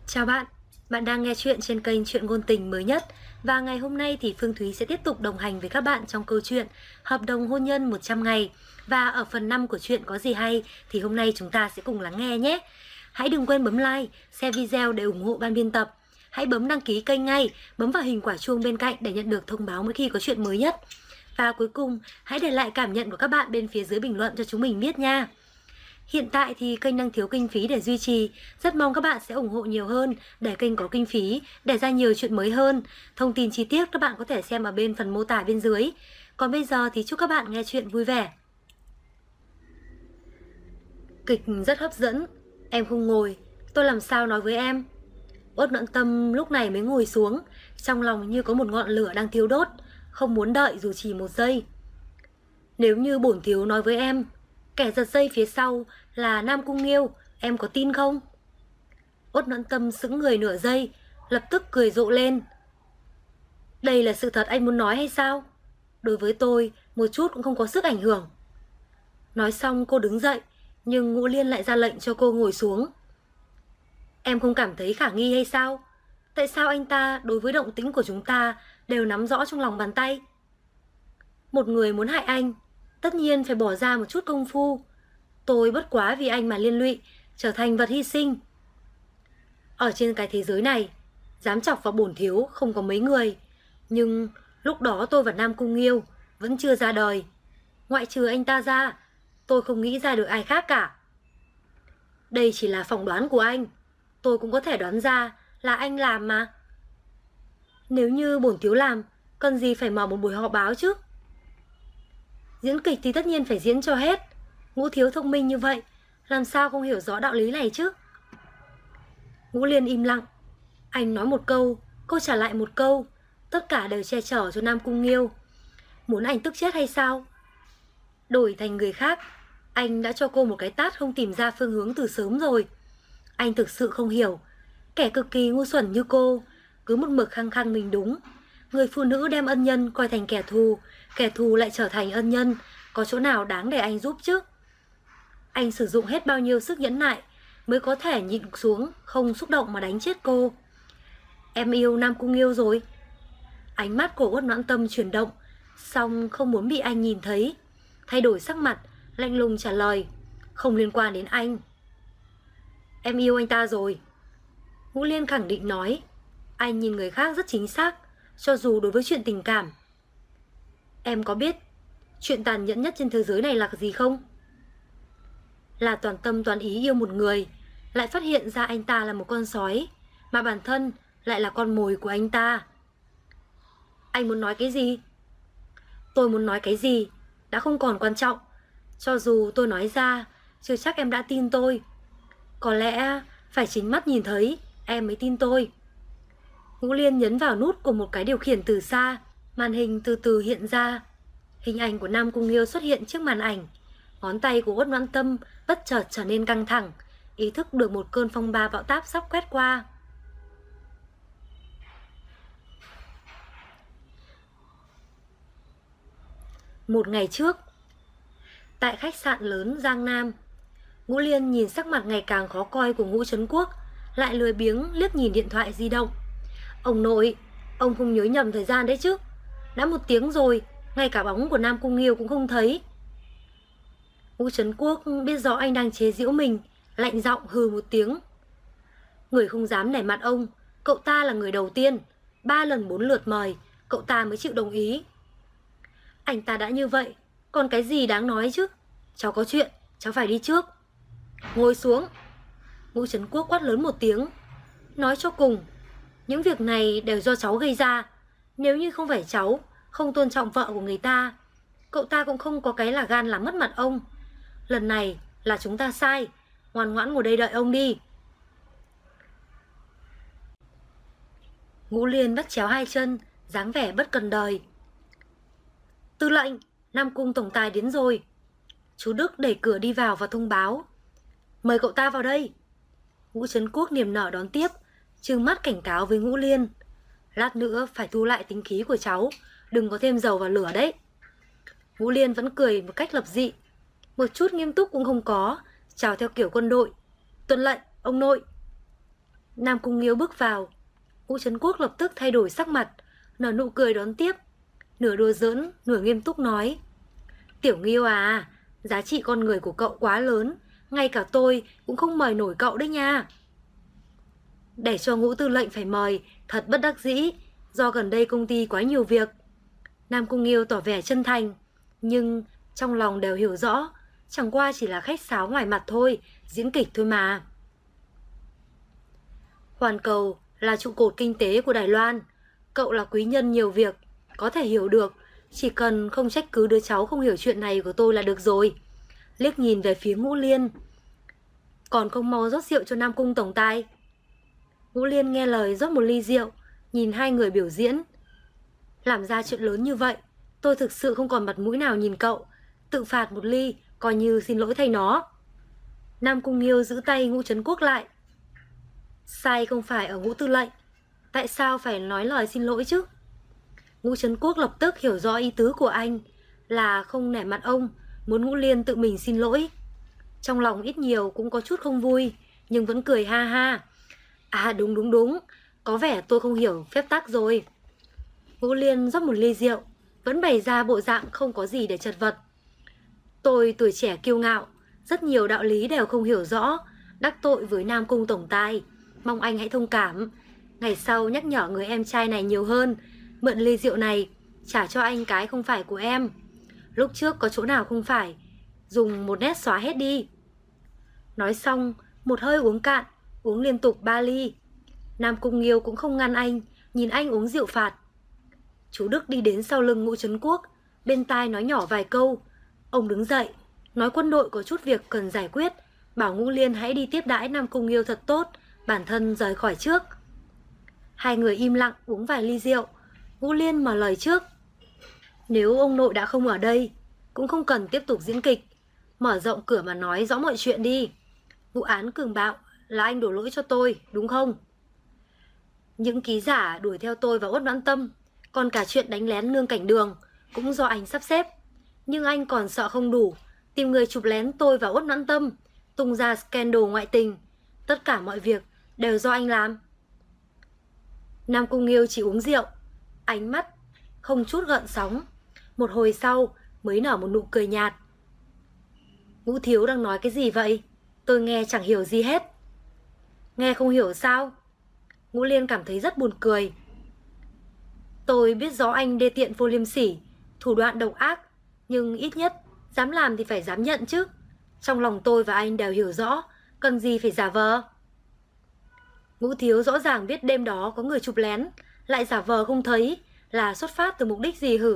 Chào bạn, bạn đang nghe chuyện trên kênh Chuyện Ngôn Tình mới nhất. Và ngày hôm nay thì Phương Thúy sẽ tiếp tục đồng hành với các bạn trong câu chuyện Hợp đồng hôn nhân 100 ngày. Và ở phần 5 của chuyện có gì hay thì hôm nay chúng ta sẽ cùng lắng nghe nhé. Hãy đừng quên bấm like, share video để ủng hộ ban biên tập. Hãy bấm đăng ký kênh ngay, bấm vào hình quả chuông bên cạnh để nhận được thông báo mỗi khi có chuyện mới nhất. Và cuối cùng, hãy để lại cảm nhận của các bạn bên phía dưới bình luận cho chúng mình biết nha. Hiện tại thì kênh đang thiếu kinh phí để duy trì, rất mong các bạn sẽ ủng hộ nhiều hơn để kênh có kinh phí để ra nhiều chuyện mới hơn. Thông tin chi tiết các bạn có thể xem ở bên phần mô tả bên dưới. Còn bây giờ thì chúc các bạn nghe chuyện vui vẻ. Kịch rất hấp dẫn, em không ngồi, tôi làm sao nói với em. Uất Noãn Tâm lúc này mới ngồi xuống, trong lòng như có một ngọn lửa đang thiêu đốt, không muốn đợi dù chỉ một giây. Nếu như bổn thiếu nói với em, kẻ giật dây phía sau là Nam Cung Nghiêu, em có tin không? Uất Noãn Tâm sững người nửa giây, lập tức cười rộ lên. Đây là sự thật anh muốn nói hay sao? Đối với tôi, một chút cũng không có sức ảnh hưởng. Nói xong cô đứng dậy, nhưng Ngũ Liên lại ra lệnh cho cô ngồi xuống. Em không cảm thấy khả nghi hay sao? Tại sao anh ta đối với động tĩnh của chúng ta đều nắm rõ trong lòng bàn tay? Một người muốn hại anh, tất nhiên phải bỏ ra một chút công phu. Tôi bất quá vì anh mà liên lụy, trở thành vật hy sinh. Ở trên cái thế giới này, dám chọc vào bổn thiếu không có mấy người. Nhưng lúc đó tôi và Nam Cung Nghiêu vẫn chưa ra đời. Ngoại trừ anh ta ra, tôi không nghĩ ra được ai khác cả. Đây chỉ là phỏng đoán của anh. Tôi cũng có thể đoán ra là anh làm mà. Nếu như bổn thiếu làm, cần gì phải mở một buổi họp báo chứ? Diễn kịch thì tất nhiên phải diễn cho hết. Ngũ thiếu thông minh như vậy, làm sao không hiểu rõ đạo lý này chứ? Ngũ Liên im lặng. Anh nói một câu, cô trả lại một câu. Tất cả đều che chở cho Nam Cung Nghiêu. Muốn anh tức chết hay sao? Đổi thành người khác, anh đã cho cô một cái tát không tìm ra phương hướng từ sớm rồi. Anh thực sự không hiểu, kẻ cực kỳ ngu xuẩn như cô cứ một mực khăng khăng mình đúng. Người phụ nữ đem ân nhân coi thành kẻ thù lại trở thành ân nhân, có chỗ nào đáng để anh giúp chứ? Anh sử dụng hết bao nhiêu sức nhẫn nại mới có thể nhịn xuống không xúc động mà đánh chết cô. Em yêu Nam Cung Nghiêu rồi. Ánh mắt của Uất Noãn Tâm chuyển động, song không muốn bị anh nhìn thấy. Thay đổi sắc mặt, lạnh lùng trả lời. Không liên quan đến anh. Em yêu anh ta rồi. Ngũ Liên khẳng định nói. Anh nhìn người khác rất chính xác, cho dù đối với chuyện tình cảm. Em có biết chuyện tàn nhẫn nhất trên thế giới này là gì không? Là toàn tâm toàn ý yêu một người, lại phát hiện ra anh ta là một con sói, mà bản thân lại là con mồi của anh ta. Anh muốn nói cái gì? Tôi muốn nói cái gì đã không còn quan trọng. Cho dù tôi nói ra, chưa chắc em đã tin tôi. Có lẽ phải chính mắt nhìn thấy em mới tin tôi. Ngũ Liên nhấn vào nút của một cái điều khiển từ xa. Màn hình từ từ hiện ra. Hình ảnh của Nam Cung Nghiêu xuất hiện trước màn ảnh. Ngón tay của Uất Noãn Tâm bất chợt trở nên căng thẳng, ý thức được một cơn phong ba bão táp sắp quét qua. Một ngày trước, tại khách sạn lớn Giang Nam, Ngũ Liên nhìn sắc mặt ngày càng khó coi của Ngũ Trấn Quốc, lại lười biếng liếc nhìn điện thoại di động. Ông nội, ông không nhớ nhầm thời gian đấy chứ? Đã 1 tiếng rồi, ngay cả bóng của Nam Cung Nghiêu cũng không thấy. Ngũ Trấn Quốc biết rõ anh đang chế giễu mình, lạnh giọng hừ một tiếng. Người không dám nể mặt ông, cậu ta là người đầu tiên. 3 lần 4 lượt mời, cậu ta mới chịu đồng ý. Anh ta đã như vậy, còn cái gì đáng nói chứ? Cháu có chuyện, cháu phải đi trước. Ngồi xuống. Ngũ Trấn Quốc quát lớn một tiếng. Nói cho cùng, những việc này đều do cháu gây ra. Nếu như không phải cháu không tôn trọng vợ của người ta, cậu ta cũng không có cái là gan làm mất mặt ông. Lần này là chúng ta sai, ngoan ngoãn ngồi đây đợi ông đi. Ngũ Liên bắt chéo 2 chân, dáng vẻ bất cần đời. Tư lệnh, Nam Cung tổng tài đến rồi. Chú Đức đẩy cửa đi vào và thông báo. Mời cậu ta vào đây. Ngũ Trấn Quốc niềm nở đón tiếp, trừng mắt cảnh cáo với Ngũ Liên. Lát nữa phải thu lại tính khí của cháu, đừng có thêm dầu vào lửa đấy. Ngũ Liên vẫn cười một cách lập dị, một chút nghiêm túc cũng không có, chào theo kiểu quân đội. Tuân lệnh, ông nội. Nam Cung Nghiêu bước vào. Ngũ Trấn Quốc lập tức thay đổi sắc mặt, nở nụ cười đón tiếp, nửa đùa giỡn, nửa nghiêm túc nói: Tiểu Nghiêu à, giá trị con người của cậu quá lớn, ngay cả tôi cũng không mời nổi cậu đấy nha. Để cho Ngũ tư lệnh phải mời, thật bất đắc dĩ, do gần đây công ty quá nhiều việc. Nam Cung Nghiêu tỏ vẻ chân thành, nhưng trong lòng đều hiểu rõ, chẳng qua chỉ là khách sáo ngoài mặt thôi, diễn kịch thôi mà. Hoàn Cầu là trụ cột kinh tế của Đài Loan, cậu là quý nhân nhiều việc, có thể hiểu được, chỉ cần không trách cứ đứa cháu không hiểu chuyện này của tôi là được rồi. Liếc nhìn về phía Ngũ Liên. Còn không mau rót rượu cho Nam Cung tổng tài. Ngũ Liên nghe lời rót một ly rượu, nhìn hai người biểu diễn. Làm ra chuyện lớn như vậy, tôi thực sự không còn mặt mũi nào nhìn cậu, tự phạt một ly, coi như xin lỗi thay nó. Nam Cung Nghiêu giữ tay Ngũ Trấn Quốc lại. Sai không phải ở Ngũ tư lệnh, tại sao phải nói lời xin lỗi chứ? Ngũ Trấn Quốc lập tức hiểu rõ ý tứ của anh, là không nể mặt ông, muốn Ngũ Liên tự mình xin lỗi. Trong lòng ít nhiều cũng có chút không vui, nhưng vẫn cười ha ha. À đúng, có vẻ tôi không hiểu phép tắc rồi. Ngũ Liên rót một ly rượu, vẫn bày ra bộ dạng không có gì để chật vật. Tôi tuổi trẻ kiêu ngạo, rất nhiều đạo lý đều không hiểu rõ, đắc tội với Nam Cung tổng tài, mong anh hãy thông cảm. Ngày sau nhắc nhở người em trai này nhiều hơn, mượn ly rượu này, trả cho anh cái không phải của em. Lúc trước có chỗ nào không phải, dùng một nét xóa hết đi. Nói xong, một hơi uống cạn, uống liên tục 3 ly. Nam Cung Nghiêu cũng không ngăn anh, nhìn anh uống rượu phạt. Chú Đức đi đến sau lưng Ngũ Trấn Quốc, bên tai nói nhỏ vài câu. Ông đứng dậy, nói quân đội có chút việc cần giải quyết, bảo Ngũ Liên hãy đi tiếp đãi Nam Cung Nghiêu thật tốt, bản thân rời khỏi trước. Hai người im lặng uống vài ly rượu. Ngũ Liên mở lời trước. Nếu ông nội đã không ở đây, cũng không cần tiếp tục diễn kịch, mở rộng cửa mà nói rõ mọi chuyện đi. Vụ án Cường Bạo là anh đổ lỗi cho tôi, đúng không? Những ký giả đuổi theo tôi và Uất Noãn Tâm, còn cả chuyện đánh lén Lương Cảnh Đường cũng do anh sắp xếp. Nhưng anh còn sợ không đủ, tìm người chụp lén tôi và Uất Noãn Tâm, tung ra scandal ngoại tình. Tất cả mọi việc đều do anh làm. Nam Cung Nghiêu chỉ uống rượu, ánh mắt không chút gợn sóng. Một hồi sau mới nở một nụ cười nhạt. Ngũ thiếu đang nói cái gì vậy? Tôi nghe chẳng hiểu gì hết. Nghe không hiểu sao? Ngũ Liên cảm thấy rất buồn cười. Tôi biết rõ anh đê tiện vô liêm sỉ, thủ đoạn độc ác, nhưng ít nhất dám làm thì phải dám nhận chứ. Trong lòng tôi và anh đều hiểu rõ, cần gì phải giả vờ. Ngũ thiếu rõ ràng biết đêm đó có người chụp lén, lại giả vờ không thấy, là xuất phát từ mục đích gì hử?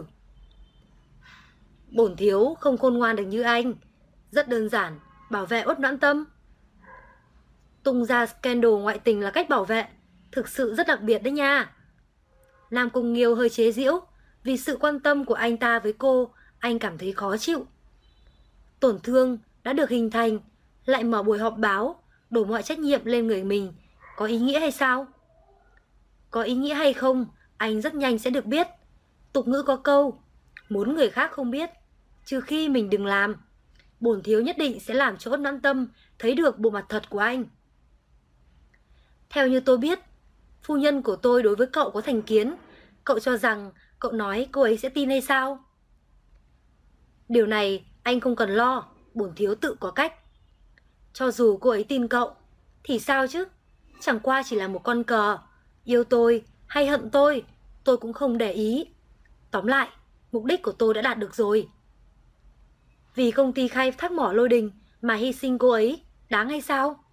Bổn thiếu không khôn ngoan được như anh. Rất đơn giản, bảo vệ Uất Noãn Tâm. Tung ra scandal ngoại tình là cách bảo vệ, thực sự rất đặc biệt đấy nha. Nam Cung Nghiêu hơi chế giễu, vì sự quan tâm của anh ta với cô, anh cảm thấy khó chịu. Tổn thương đã được hình thành, lại mở buổi họp báo, đổ mọi trách nhiệm lên người mình, có ý nghĩa hay sao? Có ý nghĩa hay không, anh rất nhanh sẽ được biết. Tục ngữ có câu, muốn người khác không biết, trừ khi mình đừng làm. Bổn thiếu nhất định sẽ làm cho Uất Noãn Tâm thấy được bộ mặt thật của anh. Theo như tôi biết, phu nhân của tôi đối với cậu có thành kiến. Cậu cho rằng cậu nói cô ấy sẽ tin hay sao? Điều này anh không cần lo, bổn thiếu tự có cách. Cho dù cô ấy tin cậu, thì sao chứ? Chẳng qua chỉ là một con cờ. Yêu tôi hay hận tôi cũng không để ý. Tóm lại, mục đích của tôi đã đạt được rồi. Vì công ty khai thác mỏ Lôi Đình mà hy sinh cô ấy, đáng hay sao?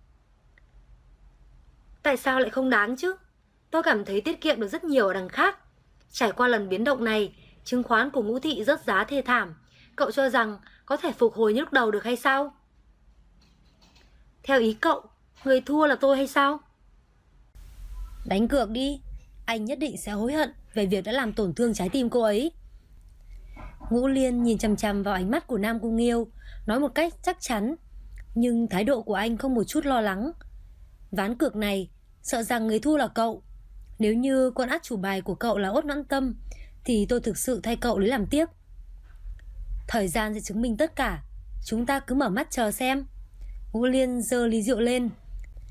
Tại sao lại không đáng chứ? Tôi cảm thấy tiết kiệm được rất nhiều ở đằng khác. Trải qua lần biến động này, chứng khoán của Ngũ thị rớt giá thê thảm. Cậu cho rằng có thể phục hồi như lúc đầu được hay sao? Theo ý cậu, người thua là tôi hay sao? Đánh cược đi, anh nhất định sẽ hối hận về việc đã làm tổn thương trái tim cô ấy. Ngũ Liên nhìn chằm chằm vào ánh mắt của Nam Cung Nghiêu, nói một cách chắc chắn, nhưng thái độ của anh không một chút lo lắng. Ván cược này, sợ rằng người thua là cậu. Nếu như con át chủ bài của cậu là Uất Noãn Tâm, thì tôi thực sự thay cậu lấy làm tiếc. Thời gian sẽ chứng minh tất cả, chúng ta cứ mở mắt chờ xem. Ngũ Liên giơ ly rượu lên.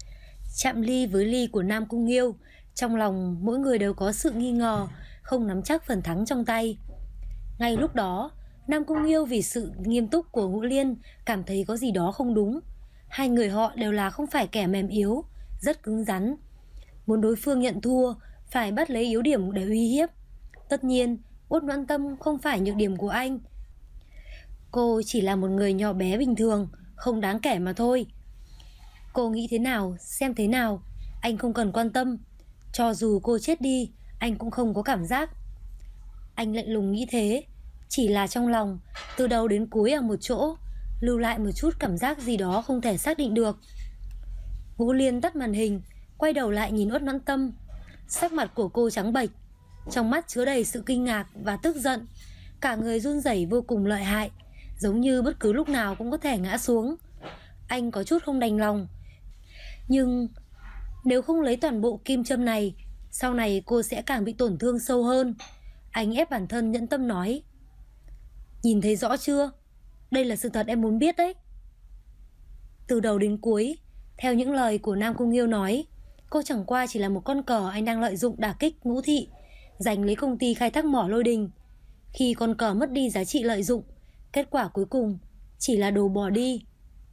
Chạm ly với ly của Nam Cung Nghiêu, trong lòng mỗi người đều có sự nghi ngờ, không nắm chắc phần thắng trong tay. Ngay lúc đó, Nam Cung Nghiêu vì sự nghiêm túc của Ngũ Liên cảm thấy có gì đó không đúng. Hai người họ đều là không phải kẻ mềm yếu, rất cứng rắn. Muốn đối phương nhận thua, phải bắt lấy yếu điểm để uy hiếp. Tất nhiên, Uất Noãn Tâm không phải nhược điểm của anh. Cô chỉ là một người nhỏ bé bình thường, không đáng kể mà thôi. Cô nghĩ thế nào, xem thế nào, anh không cần quan tâm. Cho dù cô chết đi, anh cũng không có cảm giác. Anh lạnh lùng nghĩ thế, chỉ là trong lòng, từ đầu đến cuối ở một chỗ, lưu lại một chút cảm giác gì đó không thể xác định được. Ngũ Liên tắt màn hình, quay đầu lại nhìn Uất Noãn Tâm. Sắc mặt của cô trắng bệch, trong mắt chứa đầy sự kinh ngạc và tức giận. Cả người run rẩy vô cùng lợi hại, giống như bất cứ lúc nào cũng có thể ngã xuống. Anh có chút không đành lòng. Nhưng nếu không lấy toàn bộ kim châm này, sau này cô sẽ càng bị tổn thương sâu hơn. Anh ép bản thân nhẫn tâm nói: nhìn thấy rõ chưa? Đây là sự thật em muốn biết đấy. Từ đầu đến cuối, theo những lời của Nam Cung Nghiêu nói, cô chẳng qua chỉ là một con cờ anh đang lợi dụng đả kích Ngũ Thị, giành lấy công ty khai thác mỏ Lôi Đình. Khi con cờ mất đi giá trị lợi dụng, kết quả cuối cùng chỉ là đồ bỏ đi.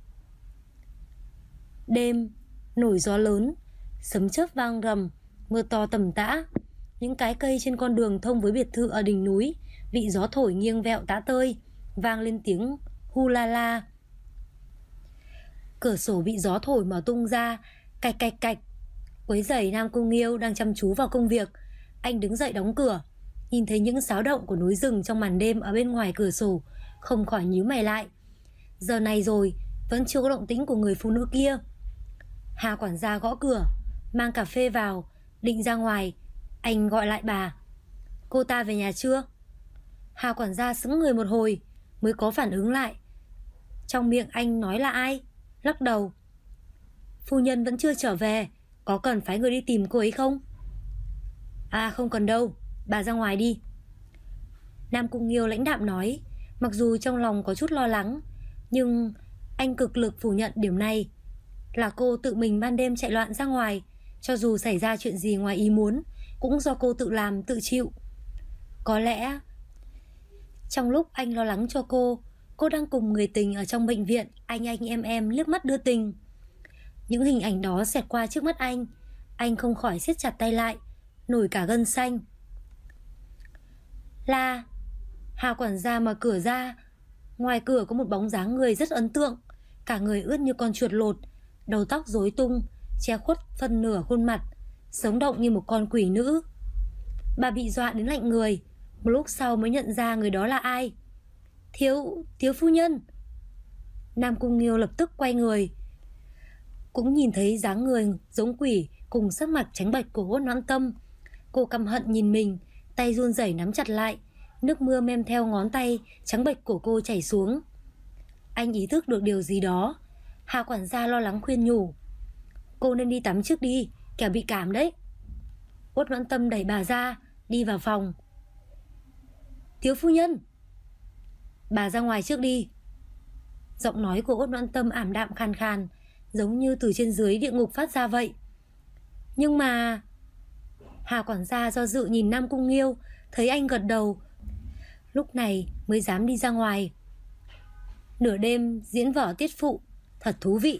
Đêm, nổi gió lớn, sấm chớp vang rầm, mưa to tầm tã. Những cái cây trên con đường thông với biệt thự ở đỉnh núi, vị gió thổi nghiêng vẹo tã tơi, vang lên tiếng hu la la. Cửa sổ bị gió thổi mở tung ra, cạch cạch cạch, quấy rầy Nam Cung Nghiêu đang chăm chú vào công việc. Anh đứng dậy đóng cửa, nhìn thấy những xáo động của núi rừng trong màn đêm ở bên ngoài cửa sổ, không khỏi nhíu mày lại. Giờ này rồi, vẫn chưa có động tĩnh của người phụ nữ kia. Hà quản gia gõ cửa, mang cà phê vào, định ra ngoài. Anh gọi lại bà: cô ta về nhà chưa? Hà quản gia sững người một hồi, mới có phản ứng lại. Trong miệng anh nói là ai? Lắc đầu: phu nhân vẫn chưa trở về, có cần phái người đi tìm cô ấy không? À không cần đâu, bà ra ngoài đi. Nam Cung Nghiêu lãnh đạm nói, mặc dù trong lòng có chút lo lắng, nhưng anh cực lực phủ nhận điểm này. Là cô tự mình ban đêm chạy loạn ra ngoài, cho dù xảy ra chuyện gì ngoài ý muốn, cũng do cô tự làm tự chịu. Có lẽ trong lúc anh lo lắng cho cô đang cùng người tình ở trong bệnh viện anh em liếc mắt đưa tình. Những hình ảnh đó xẹt qua trước mắt anh không khỏi siết chặt tay lại, nổi cả gân xanh. Là Hà quản gia mở cửa ra. Ngoài cửa có một bóng dáng người rất ấn tượng, cả người ướt như con chuột lột, đầu tóc rối tung, che khuất phân nửa khuôn mặt, sống động như một con quỷ nữ. Bà bị dọa đến lạnh người, một lúc sau mới nhận ra người đó là ai. Thiếu phu nhân. Nam Cung Nghiêu lập tức quay người, cũng nhìn thấy dáng người giống quỷ cùng sắc mặt trắng bệch của Uất Noãn Tâm. Cô căm hận nhìn mình, tay run rẩy nắm chặt lại, nước mưa men theo ngón tay trắng bệch của cô chảy xuống. Anh ý thức được điều gì đó. Hà quản gia lo lắng khuyên nhủ: cô nên đi tắm trước đi, kẻo bị cảm đấy. Uất Noãn Tâm đẩy bà ra, đi vào phòng. Thiếu phu nhân, bà ra ngoài trước đi. Giọng nói của Uất Noãn Tâm ảm đạm khàn khàn, giống như từ trên dưới địa ngục phát ra vậy. Nhưng mà... Hà quản gia do dự nhìn Nam Cung Nghiêu, thấy anh gật đầu, lúc này mới dám đi ra ngoài. Nửa đêm diễn vở tiết phụ, thật thú vị.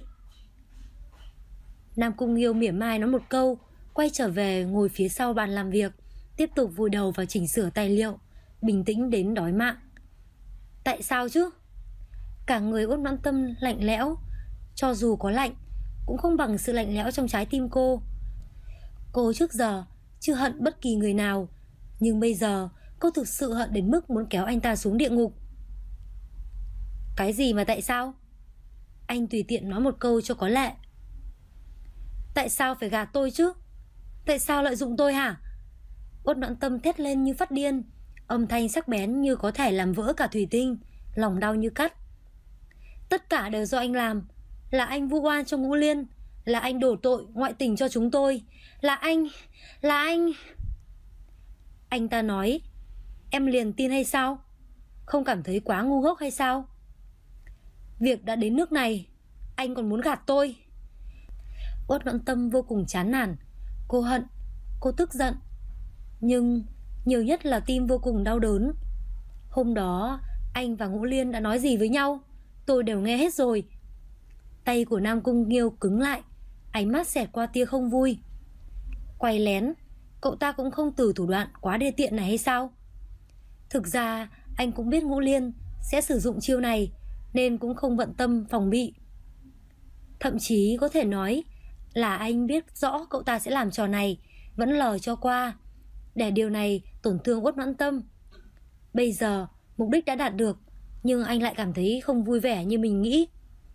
Nam Cung Nghiêu mỉa mai nói một câu, quay trở về ngồi phía sau bàn làm việc, tiếp tục vùi đầu vào chỉnh sửa tài liệu, bình tĩnh đến đói mạng. Tại sao chứ? Cả người Uất Noãn Tâm lạnh lẽo, cho dù có lạnh cũng không bằng sự lạnh lẽo trong trái tim cô. Cô trước giờ chưa hận bất kỳ người nào, nhưng bây giờ cô thực sự hận đến mức muốn kéo anh ta xuống địa ngục. Cái gì mà tại sao? Anh tùy tiện nói một câu cho có lệ. Tại sao phải gạt tôi chứ? Tại sao lợi dụng tôi hả? Uất Noãn Tâm thét lên như phát điên, âm thanh sắc bén như có thể làm vỡ cả thủy tinh, lòng đau như cắt. Tất cả đều do anh làm. Là anh vu oan cho Ngũ Liên, là anh đổ tội ngoại tình cho chúng tôi, là anh. Anh ta nói, em liền tin hay sao? Không cảm thấy quá ngu ngốc hay sao? Việc đã đến nước này, anh còn muốn gạt tôi? Uất Noãn Tâm vô cùng chán nản. Cô hận, cô tức giận, nhưng nhiều nhất là tim vô cùng đau đớn. Hôm đó anh và Ngũ Liên đã nói gì với nhau, tôi đều nghe hết rồi. Tay của Nam Cung Nghiêu cứng lại, ánh mắt xẹt qua tia không vui. Quay lén, cậu ta cũng không từ thủ đoạn quá đê tiện này hay sao? Thực ra anh cũng biết Ngũ Liên sẽ sử dụng chiêu này, nên cũng không bận tâm phòng bị. Thậm chí có thể nói là anh biết rõ cậu ta sẽ làm trò này, vẫn lờ cho qua, để điều này tổn thương Uất Noãn Tâm. Bây giờ mục đích đã đạt được, nhưng anh lại cảm thấy không vui vẻ như mình nghĩ.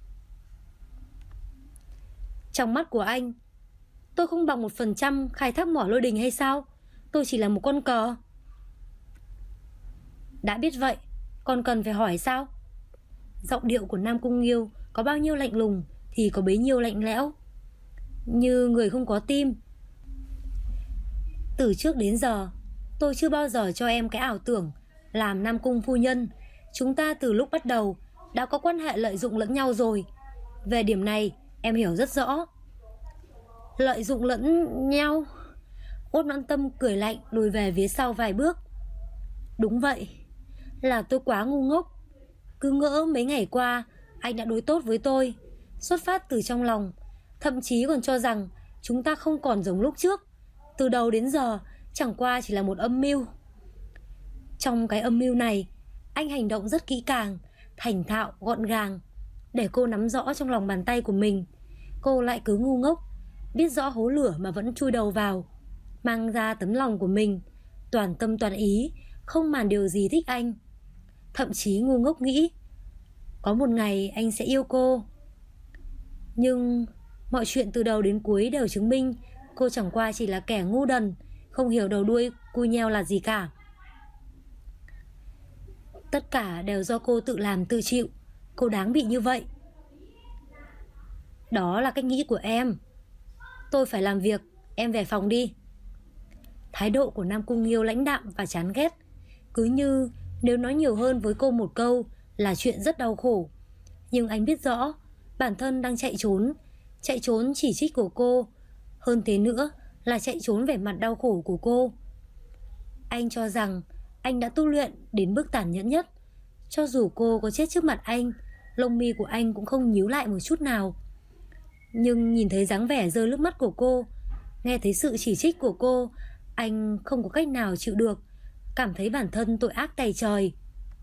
Trong mắt của anh, tôi không bằng 1% khai thác mỏ lôi đình hay sao? Tôi chỉ là một con cờ. Đã biết vậy, còn cần phải hỏi sao? Giọng điệu của Nam Cung Nghiêu có bao nhiêu lạnh lùng thì có bấy nhiêu lạnh lẽo, như người không có tim. Từ trước đến giờ, tôi chưa bao giờ cho em cái ảo tưởng làm Nam Cung phu nhân. Chúng ta từ lúc bắt đầu đã có quan hệ lợi dụng lẫn nhau rồi. Về điểm này em hiểu rất rõ. Lợi dụng lẫn nhau? Uất Noãn Tâm cười lạnh, lùi về phía sau vài bước. Đúng vậy, là tôi quá ngu ngốc. Cứ ngỡ mấy ngày qua anh đã đối tốt với tôi, xuất phát từ trong lòng, thậm chí còn cho rằng chúng ta không còn giống lúc trước. Từ đầu đến giờ chẳng qua chỉ là một âm mưu. Trong cái âm mưu này, anh hành động rất kỹ càng, thành thạo, gọn gàng, để cô nắm rõ trong lòng bàn tay của mình. Cô lại cứ ngu ngốc, biết rõ hố lửa mà vẫn chui đầu vào, mang ra tấm lòng của mình, toàn tâm toàn ý, không màng điều gì thích anh. Thậm chí ngu ngốc nghĩ có một ngày anh sẽ yêu cô. Nhưng mọi chuyện từ đầu đến cuối đều chứng minh cô chẳng qua chỉ là kẻ ngu đần, không hiểu đầu đuôi cui nheo là gì cả. Tất cả đều do cô tự làm tự chịu. Cô đáng bị như vậy. Đó là cách nghĩ của em. Tôi phải làm việc, em về phòng đi. Thái độ của Nam Cung Nghiêu lãnh đạm và chán ghét, cứ như nếu nói nhiều hơn với cô một câu là chuyện rất đau khổ. Nhưng anh biết rõ bản thân đang chạy trốn chỉ trích của cô, hơn thế nữa là chạy trốn vẻ mặt đau khổ của cô. Anh cho rằng anh đã tu luyện đến bước tàn nhẫn nhất. Cho dù cô có chết trước mặt anh, lông mi của anh cũng không nhíu lại một chút nào. Nhưng nhìn thấy dáng vẻ rơi nước mắt của cô, nghe thấy sự chỉ trích của cô, anh không có cách nào chịu được, cảm thấy bản thân tội ác tày trời.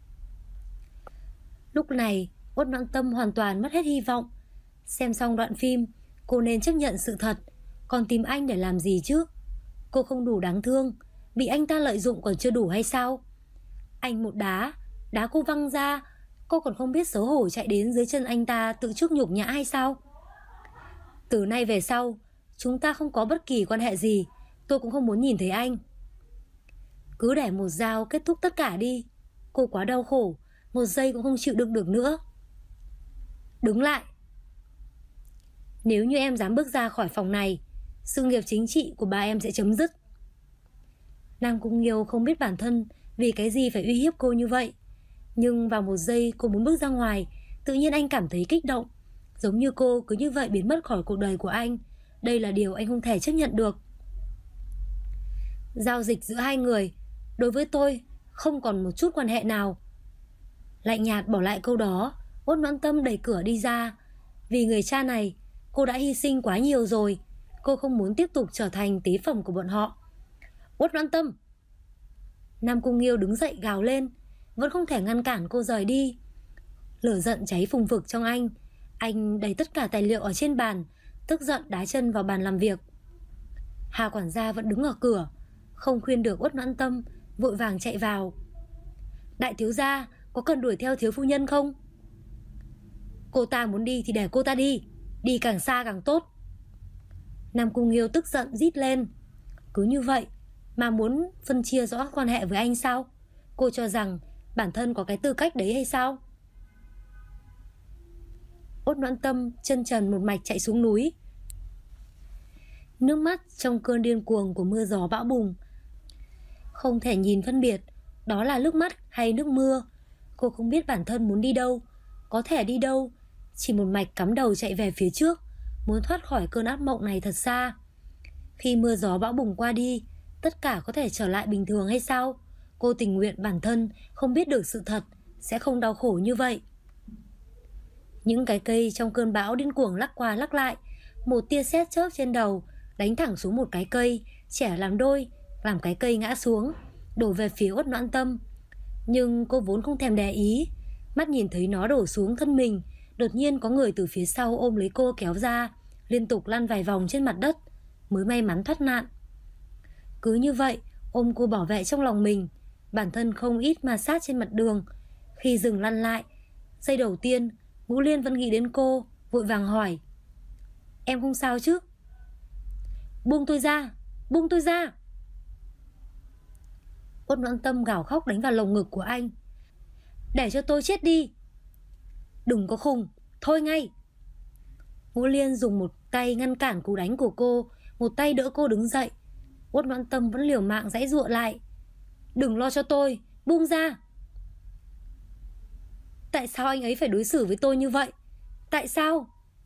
Lúc này Uất Noãn Tâm hoàn toàn mất hết hy vọng. Xem xong đoạn phim, cô nên chấp nhận sự thật, còn tìm anh để làm gì chứ? Cô không đủ đáng thương, bị anh ta lợi dụng còn chưa đủ hay sao? Anh một đá cô văng ra, cô còn không biết xấu hổ chạy đến dưới chân anh ta tự chuốc nhục nhã hay sao? Từ nay về sau, chúng ta không có bất kỳ quan hệ gì, tôi cũng không muốn nhìn thấy anh. Cứ để một dao kết thúc tất cả đi. Cô quá đau khổ, một giây cũng không chịu đựng được nữa. Đứng lại. Nếu như em dám bước ra khỏi phòng này, sự nghiệp chính trị của ba em sẽ chấm dứt. Nam Cung Nghiêu không biết bản thân vì cái gì phải uy hiếp cô như vậy. Nhưng vào một giây cô muốn bước ra ngoài, tự nhiên anh cảm thấy kích động, giống như cô cứ như vậy biến mất khỏi cuộc đời của anh. Đây là điều anh không thể chấp nhận được. Giao dịch giữa hai người đối với tôi không còn một chút quan hệ nào. Lạnh nhạt bỏ lại câu đó, Uất Noãn Tâm đẩy cửa đi ra. Vì người cha này, cô đã hy sinh quá nhiều rồi. Cô không muốn tiếp tục trở thành tế phẩm của bọn họ. Uất Noãn Tâm! Nam Cung Nghiêu đứng dậy gào lên, vẫn không thể ngăn cản cô rời đi. Lửa giận cháy phùng phực trong anh. Anh đẩy tất cả tài liệu ở trên bàn, tức giận đá chân vào bàn làm việc. Hà quản gia vẫn đứng ở cửa, không khuyên được Uất Noãn Tâm, vội vàng chạy vào. Đại thiếu gia, có cần đuổi theo thiếu phu nhân không? Cô ta muốn đi thì để cô ta đi, đi càng xa càng tốt. Nam Cung Nghiêu tức giận rít lên. Cứ như vậy mà muốn phân chia rõ quan hệ với anh sao? Cô cho rằng bản thân có cái tư cách đấy hay sao? Uất Noãn Tâm chân trần một mạch chạy xuống núi. Nước mắt trong cơn điên cuồng của mưa gió bão bùng, không thể nhìn phân biệt đó là nước mắt hay nước mưa. Cô không biết bản thân muốn đi đâu, có thể đi đâu, chỉ một mạch cắm đầu chạy về phía trước, muốn thoát khỏi cơn ác mộng này thật xa. Khi mưa gió bão bùng qua đi, tất cả có thể trở lại bình thường hay sao? Cô tình nguyện bản thân không biết được sự thật, sẽ không đau khổ như vậy. Những cái cây trong cơn bão điên cuồng lắc qua lắc lại. Một tia sét chớp trên đầu đánh thẳng xuống một cái cây, chẻ làm đôi, làm cái cây ngã xuống, đổ về phía Uất Noãn Tâm. Nhưng cô vốn không thèm để ý. Mắt nhìn thấy nó đổ xuống thân mình, đột nhiên có người từ phía sau ôm lấy cô kéo ra, liên tục lăn vài vòng trên mặt đất, mới may mắn thoát nạn. Cứ như vậy ôm cô bảo vệ trong lòng mình, bản thân không ít ma sát trên mặt đường. Khi dừng lăn lại, giây đầu tiên Ngũ Liên vẫn nghĩ đến cô, vội vàng hỏi: "Em không sao chứ?" "Buông tôi ra, buông tôi ra!" Uất Noãn Tâm gào khóc đánh vào lồng ngực của anh. "Để cho tôi chết đi!" "Đừng có khùng, thôi ngay!" Ngũ Liên dùng một tay ngăn cản cú đánh của cô, một tay đỡ cô đứng dậy. Uất Noãn Tâm vẫn liều mạng giãy giụa lại: "Đừng lo cho tôi, buông ra!" "Tại sao anh ấy phải đối xử với tôi như vậy? Tại sao?"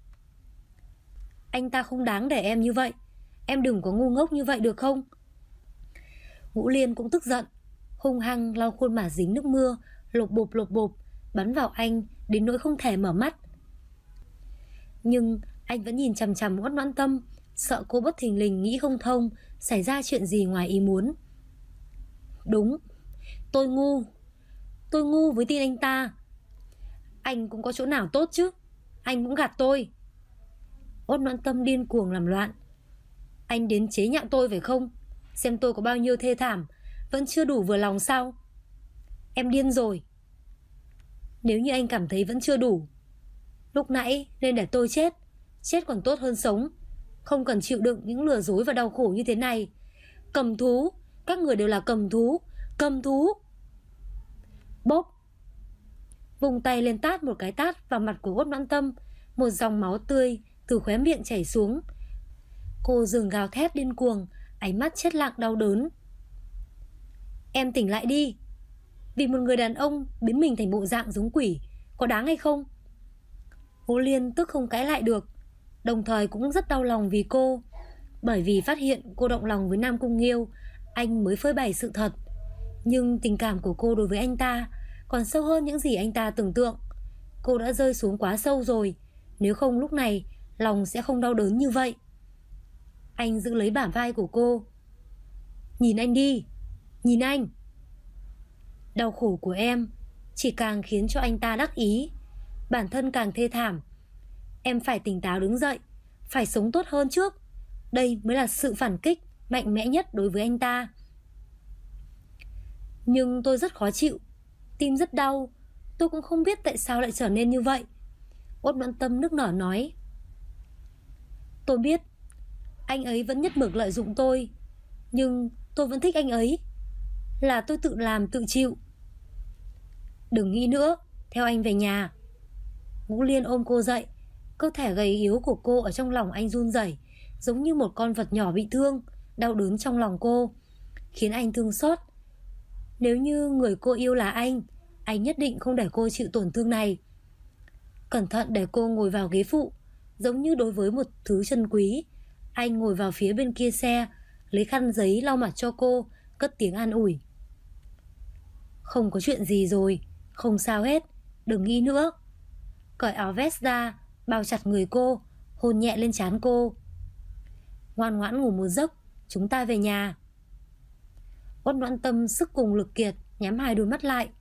"Anh ta không đáng để em như vậy. Em đừng có ngu ngốc như vậy được không?" Ngũ Liên cũng tức giận, hung hăng lau khuôn mặt dính nước mưa, lộp bộp, bắn vào anh đến nỗi không thể mở mắt. Nhưng anh vẫn nhìn chằm chằm Uất Noãn Tâm, sợ cô bất thình lình nghĩ không thông, xảy ra chuyện gì ngoài ý muốn. "Đúng, tôi ngu với tin anh ta. Anh cũng có chỗ nào tốt chứ? Anh cũng gạt tôi." Uất Noãn Tâm điên cuồng làm loạn: "Anh đến chế nhạo tôi phải không? Xem tôi có bao nhiêu thê thảm, vẫn chưa đủ vừa lòng sao? Em điên rồi. Nếu như anh cảm thấy vẫn chưa đủ, lúc nãy nên để tôi chết, chết còn tốt hơn sống, không cần chịu đựng những lừa dối và đau khổ như thế này. Cầm thú, các người đều là cầm thú, cầm thú." Bốp! Vùng tay lên tát một cái tát vào mặt của Uất Noãn Tâm, một dòng máu tươi từ khóe miệng chảy xuống. Cô dừng gào thét điên cuồng, ánh mắt chết lặng đau đớn. "Em tỉnh lại đi. Vì một người đàn ông biến mình thành bộ dạng giống quỷ, có đáng hay không?" Ngũ Liên tức không cãi lại được, đồng thời cũng rất đau lòng vì cô. Bởi vì phát hiện cô động lòng với Nam Cung Nghiêu, anh mới phơi bày sự thật. Nhưng tình cảm của cô đối với anh ta còn sâu hơn những gì anh ta tưởng tượng. Cô đã rơi xuống quá sâu rồi, nếu không lúc này lòng sẽ không đau đớn như vậy. Anh giữ lấy bả vai của cô: "Nhìn anh đi, nhìn anh." Đau khổ của em chỉ càng khiến cho anh ta đắc ý, bản thân càng thê thảm. Em phải tỉnh táo đứng dậy, phải sống tốt hơn trước. Đây mới là sự phản kích mạnh mẽ nhất đối với anh ta. "Nhưng tôi rất khó chịu, tim rất đau, tôi cũng không biết tại sao lại trở nên như vậy." Uất Noãn Tâm nức nở nói: "Tôi biết anh ấy vẫn nhất mực lợi dụng tôi, nhưng tôi vẫn thích anh ấy. Là tôi tự làm tự chịu." "Đừng nghĩ nữa, theo anh về nhà." Ngũ Liên ôm cô dậy, cơ thể gầy yếu của cô ở trong lòng anh run rẩy, giống như một con vật nhỏ bị thương, đau đớn trong lòng cô, khiến anh thương xót. Nếu như người cô yêu là anh nhất định không để cô chịu tổn thương này. Cẩn thận để cô ngồi vào ghế phụ, giống như đối với một thứ chân quý. Anh ngồi vào phía bên kia xe, lấy khăn giấy lau mặt cho cô, cất tiếng an ủi: "Không có chuyện gì rồi, không sao hết, đừng nghĩ nữa." Cởi áo vest ra, bao chặt người cô, hôn nhẹ lên trán cô: "Ngoan ngoãn ngủ một giấc, chúng ta về nhà." Uất Noãn Tâm sức cùng lực kiệt, nhắm hai đôi mắt lại.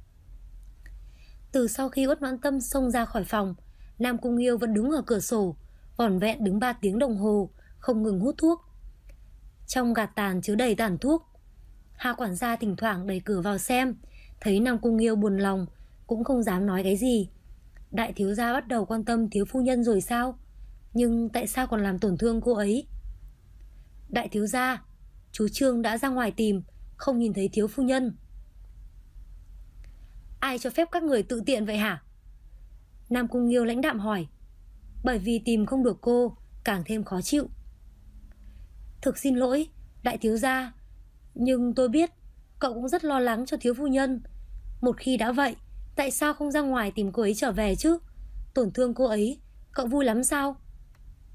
Từ sau khi Uất Noãn Tâm xông ra khỏi phòng, Nam Cung Nghiêu vẫn đứng ở cửa sổ, vỏn vẹn đứng 3 tiếng đồng hồ, không ngừng hút thuốc. Trong gạt tàn chứa đầy tàn thuốc. Hà quản gia thỉnh thoảng đẩy cửa vào xem, thấy Nam Cung Nghiêu buồn lòng, cũng không dám nói cái gì. Đại thiếu gia bắt đầu quan tâm thiếu phu nhân rồi sao? Nhưng tại sao còn làm tổn thương cô ấy? "Đại thiếu gia, chú Trương đã ra ngoài tìm, không nhìn thấy thiếu phu nhân." "Ai cho phép các người tự tiện vậy hả?" Nam Cung Nghiêu lãnh đạm hỏi. Bởi vì tìm không được cô, càng thêm khó chịu. "Thực xin lỗi, đại thiếu gia, nhưng tôi biết cậu cũng rất lo lắng cho thiếu phu nhân. Một khi đã vậy, tại sao không ra ngoài tìm cô ấy trở về chứ? Tổn thương cô ấy, cậu vui lắm sao?"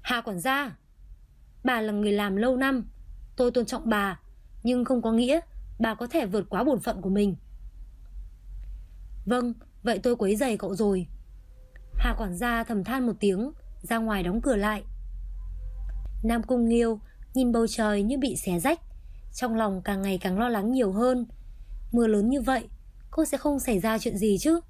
Hà quản gia, bà là người làm lâu năm, tôi tôn trọng bà, nhưng không có nghĩa bà có thể vượt quá bổn phận của mình. Vâng, vậy tôi quấy rầy cậu rồi. Hà quản gia thầm than một tiếng, ra ngoài đóng cửa lại. Nam Cung Nghiêu nhìn bầu trời như bị xé rách, trong lòng càng ngày càng lo lắng nhiều hơn. Mưa lớn như vậy, cô sẽ không xảy ra chuyện gì chứ?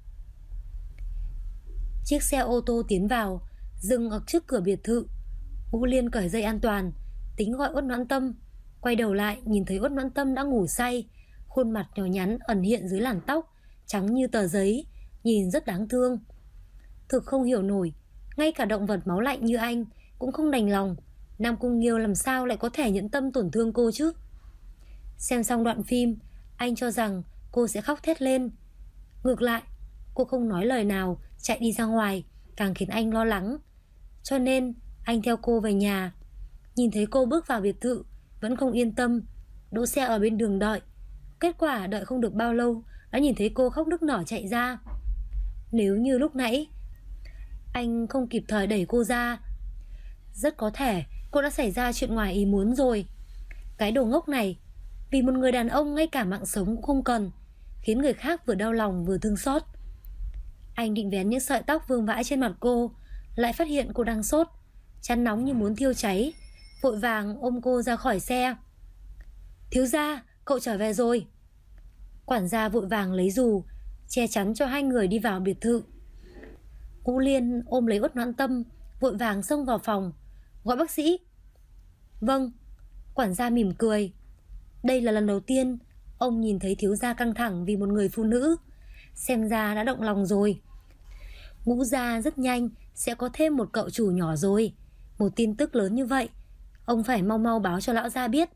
Chiếc xe ô tô tiến vào, dừng ở trước cửa biệt thự. Ngũ Liên cởi dây an toàn, tính gọi Uất Noãn Tâm. Quay đầu lại nhìn thấy Uất Noãn Tâm đã ngủ say, khuôn mặt nhỏ nhắn ẩn hiện dưới làn tóc trắng như tờ giấy, nhìn rất đáng thương. Thực không hiểu nổi, ngay cả động vật máu lạnh như anh cũng không đành lòng, Nam Cung Nghiêu làm sao lại có thể nhẫn tâm tổn thương cô chứ? Xem xong đoạn phim, anh cho rằng cô sẽ khóc thét lên. Ngược lại, cô không nói lời nào, chạy đi ra ngoài, càng khiến anh lo lắng. Cho nên anh theo cô về nhà. Nhìn thấy cô bước vào biệt thự, vẫn không yên tâm, đỗ xe ở bên đường đợi. Kết quả đợi không được bao lâu, đã nhìn thấy cô khóc nức nở chạy ra. Nếu như lúc nãy anh không kịp thời đẩy cô ra, rất có thể cô đã xảy ra chuyện ngoài ý muốn rồi. Cái đồ ngốc này, vì một người đàn ông ngay cả mạng sống cũng không cần, khiến người khác vừa đau lòng vừa thương xót. Anh định vén những sợi tóc vương vãi trên mặt cô, lại phát hiện cô đang sốt, chăn nóng như muốn thiêu cháy, vội vàng ôm cô ra khỏi xe. Thiếu gia, cậu trở về rồi. Quản gia vội vàng lấy dù che chắn cho hai người đi vào biệt thự. Ngũ Liên ôm lấy Uất Noãn Tâm, vội vàng xông vào phòng. Gọi bác sĩ. Vâng. Quản gia mỉm cười. Đây là lần đầu tiên ông nhìn thấy thiếu gia căng thẳng vì một người phụ nữ, xem ra đã động lòng rồi. Ngũ gia rất nhanh sẽ có thêm một cậu chủ nhỏ rồi. Một tin tức lớn như vậy, ông phải mau mau báo cho lão gia biết.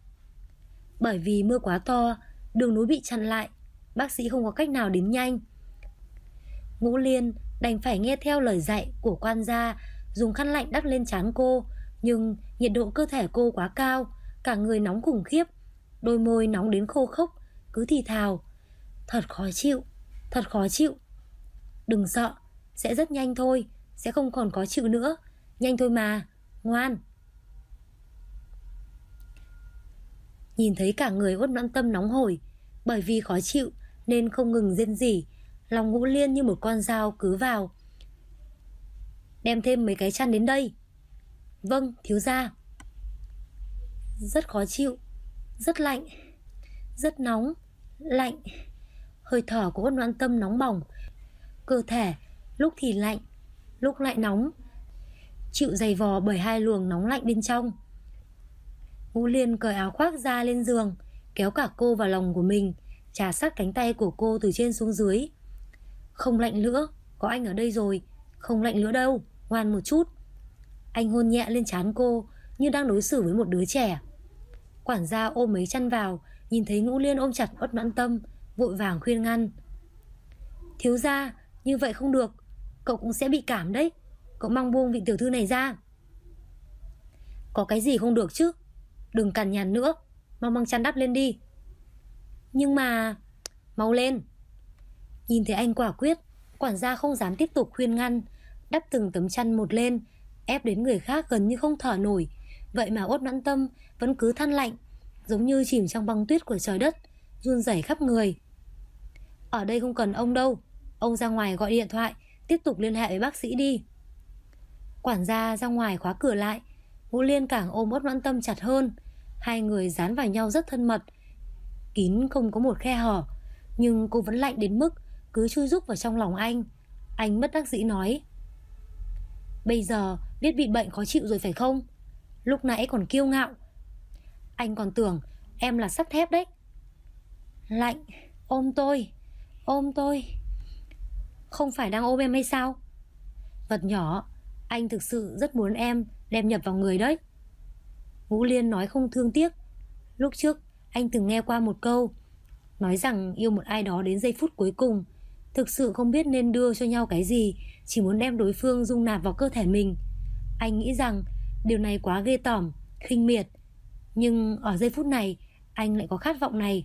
Bởi vì mưa quá to, đường núi bị chặn lại, bác sĩ không có cách nào đến nhanh. Ngũ Liên đành phải nghe theo lời dạy của quan gia, dùng khăn lạnh đắp lên trán cô. Nhưng nhiệt độ cơ thể cô quá cao, cả người nóng khủng khiếp, đôi môi nóng đến khô khốc, cứ thì thào. Thật khó chịu, thật khó chịu. Đừng sợ, sẽ rất nhanh thôi, sẽ không còn khó chịu nữa. Nhanh thôi mà, ngoan. Nhìn thấy cả người Uất Noãn Tâm nóng hổi, bởi vì khó chịu nên không ngừng rên rỉ, lòng Ngũ Liên như một con dao cứ vào. Đem thêm mấy cái chăn đến đây. Vâng, thiếu gia. Rất khó chịu, rất lạnh, rất nóng, lạnh. Hơi thở của Uất Noãn Tâm nóng bỏng, cơ thể lúc thì lạnh, lúc lại nóng, chịu giày vò bởi hai luồng nóng lạnh bên trong. Ngũ Liên cởi áo khoác ra lên giường, kéo cả cô vào lòng của mình, chà sát cánh tay của cô từ trên xuống dưới. Không lạnh nữa, có anh ở đây rồi. Không lạnh nữa đâu, ngoan một chút. Anh hôn nhẹ lên trán cô, như đang đối xử với một đứa trẻ. Quản gia ôm mấy chăn vào, nhìn thấy Ngũ Liên ôm chặt Uất Noãn Tâm, vội vàng khuyên ngăn. Thiếu gia, như vậy không được, cậu cũng sẽ bị cảm đấy. Cậu mang buông vị tiểu thư này ra. Có cái gì không được chứ? Đừng cằn nhằn nữa, mau mang chăn đắp lên đi. Nhưng mà... Mau lên. Nhìn thấy anh quả quyết, quản gia không dám tiếp tục khuyên ngăn, đắp từng tấm chăn một lên, ép đến người khác gần như không thở nổi. Vậy mà Uất Noãn Tâm vẫn cứ than lạnh, giống như chìm trong băng tuyết của trời đất, run rẩy khắp người. Ở đây không cần ông đâu, ông ra ngoài gọi điện thoại, tiếp tục liên hệ với bác sĩ đi. Quản gia ra ngoài khóa cửa lại. Ngũ Liên càng ôm Uất Noãn Tâm chặt hơn. Hai người dán vào nhau rất thân mật, kín không có một khe hở. Nhưng cô vẫn lạnh đến mức cứ chui rúc vào trong lòng anh. Anh bất đắc dĩ nói. Bây giờ biết bị bệnh khó chịu rồi phải không? Lúc nãy còn kiêu ngạo. Anh còn tưởng em là sắt thép đấy. Lạnh, ôm tôi, ôm tôi. Không phải đang ôm em hay sao? Vật nhỏ, anh thực sự rất muốn em đem nhập vào người đấy. Ngũ Liên nói không thương tiếc. Lúc trước anh từng nghe qua một câu, nói rằng yêu một ai đó đến giây phút cuối cùng, thực sự không biết nên đưa cho nhau cái gì, chỉ muốn đem đối phương dung nạp vào cơ thể mình. Anh nghĩ rằng điều này quá ghê tởm, khinh miệt. Nhưng ở giây phút này, anh lại có khát vọng này.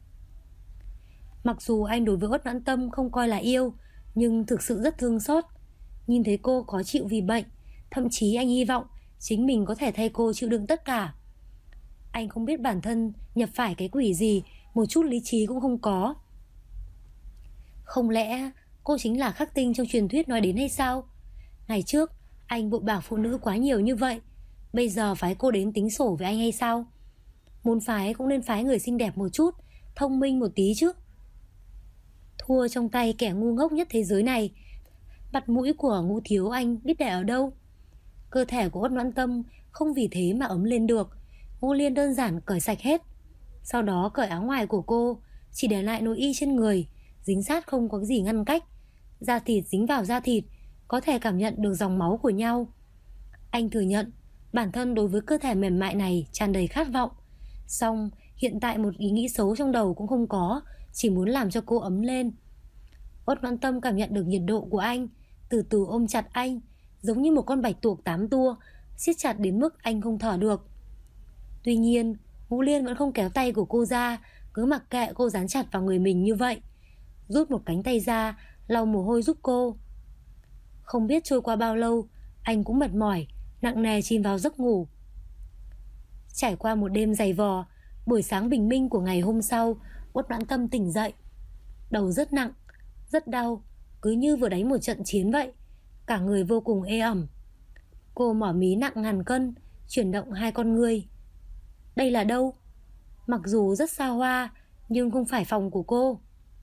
Mặc dù anh đối với Uất Noãn Tâm không coi là yêu, nhưng thực sự rất thương xót. Nhìn thấy cô khó chịu vì bệnh, thậm chí anh hy vọng chính mình có thể thay cô chịu đựng tất cả. Anh không biết bản thân nhập phải cái quỷ gì, một chút lý trí cũng không có. Không lẽ cô chính là khắc tinh trong truyền thuyết nói đến hay sao? Ngày trước anh bội bạc phụ nữ quá nhiều như vậy, bây giờ phái cô đến tính sổ với anh hay sao? Muốn phái cũng nên phái người xinh đẹp một chút, thông minh một tí chứ. Thua trong tay kẻ ngu ngốc nhất thế giới này, mặt mũi của Ngũ Thiếu anh biết để ở đâu? Cơ thể của Uất Noãn Tâm không vì thế mà ấm lên được. Ngũ Liên đơn giản cởi sạch hết, sau đó cởi áo ngoài của cô, chỉ để lại nội y trên người, dính sát không có gì ngăn cách. Da thịt dính vào da thịt, có thể cảm nhận được dòng máu của nhau. Anh thừa nhận bản thân đối với cơ thể mềm mại này tràn đầy khát vọng, song hiện tại một ý nghĩ xấu trong đầu cũng không có, chỉ muốn làm cho cô ấm lên. Uất Noãn Tâm cảm nhận được nhiệt độ của anh, từ từ ôm chặt anh, giống như một con bạch tuộc 8 tua, siết chặt đến mức anh không thở được. Tuy nhiên, Ngũ Liên vẫn không kéo tay của cô ra, cứ mặc kệ cô dán chặt vào người mình như vậy, rút một cánh tay ra, lau mồ hôi giúp cô. Không biết trôi qua bao lâu, anh cũng mệt mỏi, nặng nề chìm vào giấc ngủ. Trải qua một đêm dày vò, buổi sáng bình minh của ngày hôm sau, Uất Noãn Tâm tỉnh dậy. Đầu rất nặng, rất đau, cứ như vừa đánh một trận chiến vậy, cả người vô cùng ê ẩm. Cô mỏ mí nặng ngàn cân, chuyển động hai con ngươi. Đây là đâu? Mặc dù rất xa hoa, nhưng không phải phòng của cô.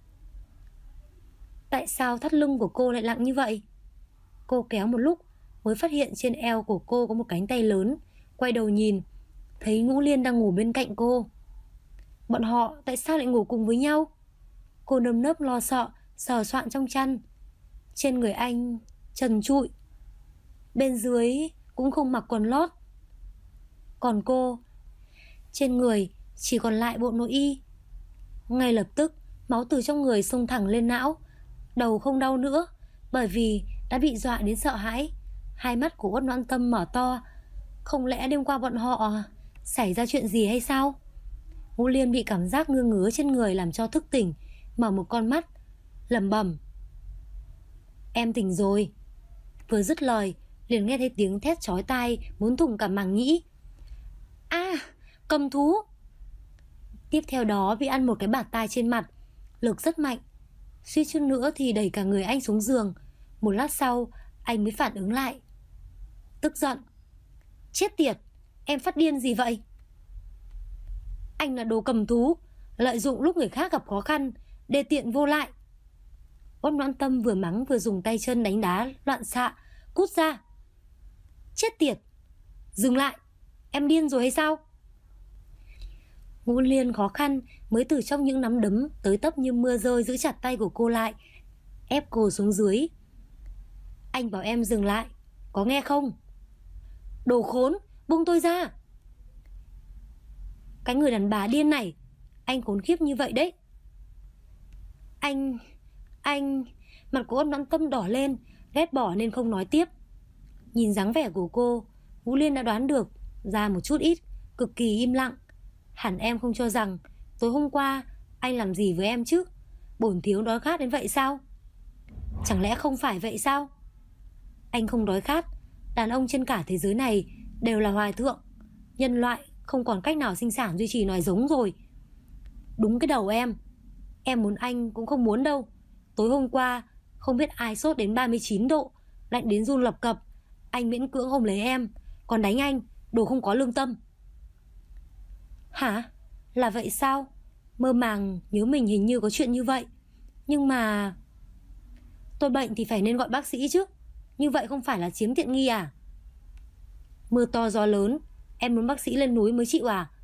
Tại sao thắt lưng của cô lại nặng như vậy? Cô kéo một lúc mới phát hiện trên eo của cô có một cánh tay lớn. Quay đầu nhìn, thấy Ngũ Liên đang ngủ bên cạnh cô. Bọn họ tại sao lại ngủ cùng với nhau? Cô nơm nớp lo sợ, sờ soạn trong chăn. Trên người anh trần trụi, bên dưới cũng không mặc quần lót. Còn cô, trên người chỉ còn lại bộ nội y. Ngay lập tức máu từ trong người xông thẳng lên não. Đầu không đau nữa, bởi vì đã bị dọa đến sợ hãi. Hai mắt của Uất Noãn Tâm mở to. Không lẽ đêm qua bọn họ xảy ra chuyện gì hay sao? Ngũ Liên bị cảm giác ngứa ngứa trên người làm cho thức tỉnh, mở một con mắt, lẩm bẩm: Em tỉnh rồi. Vừa dứt lời liền nghe thấy tiếng thét chói tai muốn thủng cả màng nhĩ. Cầm thú. Tiếp theo đó bị ăn một cái bạt tai trên mặt, lực rất mạnh, suýt chút nữa thì đẩy cả người anh xuống giường. Một lát sau anh mới phản ứng lại, tức giận: Chết tiệt, em phát điên gì vậy? Anh là đồ cầm thú, lợi dụng lúc người khác gặp khó khăn, đê tiện vô lại. Uất Noãn Tâm vừa mắng vừa dùng tay chân đánh đá loạn xạ. Cút ra. Chết tiệt, dừng lại, em điên rồi hay sao? Ngũ Liên khó khăn mới từ trong những nắm đấm tới tấp như mưa rơi giữ chặt tay của cô lại, ép cô xuống dưới. Anh bảo em dừng lại, có nghe không? Đồ khốn, buông tôi ra. Cái người đàn bà điên này, anh khốn khiếp như vậy đấy. Anh... Mặt của Uất Noãn Tâm đỏ lên, ghét bỏ nên không nói tiếp. Nhìn dáng vẻ của cô, Ngũ Liên đã đoán được ra một chút ít, cực kỳ im lặng. Hẳn em không cho rằng tối hôm qua anh làm gì với em chứ? Bổn thiếu đói khát đến vậy sao? Chẳng lẽ không phải vậy sao? Anh không đói khát. Đàn ông trên cả thế giới này đều là hoài thượng. Nhân loại không còn cách nào sinh sản duy trì nòi giống rồi. Đúng cái đầu em. Em muốn anh cũng không muốn đâu. Tối hôm qua không biết ai sốt đến 39 độ, lạnh đến run lập cập, anh miễn cưỡng ôm lấy em, còn đánh anh, đồ không có lương tâm. Hả? Là vậy sao? Mơ màng nhớ mình hình như có chuyện như vậy. Nhưng mà... Tôi bệnh thì phải nên gọi bác sĩ chứ. Như vậy không phải là chiếm tiện nghi à? Mưa to gió lớn, em muốn bác sĩ lên núi mới chịu à?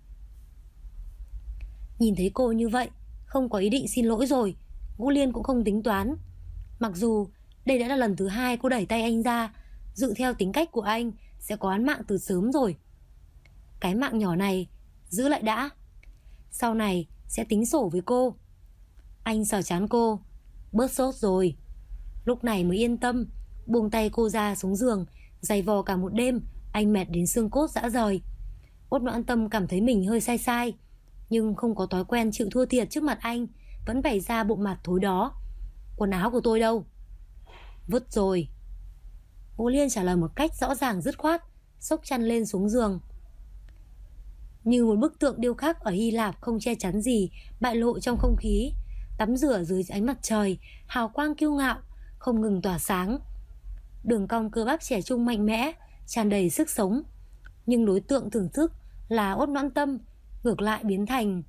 Nhìn thấy cô như vậy, không có ý định xin lỗi rồi, Ngũ Liên cũng không tính toán. Mặc dù đây đã là lần thứ hai cô đẩy tay anh ra, dự theo tính cách của anh sẽ có án mạng từ sớm rồi. Cái mạng nhỏ này giữ lại đã, sau này sẽ tính sổ với cô. Anh sờ trán cô, bớt sốt rồi. Lúc này mới yên tâm, buông tay cô ra xuống giường. Giày vò cả một đêm, anh mệt đến xương cốt rã rời. Uất Noãn Tâm cảm thấy mình hơi sai sai, nhưng không có thói quen chịu thua thiệt trước mặt anh, vẫn bày ra bộ mặt thối đó. Quần áo của tôi đâu? Vứt rồi. Ngũ Liên trả lời một cách rõ ràng dứt khoát, xốc chăn lên xuống giường. Như một bức tượng điêu khắc ở Hy Lạp không che chắn gì, bại lộ trong không khí, tắm rửa dưới ánh mặt trời, hào quang kiêu ngạo, không ngừng tỏa sáng. Đường cong cơ bắp trẻ trung mạnh mẽ, tràn đầy sức sống. Nhưng đối tượng thưởng thức là Uất Noãn Tâm, ngược lại biến thành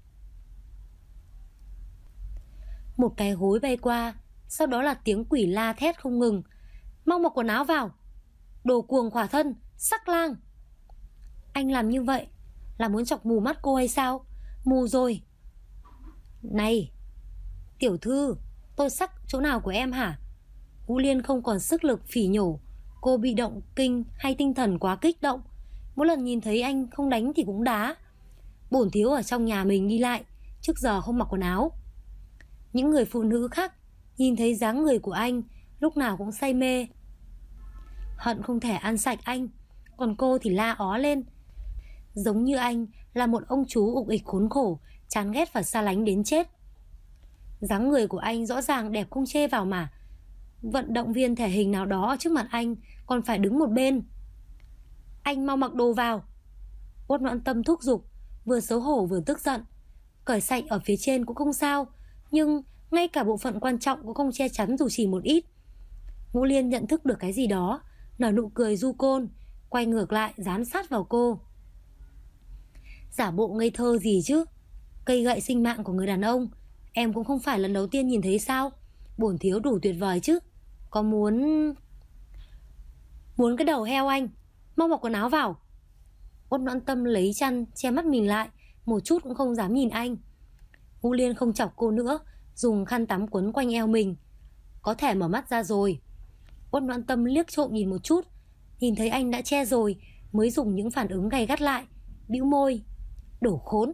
một cái gối bay qua, sau đó là tiếng quỷ la thét không ngừng. Mau mặc quần áo vào, đồ cuồng khỏa thân, sắc lang. Anh làm như vậy là muốn chọc mù mắt cô hay sao? Mù rồi. Này, tiểu thư, tôi sắc chỗ nào của em hả? Ngũ Liên không còn sức lực phỉ nhổ. Cô bị động kinh hay tinh thần quá kích động, mỗi lần nhìn thấy anh không đánh thì cũng đá. Bổn thiếu ở trong nhà mình đi lại, trước giờ không mặc quần áo. Những người phụ nữ khác nhìn thấy dáng người của anh lúc nào cũng say mê, hận không thể ăn sạch anh. Còn cô thì la ó lên, giống như anh là một ông chú ục ịch khốn khổ, chán ghét và xa lánh đến chết. Dáng người của anh rõ ràng đẹp không chê vào mà. Vận động viên thể hình nào đó trước mặt anh còn phải đứng một bên. Anh mau mặc đồ vào. Uất Noãn Tâm thúc giục, vừa xấu hổ vừa tức giận. Cởi sạch ở phía trên cũng không sao, nhưng ngay cả bộ phận quan trọng cũng không che chắn dù chỉ một ít. Ngũ Liên nhận thức được cái gì đó, nở nụ cười du côn, quay ngược lại dán sát vào cô. Giả bộ ngây thơ gì chứ? Cây gậy sinh mạng của người đàn ông em cũng không phải lần đầu tiên nhìn thấy sao? Bổn thiếu đủ tuyệt vời chứ. Có muốn cái đầu heo anh. Mau mặc quần áo vào. Uất Noãn Tâm lấy chăn che mắt mình lại, một chút cũng không dám nhìn anh. Ngũ Liên không chọc cô nữa, dùng khăn tắm quấn quanh eo mình. Có thể mở mắt ra rồi. Uất Noãn Tâm liếc trộm nhìn một chút, nhìn thấy anh đã che rồi, mới dùng những phản ứng gay gắt lại, bĩu môi. Đổ khốn.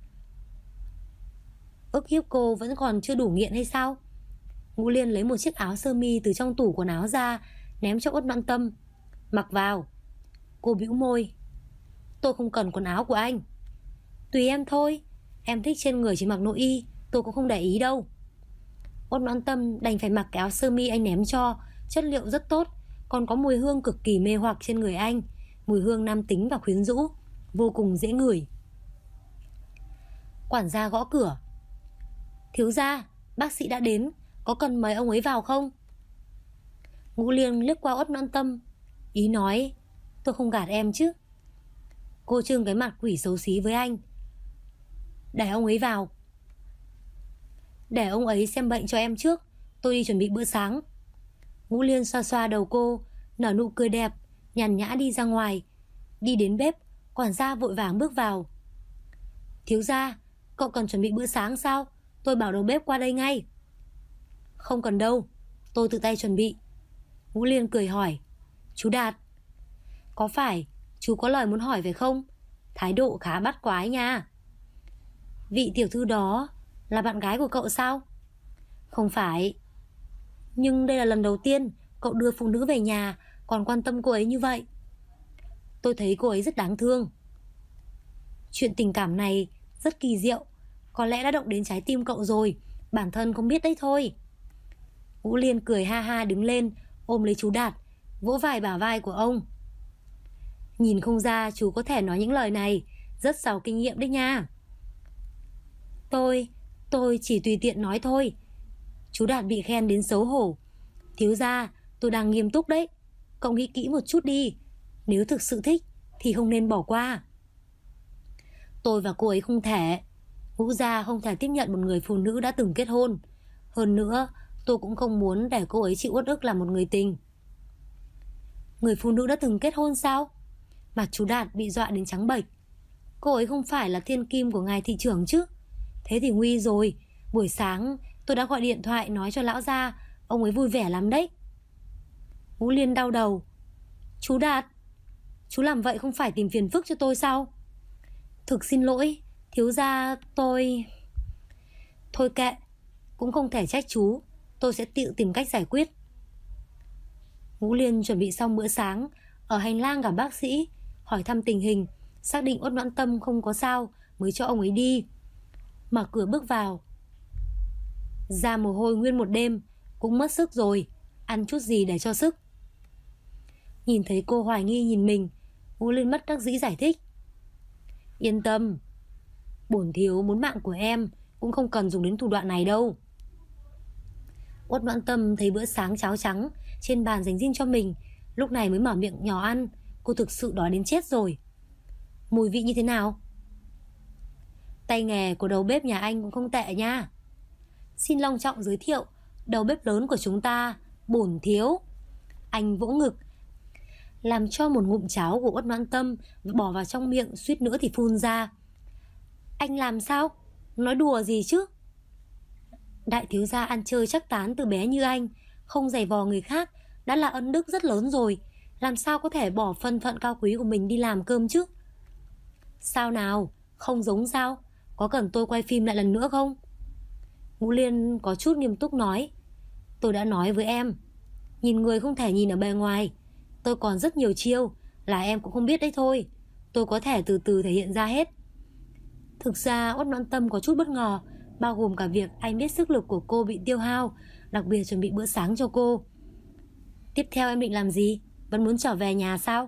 Ức hiếp cô vẫn còn chưa đủ nghiện hay sao? Ngũ Liên lấy một chiếc áo sơ mi từ trong tủ quần áo ra, ném cho Uất Noãn Tâm. Mặc vào. Cô bĩu môi. Tôi không cần quần áo của anh. Tùy em thôi, em thích trên người chỉ mặc nội y, tôi cũng không để ý đâu. Uất Noãn Tâm đành phải mặc cái áo sơ mi anh ném cho. Chất liệu rất tốt, còn có mùi hương cực kỳ mê hoặc trên người anh. Mùi hương nam tính và quyến rũ, vô cùng dễ ngửi. Quản gia gõ cửa. Thiếu gia, bác sĩ đã đến, có cần mời ông ấy vào không? Ngũ Liên liếc qua Uất Noãn Tâm, ý nói, tôi không gạt em chứ. Cô trưng cái mặt quỷ xấu xí với anh. Để ông ấy vào. Để ông ấy xem bệnh cho em trước, tôi đi chuẩn bị bữa sáng. Ngũ Liên xoa xoa đầu cô, nở nụ cười đẹp, nhàn nhã đi ra ngoài. Đi đến bếp, quản gia vội vàng bước vào. Thiếu gia, cậu cần chuẩn bị bữa sáng sao? Tôi bảo đầu bếp qua đây ngay. Không cần đâu, tôi tự tay chuẩn bị. Ngũ Liên cười hỏi. Chú Đạt, có phải chú có lời muốn hỏi phải không? Thái độ khá bắt quái nha. Vị tiểu thư đó là bạn gái của cậu sao? Không phải. Nhưng đây là lần đầu tiên cậu đưa phụ nữ về nhà, còn quan tâm cô ấy như vậy. Tôi thấy cô ấy rất đáng thương. Chuyện tình cảm này rất kỳ diệu, có lẽ đã động đến trái tim cậu rồi, bản thân không biết đấy thôi. Ngũ Liên cười ha ha đứng lên, ôm lấy chú Đạt, vỗ vai bả vai của ông. Nhìn không ra chú có thể nói những lời này, rất giàu kinh nghiệm đấy nha. Tôi chỉ tùy tiện nói thôi. Chú Đạt bị khen đến xấu hổ. Thiếu gia, tôi đang nghiêm túc đấy. Cậu nghĩ kỹ một chút đi. Nếu thực sự thích thì không nên bỏ qua. Tôi và cô ấy không thể. Ngũ gia không thể tiếp nhận một người phụ nữ đã từng kết hôn. Hơn nữa, tôi cũng không muốn để cô ấy chịu uất ức làm một người tình. Người phụ nữ đã từng kết hôn sao? Mặt chú Đạt bị dọa đến trắng bệch. Cô ấy không phải là thiên kim của ngài thị trưởng chứ? Thế thì nguy rồi. Buổi sáng tôi đã gọi điện thoại nói cho lão gia, ông ấy vui vẻ lắm đấy. Ngũ Liên đau đầu. Chú Đạt, chú làm vậy không phải tìm phiền phức cho tôi sao? Thực xin lỗi, thiếu gia, tôi... Thôi kệ, cũng không thể trách chú. Tôi sẽ tự tìm cách giải quyết. Ngũ Liên chuẩn bị xong bữa sáng, ở hành lang gặp bác sĩ, hỏi thăm tình hình, xác định Uất Noãn Tâm không có sao mới cho ông ấy đi. Mở cửa bước vào. Ra mồ hôi nguyên một đêm, cũng mất sức rồi, ăn chút gì để cho sức. Nhìn thấy cô hoài nghi nhìn mình, Ngũ Liên bất đắc dĩ giải thích. Yên tâm, bổn thiếu muốn mạng của em cũng không cần dùng đến thủ đoạn này đâu. Uất Noãn Tâm thấy bữa sáng cháo trắng trên bàn dành riêng cho mình, lúc này mới mở miệng nhỏ ăn. Cô thực sự đói đến chết rồi. Mùi vị như thế nào? Tay nghề của đầu bếp nhà anh cũng không tệ nha. Xin long trọng giới thiệu, đầu bếp lớn của chúng ta, bổn thiếu. Anh vỗ ngực, làm cho một ngụm cháo của Uất Noãn Tâm bỏ vào trong miệng, suýt nữa thì phun ra. Anh làm sao? Nói đùa gì chứ? Đại thiếu gia ăn chơi chắc tán từ bé như anh, không giày vò người khác đã là ân đức rất lớn rồi, làm sao có thể bỏ thân phận cao quý của mình đi làm cơm chứ? Sao nào? Không giống sao? Có cần tôi quay phim lại lần nữa không? Ngũ Liên có chút nghiêm túc nói. Tôi đã nói với em, nhìn người không thể nhìn ở bề ngoài. Tôi còn rất nhiều chiêu là em cũng không biết đấy thôi. Tôi có thể từ từ thể hiện ra hết. Thực ra Uất Noãn Tâm có chút bất ngờ, bao gồm cả việc anh biết sức lực của cô bị tiêu hao, đặc biệt chuẩn bị bữa sáng cho cô. Tiếp theo em định làm gì? Vẫn muốn trở về nhà sao?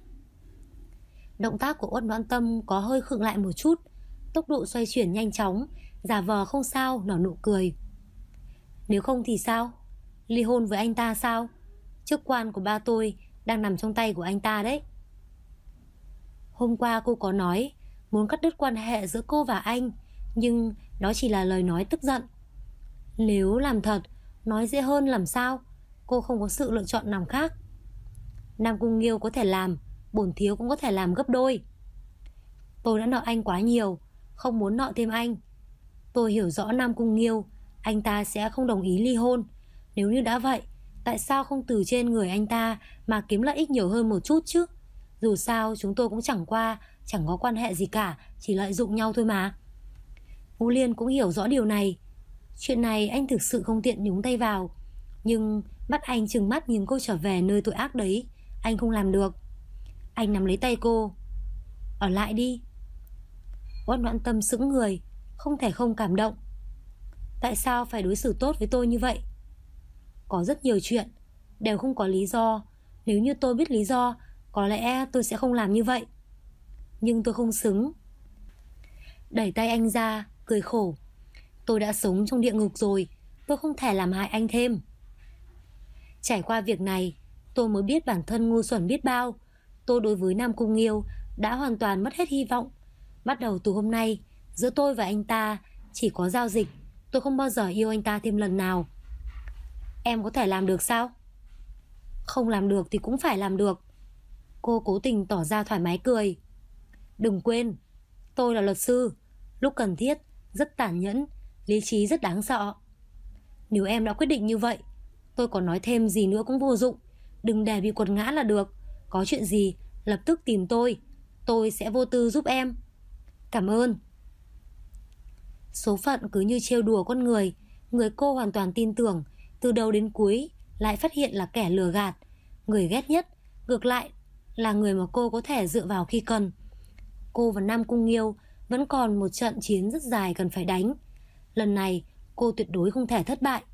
Động tác của Uất Noãn Tâm có hơi khựng lại một chút, tốc độ xoay chuyển nhanh chóng, giả vờ không sao, nở nụ cười. Nếu không thì sao? Ly hôn với anh ta sao? Chức quan của ba tôi đang nằm trong tay của anh ta đấy. Hôm qua cô có nói muốn cắt đứt quan hệ giữa cô và anh, nhưng đó chỉ là lời nói tức giận. Nếu làm thật, nói dễ hơn làm sao? Cô không có sự lựa chọn nào khác. Nam Cung Nghiêu có thể làm, bổn thiếu cũng có thể làm gấp đôi. Tôi đã nợ anh quá nhiều, không muốn nợ thêm anh. Tôi hiểu rõ Nam Cung Nghiêu, anh ta sẽ không đồng ý ly hôn. Nếu như đã vậy, tại sao không từ trên người anh ta mà kiếm lợi ích nhiều hơn một chút chứ? Dù sao chúng tôi cũng chẳng có quan hệ gì cả, chỉ lợi dụng nhau thôi mà. Ngũ Liên cũng hiểu rõ điều này. Chuyện này anh thực sự không tiện nhúng tay vào, nhưng bắt anh trừng mắt nhìn cô trở về nơi tội ác đấy, anh không làm được. Anh nắm lấy tay cô. Ở lại đi. Uất Noãn Tâm sững người, không thể không cảm động. Tại sao phải đối xử tốt với tôi như vậy? Có rất nhiều chuyện đều không có lý do. Nếu như tôi biết lý do, có lẽ tôi sẽ không làm như vậy. Nhưng tôi không xứng. Đẩy tay anh ra, cười khổ. Tôi đã sống trong địa ngục rồi, tôi không thể làm hại anh thêm. Trải qua việc này, tôi mới biết bản thân ngu xuẩn biết bao. Tôi đối với Nam Cung Nghiêu đã hoàn toàn mất hết hy vọng. Bắt đầu từ hôm nay, giữa tôi và anh ta chỉ có giao dịch. Tôi không bao giờ yêu anh ta thêm lần nào. Em có thể làm được sao? Không làm được thì cũng phải làm được. Cô cố tình tỏ ra thoải mái cười. Đừng quên, tôi là luật sư. Lúc cần thiết, rất tàn nhẫn, lý trí rất đáng sợ. Nếu em đã quyết định như vậy, tôi còn nói thêm gì nữa cũng vô dụng. Đừng để bị quật ngã là được. Có chuyện gì lập tức tìm tôi sẽ vô tư giúp em. Cảm ơn. Số phận cứ như trêu đùa con người. Người cô hoàn toàn tin tưởng, từ đầu đến cuối lại phát hiện là kẻ lừa gạt. Người ghét nhất ngược lại là người mà cô có thể dựa vào khi cần. Cô và Nam Cung Nghiêu vẫn còn một trận chiến rất dài cần phải đánh. Lần này cô tuyệt đối không thể thất bại.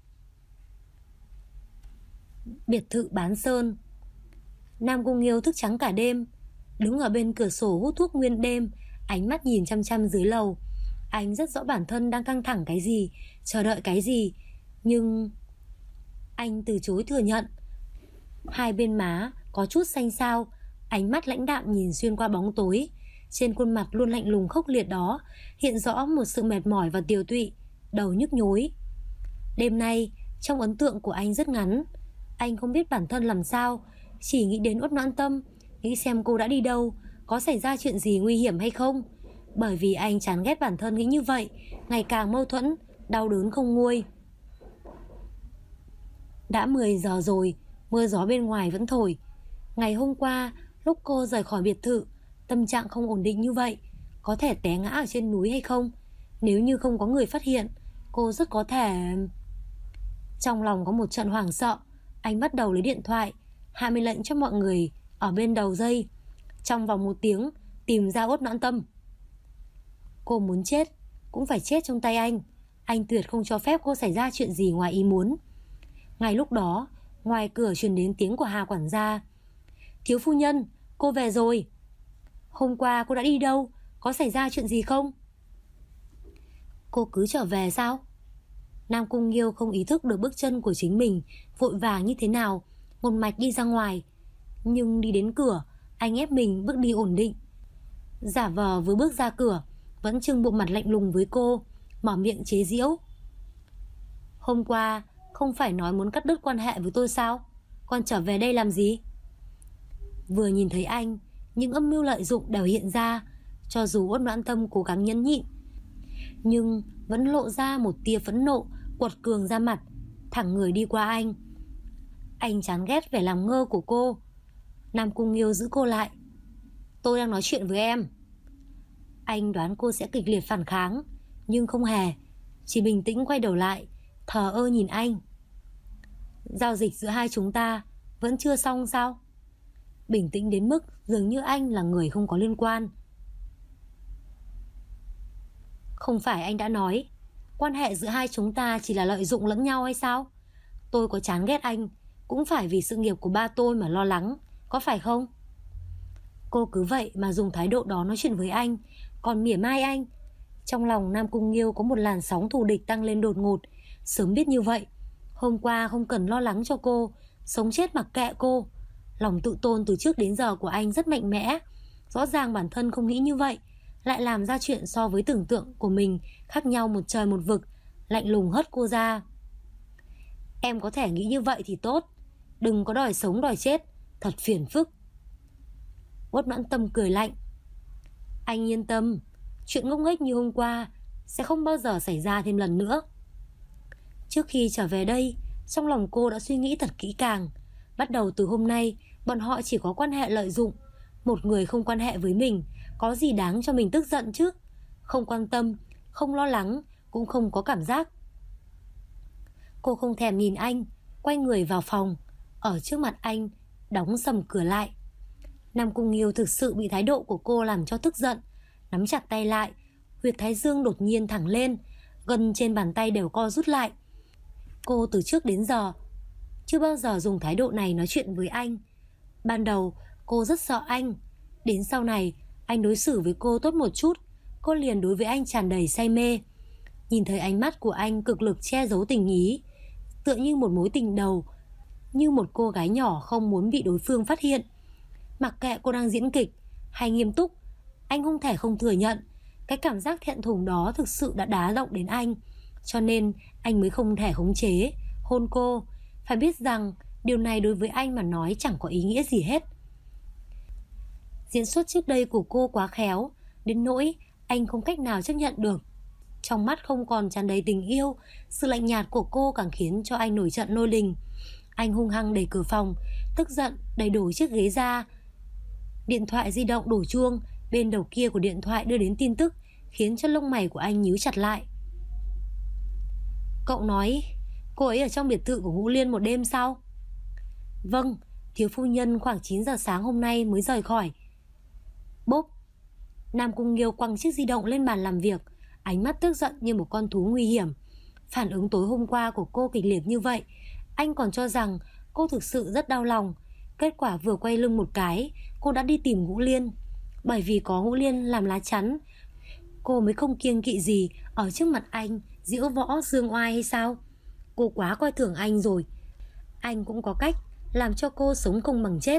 Biệt thự Bán Sơn. Nam Cung Nghiêu thức trắng cả đêm, đứng ở bên cửa sổ hút thuốc nguyên đêm, ánh mắt nhìn chăm chăm dưới lầu. Anh rất rõ bản thân đang căng thẳng cái gì, chờ đợi cái gì, nhưng anh từ chối thừa nhận. Hai bên má có chút xanh xao, ánh mắt lãnh đạm nhìn xuyên qua bóng tối. Trên khuôn mặt luôn lạnh lùng khốc liệt đó hiện rõ một sự mệt mỏi và tiều tụy, đầu nhức nhối. Đêm nay trong ấn tượng của anh rất ngắn. Anh không biết bản thân làm sao, chỉ nghĩ đến Uất Noãn Tâm, nghĩ xem cô đã đi đâu, có xảy ra chuyện gì nguy hiểm hay không. Bởi vì anh chán ghét bản thân nghĩ như vậy, ngày càng mâu thuẫn, đau đớn không nguôi. Đã 10 giờ rồi, mưa gió bên ngoài vẫn thổi. Ngày hôm qua, lúc cô rời khỏi biệt thự, tâm trạng không ổn định như vậy, có thể té ngã ở trên núi hay không? Nếu như không có người phát hiện, cô rất có thể... Trong lòng có một trận hoảng sợ, anh bắt đầu lấy điện thoại, hạ mệnh lệnh cho mọi người ở bên đầu dây. Trong vòng 1 tiếng, tìm ra Uất Noãn Tâm. Cô muốn chết, cũng phải chết trong tay anh. Anh tuyệt không cho phép cô xảy ra chuyện gì ngoài ý muốn. Ngay lúc đó, ngoài cửa truyền đến tiếng của Hà quản gia. Thiếu phu nhân, cô về rồi. Hôm qua cô đã đi đâu? Có xảy ra chuyện gì không? Cô cứ trở về sao? Nam Cung Nghiêu không ý thức được bước chân của chính mình vội vàng như thế nào, một mạch đi ra ngoài. Nhưng đi đến cửa, anh ép mình bước đi ổn định. Giả vờ vừa bước ra cửa, vẫn trưng bộ mặt lạnh lùng với cô, mở miệng chế giễu. Hôm qua không phải nói muốn cắt đứt quan hệ với tôi sao? Còn trở về đây làm gì? Vừa nhìn thấy anh, những âm mưu lợi dụng đều hiện ra. Cho dù Uất Noãn Tâm cố gắng nhẫn nhịn, nhưng vẫn lộ ra một tia phẫn nộ quật cường ra mặt, thẳng người đi qua anh. Anh chán ghét vẻ làm ngơ của cô. Nam Cung Nghiêu giữ cô lại. Tôi đang nói chuyện với em. Anh đoán cô sẽ kịch liệt phản kháng, nhưng không hề, chỉ bình tĩnh quay đầu lại, thờ ơ nhìn anh. Giao dịch giữa hai chúng ta vẫn chưa xong sao? Bình tĩnh đến mức dường như anh là người không có liên quan. Không phải anh đã nói quan hệ giữa hai chúng ta chỉ là lợi dụng lẫn nhau hay sao? Tôi có chán ghét anh cũng phải vì sự nghiệp của ba tôi mà lo lắng, có phải không? Cô cứ vậy mà dùng thái độ đó nói chuyện với anh, còn mỉa mai anh. Trong lòng Nam Cung Nghiêu có một làn sóng thù địch tăng lên đột ngột. Sớm biết như vậy, hôm qua không cần lo lắng cho cô, sống chết mặc kệ cô. Lòng tự tôn từ trước đến giờ của anh rất mạnh mẽ. Rõ ràng bản thân không nghĩ như vậy, lại làm ra chuyện so với tưởng tượng của mình khác nhau một trời một vực, lạnh lùng hất cô ra. Em có thể nghĩ như vậy thì tốt, đừng có đòi sống đòi chết, thật phiền phức. Uất Noãn Tâm cười lạnh. Anh yên tâm, chuyện ngốc nghếch như hôm qua sẽ không bao giờ xảy ra thêm lần nữa. Trước khi trở về đây, trong lòng cô đã suy nghĩ thật kỹ càng. Bắt đầu từ hôm nay, bọn họ chỉ có quan hệ lợi dụng. Một người không quan hệ với mình, có gì đáng cho mình tức giận chứ? Không quan tâm, không lo lắng, cũng không có cảm giác. Cô không thèm nhìn anh, quay người vào phòng. Ở trước mặt anh, đóng sầm cửa lại. Nam Cung Nghiêu thực sự bị thái độ của cô làm cho tức giận, nắm chặt tay lại, huyệt thái dương đột nhiên thẳng lên, gân trên bàn tay đều co rút lại. Cô từ trước đến giờ chưa bao giờ dùng thái độ này nói chuyện với anh. Ban đầu cô rất sợ anh, đến sau này anh đối xử với cô tốt một chút, cô liền đối với anh tràn đầy say mê. Nhìn thấy ánh mắt của anh cực lực che giấu tình ý, tựa như một mối tình đầu, như một cô gái nhỏ không muốn bị đối phương phát hiện. Mặc kệ cô đang diễn kịch hay nghiêm túc, anh không thể không thừa nhận cái cảm giác thẹn thùng đó thực sự đã đá động đến anh. Cho nên anh mới không thể khống chế hôn cô. Phải biết rằng điều này đối với anh mà nói chẳng có ý nghĩa gì hết. Diễn xuất trước đây của cô quá khéo, đến nỗi anh không cách nào chấp nhận được. Trong mắt không còn tràn đầy tình yêu, sự lạnh nhạt của cô càng khiến cho anh nổi trận lôi đình. Anh hung hăng đẩy cửa phòng, tức giận đẩy đổ chiếc ghế ra. Điện thoại di động đổ chuông, bên đầu kia của điện thoại đưa đến tin tức, khiến cho lông mày của anh nhíu chặt lại. Cậu nói cô ấy ở trong biệt thự của Ngũ Liên một đêm sao? Vâng, thiếu phu nhân khoảng 9 giờ sáng hôm nay mới rời khỏi. Bốp. Nam Cung Nghiêu quăng chiếc di động lên bàn làm việc, ánh mắt tức giận như một con thú nguy hiểm. Phản ứng tối hôm qua của cô kịch liệt như vậy, anh còn cho rằng cô thực sự rất đau lòng. Kết quả vừa quay lưng một cái, cô đã đi tìm Ngũ Liên. Bởi vì có Ngũ Liên làm lá chắn, cô mới không kiêng kỵ gì ở trước mặt anh diễu võ dương oai hay sao? Cô quá coi thường anh rồi. Anh cũng có cách làm cho cô sống không bằng chết.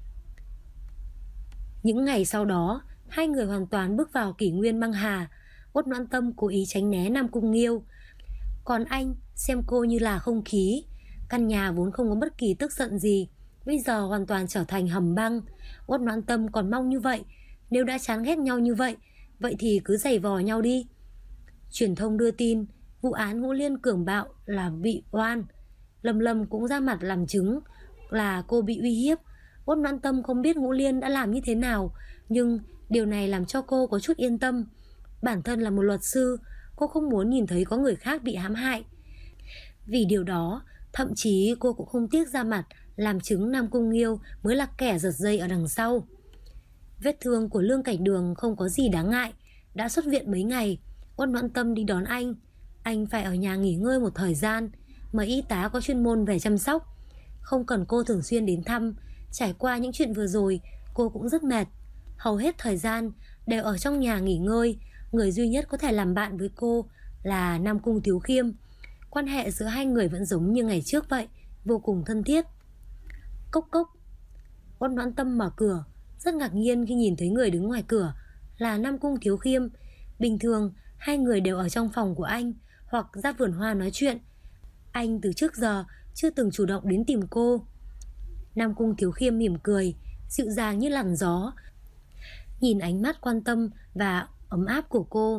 Những ngày sau đó, hai người hoàn toàn bước vào kỷ nguyên băng hà. Uất Noãn Tâm cố ý tránh né Nam Cung Nghiêu, còn anh xem cô như là không khí. Căn nhà vốn không có bất kỳ tức giận gì, bây giờ hoàn toàn trở thành hầm băng. Uất Noãn Tâm còn mong như vậy, nếu đã chán ghét nhau như vậy, vậy thì cứ giày vò nhau đi. Truyền thông đưa tin vụ án Ngũ Liên cường bạo là bị oan. Lâm Lâm cũng ra mặt làm chứng là cô bị uy hiếp. Uất Noãn Tâm không biết Ngũ Liên đã làm như thế nào, nhưng điều này làm cho cô có chút yên tâm. Bản thân là một luật sư, cô không muốn nhìn thấy có người khác bị hãm hại. Vì điều đó, thậm chí cô cũng không tiếc ra mặt làm chứng Nam Cung Nghiêu mới là kẻ giật dây ở đằng sau. Vết thương của Lương Cảnh Đường không có gì đáng ngại, đã xuất viện mấy ngày. Uất Noãn Tâm đi đón anh phải ở nhà nghỉ ngơi một thời gian, mời y tá có chuyên môn về chăm sóc. Không cần cô thường xuyên đến thăm. Trải qua những chuyện vừa rồi, cô cũng rất mệt. hầu hết thời gian đều ở trong nhà nghỉ ngơi. Người duy nhất có thể làm bạn với cô là Nam Cung Thiếu Khiêm. Quan hệ giữa hai người vẫn giống như ngày trước vậy, vô cùng thân thiết. Cốc cốc. Ôn Noãn Tâm mở cửa, rất ngạc nhiên khi nhìn thấy người đứng ngoài cửa là Nam Cung Thiếu Khiêm. Bình thường hai người đều ở trong phòng của anh hoặc ra vườn hoa nói chuyện. Anh từ trước giờ chưa từng chủ động đến tìm cô. Nam Cung Thiếu Khiêm mỉm cười, dịu dàng như làn gió, nhìn ánh mắt quan tâm và ấm áp của cô.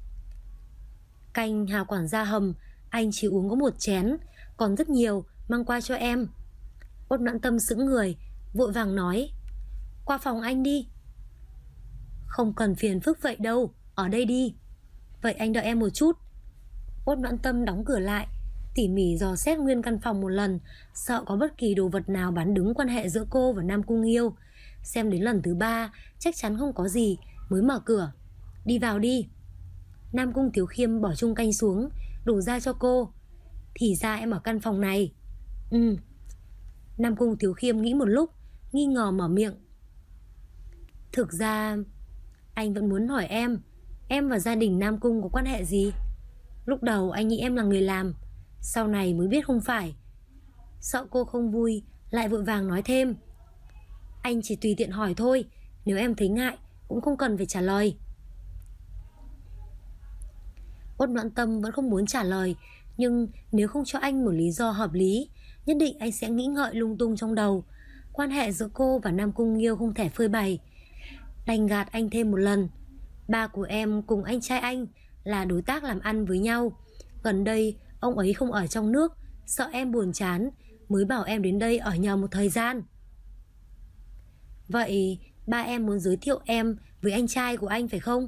Canh Hà quản gia hầm, anh chỉ uống có một chén, còn rất nhiều, mang qua cho em. Ôn Noãn Tâm sững người, vội vàng nói, qua phòng anh đi. Không cần phiền phức vậy đâu, ở đây đi. Vậy anh đợi em một chút. Ôn Noãn Tâm đóng cửa lại, tỉ mỉ dò xét nguyên căn phòng một lần, sợ có bất kỳ đồ vật nào bán đứng quan hệ giữa cô và Nam Cung Nghiêu. Xem đến lần thứ 3 chắc chắn không có gì, mới mở cửa. Đi vào đi. Nam Cung Thiếu Khiêm bỏ chung canh xuống, đổ ra cho cô. Thì ra em ở căn phòng này. Nam Cung Thiếu Khiêm nghĩ một lúc, nghi ngờ mở miệng. Thực ra anh vẫn muốn hỏi em và gia đình Nam Cung có quan hệ gì? Lúc đầu anh nghĩ em là người làm, sau này mới biết không phải. Sợ cô không vui, lại vội vàng nói thêm, anh chỉ tùy tiện hỏi thôi, nếu em thấy ngại cũng không cần phải trả lời. Ôn Noãn Tâm vẫn không muốn trả lời, nhưng nếu không cho anh một lý do hợp lý, nhất định anh sẽ nghĩ ngợi lung tung trong đầu. Quan hệ giữa cô và Nam Cung Nghiêu không thể phơi bày, đành gạt anh thêm một lần. Ba của em cùng anh trai anh là đối tác làm ăn với nhau. Gần đây ông ấy không ở trong nước, sợ em buồn chán, mới bảo em đến đây ở nhờ một thời gian. Vậy ba em muốn giới thiệu em với anh trai của anh phải không?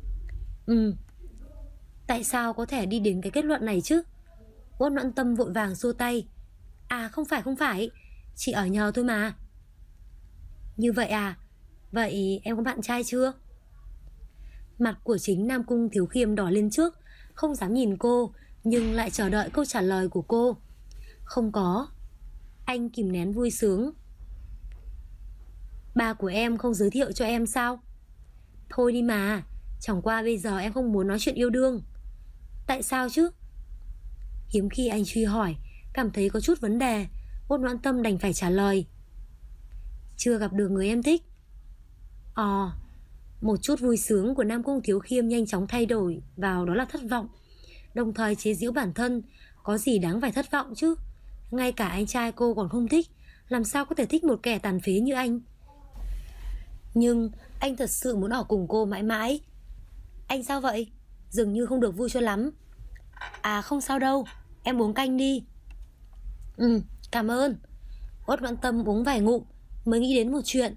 Tại sao có thể đi đến cái kết luận này chứ? Ôn Noãn Tâm vội vàng xua tay. À không phải, chỉ ở nhờ thôi mà. Như vậy à? Vậy em có bạn trai chưa? Mặt của chính Nam Cung Thiếu Khiêm đỏ lên trước, không dám nhìn cô, nhưng lại chờ đợi câu trả lời của cô. Không có. Anh kìm nén vui sướng. Ba của em không giới thiệu cho em sao? Thôi đi mà, chẳng qua bây giờ em không muốn nói chuyện yêu đương. Tại sao chứ? Hiếm khi anh truy hỏi, cảm thấy có chút vấn đề, Ôn Noãn Tâm đành phải trả lời. Chưa gặp được người em thích. Một chút vui sướng của Nam Cung Thiếu Khiêm nhanh chóng thay đổi vào đó là thất vọng, đồng thời chế giễu bản thân. Có gì đáng phải thất vọng chứ? Ngay cả anh trai cô còn không thích, làm sao có thể thích một kẻ tàn phế như anh? Nhưng anh thật sự muốn ở cùng cô mãi mãi. Anh sao vậy? Dường như không được vui cho lắm. À không sao đâu, em uống canh đi. Cảm ơn. Út Noãn Tâm uống vài ngụm mới nghĩ đến một chuyện.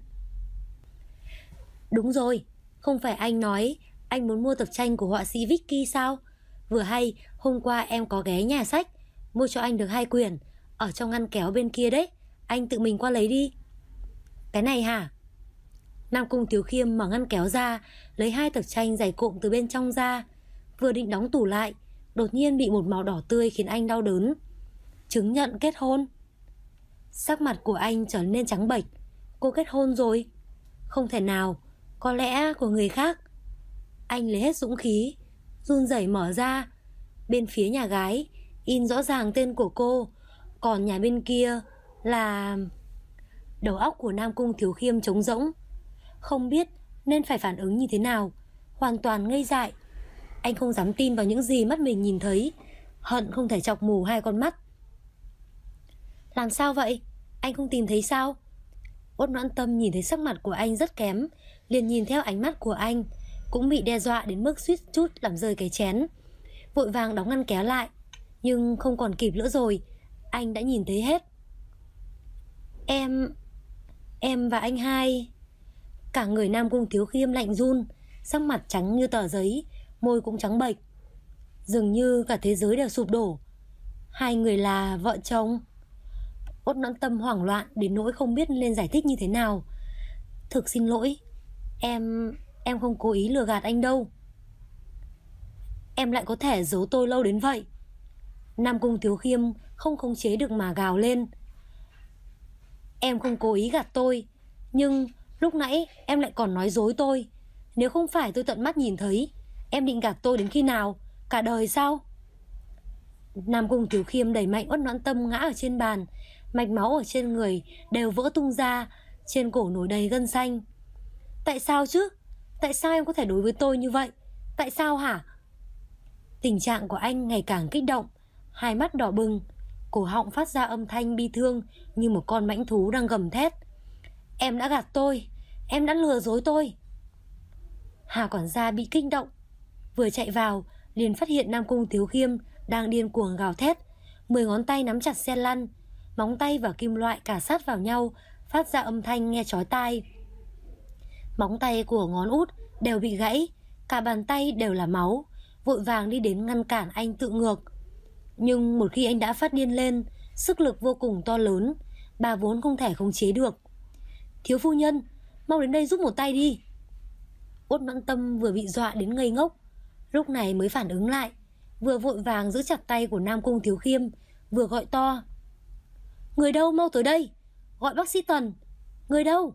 Đúng rồi, không phải anh nói anh muốn mua tập tranh của họa sĩ Vicky sao? Vừa hay hôm qua em có ghé nhà sách, mua cho anh được 2 quyển, ở trong ngăn kéo bên kia đấy. Anh tự mình qua lấy đi. Cái này hả? Nam Cung Thiếu Khiêm mở ngăn kéo ra, lấy 2 tập tranh dày cộm từ bên trong ra. Vừa định đóng tủ lại, đột nhiên bị một màu đỏ tươi khiến anh đau đớn. Chứng nhận kết hôn. Sắc mặt của anh trở nên trắng bệch. Cô kết hôn rồi? Không thể nào, có lẽ của người khác. Anh lấy hết dũng khí, run rẩy mở ra. Bên phía nhà gái in rõ ràng tên của cô, còn nhà bên kia là... Đầu óc của Nam Cung Thiếu Khiêm trống rỗng, không biết nên phải phản ứng như thế nào, hoàn toàn ngây dại. Anh không dám tin vào những gì mắt mình nhìn thấy, hận không thể chọc mù 2 con mắt. Làm sao vậy? Anh không tìm thấy sao? Út Noãn Tâm nhìn thấy sắc mặt của anh rất kém, liền nhìn theo ánh mắt của anh, cũng bị đe dọa đến mức suýt chút làm rơi cái chén. Vội vàng đóng ngăn kéo lại, nhưng không còn kịp nữa rồi, anh đã nhìn thấy hết. Em và anh hai... Cả người Nam Cung Thiếu Khiêm lạnh run, sắc mặt trắng như tờ giấy, môi cũng trắng bệch. Dường như cả thế giới đều sụp đổ. 2 người là vợ chồng. Út Noãn Tâm hoảng loạn đến nỗi không biết nên giải thích như thế nào. Thực xin lỗi, em không cố ý lừa gạt anh đâu. Em lại có thể giấu tôi lâu đến vậy? Nam Cung Thiếu Khiêm không khống chế được mà gào lên. Em không cố ý gạt tôi, nhưng Lúc nãy em lại còn nói dối tôi. Nếu không phải tôi tận mắt nhìn thấy, em định gạt tôi đến khi nào? Cả đời sao? Nam Cung Thiếu Khiêm đẩy mạnh Uất Noãn Tâm ngã ở trên bàn. Mạch máu ở trên người đều vỡ tung ra, trên cổ nổi đầy gân xanh. Tại sao chứ? Tại sao em có thể đối với tôi như vậy? Tại sao hả? Tình trạng của anh ngày càng kích động, hai mắt đỏ bừng, cổ họng phát ra âm thanh bi thương như một con mãnh thú đang gầm thét. Em đã gạt tôi, em đã lừa dối tôi. Hà quản gia bị kích động, vừa chạy vào liền phát hiện Nam Cung Thiếu Khiêm đang điên cuồng gào thét, 10 ngón tay nắm chặt xe lăn, móng tay và kim loại cà sát vào nhau, phát ra âm thanh nghe chói tai. Móng tay của ngón út đều bị gãy, cả bàn tay đều là máu, vội vàng đi đến ngăn cản anh tự ngược. Nhưng một khi anh đã phát điên lên, sức lực vô cùng to lớn, bà vốn không thể khống chế được. Thiếu phu nhân, mau đến đây giúp một tay đi. Uất Noãn Tâm vừa bị dọa đến ngây ngốc, lúc này mới phản ứng lại, vừa vội vàng giữ chặt tay của Nam Cung Thiếu Khiêm, vừa gọi to. Người đâu, mau tới đây, gọi bác sĩ Tần. Người đâu?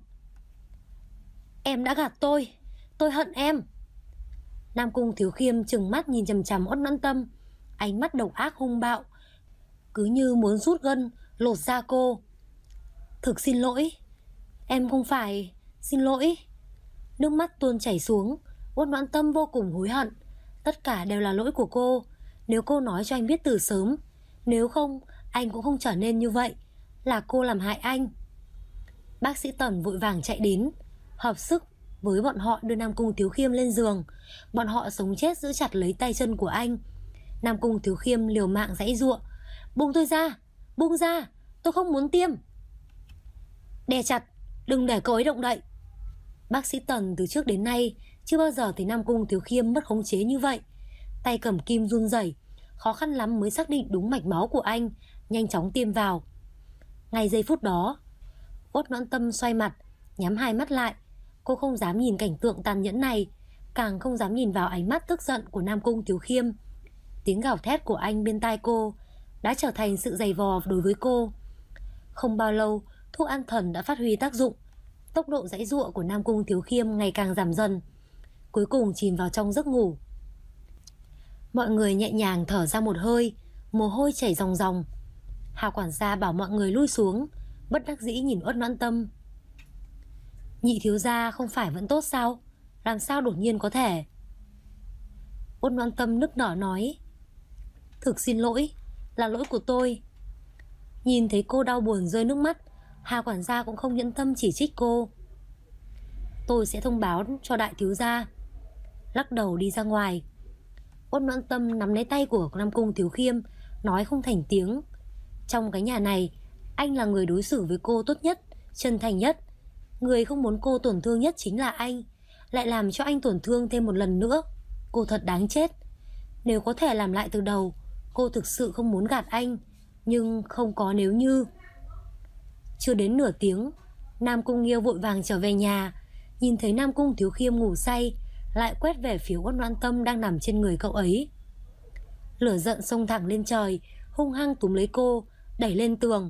Em đã gạt tôi hận em. Nam Cung Thiếu Khiêm trừng mắt nhìn chằm chằm Uất Noãn Tâm, ánh mắt độc ác hung bạo, cứ như muốn rút gân, lột da cô. Thực xin lỗi, em không phải, xin lỗi. Nước mắt tuôn chảy xuống, Uất Noãn Tâm vô cùng hối hận. Tất cả đều là lỗi của cô. Nếu cô nói cho anh biết từ sớm, nếu không, anh cũng không trở nên như vậy. Là cô làm hại anh. Bác sĩ Tần vội vàng chạy đến, hợp sức với bọn họ đưa Nam Cung Thiếu Khiêm lên giường. Bọn họ sống chết giữ chặt lấy tay chân của anh. Nam Cung Thiếu Khiêm liều mạng giãy giụa. Buông tôi ra, buông ra, tôi không muốn tiêm. Đè chặt, đừng để cậu ấy động đậy. Bác sĩ Tần từ trước đến nay chưa bao giờ thấy Nam Cung Thiếu Khiêm mất khống chế như vậy. Tay cầm kim run rẩy, khó khăn lắm mới xác định đúng mạch máu của anh, nhanh chóng tiêm vào. Ngay giây phút đó, Uất Noãn Tâm xoay mặt, nhắm hai mắt lại. Cô không dám nhìn cảnh tượng tàn nhẫn này, càng không dám nhìn vào ánh mắt tức giận của Nam Cung Thiếu Khiêm. Tiếng gào thét của anh bên tai cô đã trở thành sự giày vò đối với cô. Không bao lâu, thuốc an thần đã phát huy tác dụng. Tốc độ giãy giụa của Nam Cung Thiếu Khiêm ngày càng giảm dần, cuối cùng chìm vào trong giấc ngủ. Mọi người nhẹ nhàng thở ra một hơi, mồ hôi chảy ròng ròng. Hà quản gia bảo mọi người lui xuống, bất đắc dĩ nhìn Uất Noãn Tâm. Nhị thiếu gia không phải vẫn tốt sao? Làm sao đột nhiên có thể? Uất Noãn Tâm nức nở nói. Thực xin lỗi, là lỗi của tôi. Nhìn thấy cô đau buồn rơi nước mắt, Hà quản gia cũng không nhẫn tâm chỉ trích cô. Tôi sẽ thông báo cho đại thiếu gia. Lắc đầu đi ra ngoài. Uất Noãn Tâm nắm lấy tay của Nam Cung Thiếu Khiêm, nói không thành tiếng. Trong cái nhà này, anh là người đối xử với cô tốt nhất, chân thành nhất. Người không muốn cô tổn thương nhất chính là anh, lại làm cho anh tổn thương thêm một lần nữa. Cô thật đáng chết. Nếu có thể làm lại từ đầu, cô thực sự không muốn gạt anh, nhưng không có nếu như. Chưa đến nửa tiếng, Nam Cung Nghiêu vội vàng trở về nhà, nhìn thấy Nam Cung Thiếu Khiêm ngủ say, lại quét về phía Uất Noãn Tâm đang nằm trên người cậu ấy. Lửa giận xông thẳng lên trời, hung hăng túm lấy cô, đẩy lên tường.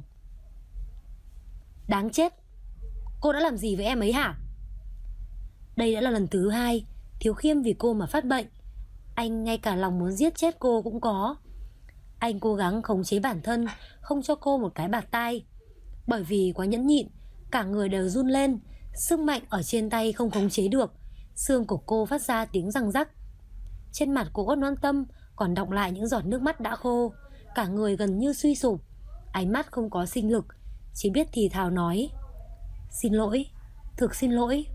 Đáng chết, cô đã làm gì với em ấy hả? Đây đã là lần thứ hai Thiếu Khiêm vì cô mà phát bệnh. Anh ngay cả lòng muốn giết chết cô cũng có. Anh cố gắng khống chế bản thân, không cho cô một cái bạt tai. Bởi vì quá nhẫn nhịn, cả người đều run lên, sức mạnh ở trên tay không khống chế được. Xương của cô phát ra tiếng răng rắc. Trên mặt của Uất Noãn Tâm còn đọng lại những giọt nước mắt đã khô, cả người gần như suy sụp, ánh mắt không có sinh lực, chỉ biết thì thào nói. Xin lỗi, thực xin lỗi.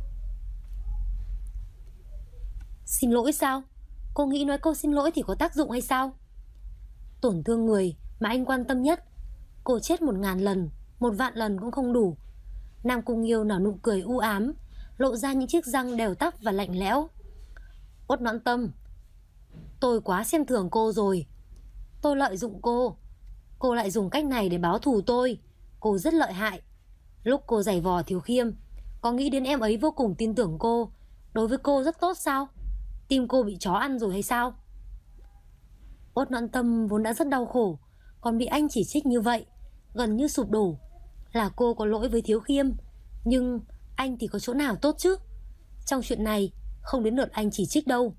Xin lỗi sao? Cô nghĩ nói câu xin lỗi thì có tác dụng hay sao? Tổn thương người mà anh quan tâm nhất, cô chết 1000 lần, 1.000.000 lần cũng không đủ. Nam Cung Nghiêu nở nụ cười u ám, lộ ra những chiếc răng đều tắp và lạnh lẽo. Uất Noãn Tâm, tôi quá xem thường cô rồi. Tôi lợi dụng cô lại dùng cách này để báo thù tôi. Cô rất lợi hại. Lúc cô giày vò Thiếu Khiêm, có nghĩ đến em ấy vô cùng tin tưởng cô, đối với cô rất tốt sao? Tim cô bị chó ăn rồi hay sao? Uất Noãn Tâm vốn đã rất đau khổ, còn bị anh chỉ trích như vậy, gần như sụp đổ. Là cô có lỗi với Thiếu Khiêm, nhưng Anh thì có chỗ nào tốt chứ? Trong chuyện này không đến lượt anh chỉ trích đâu.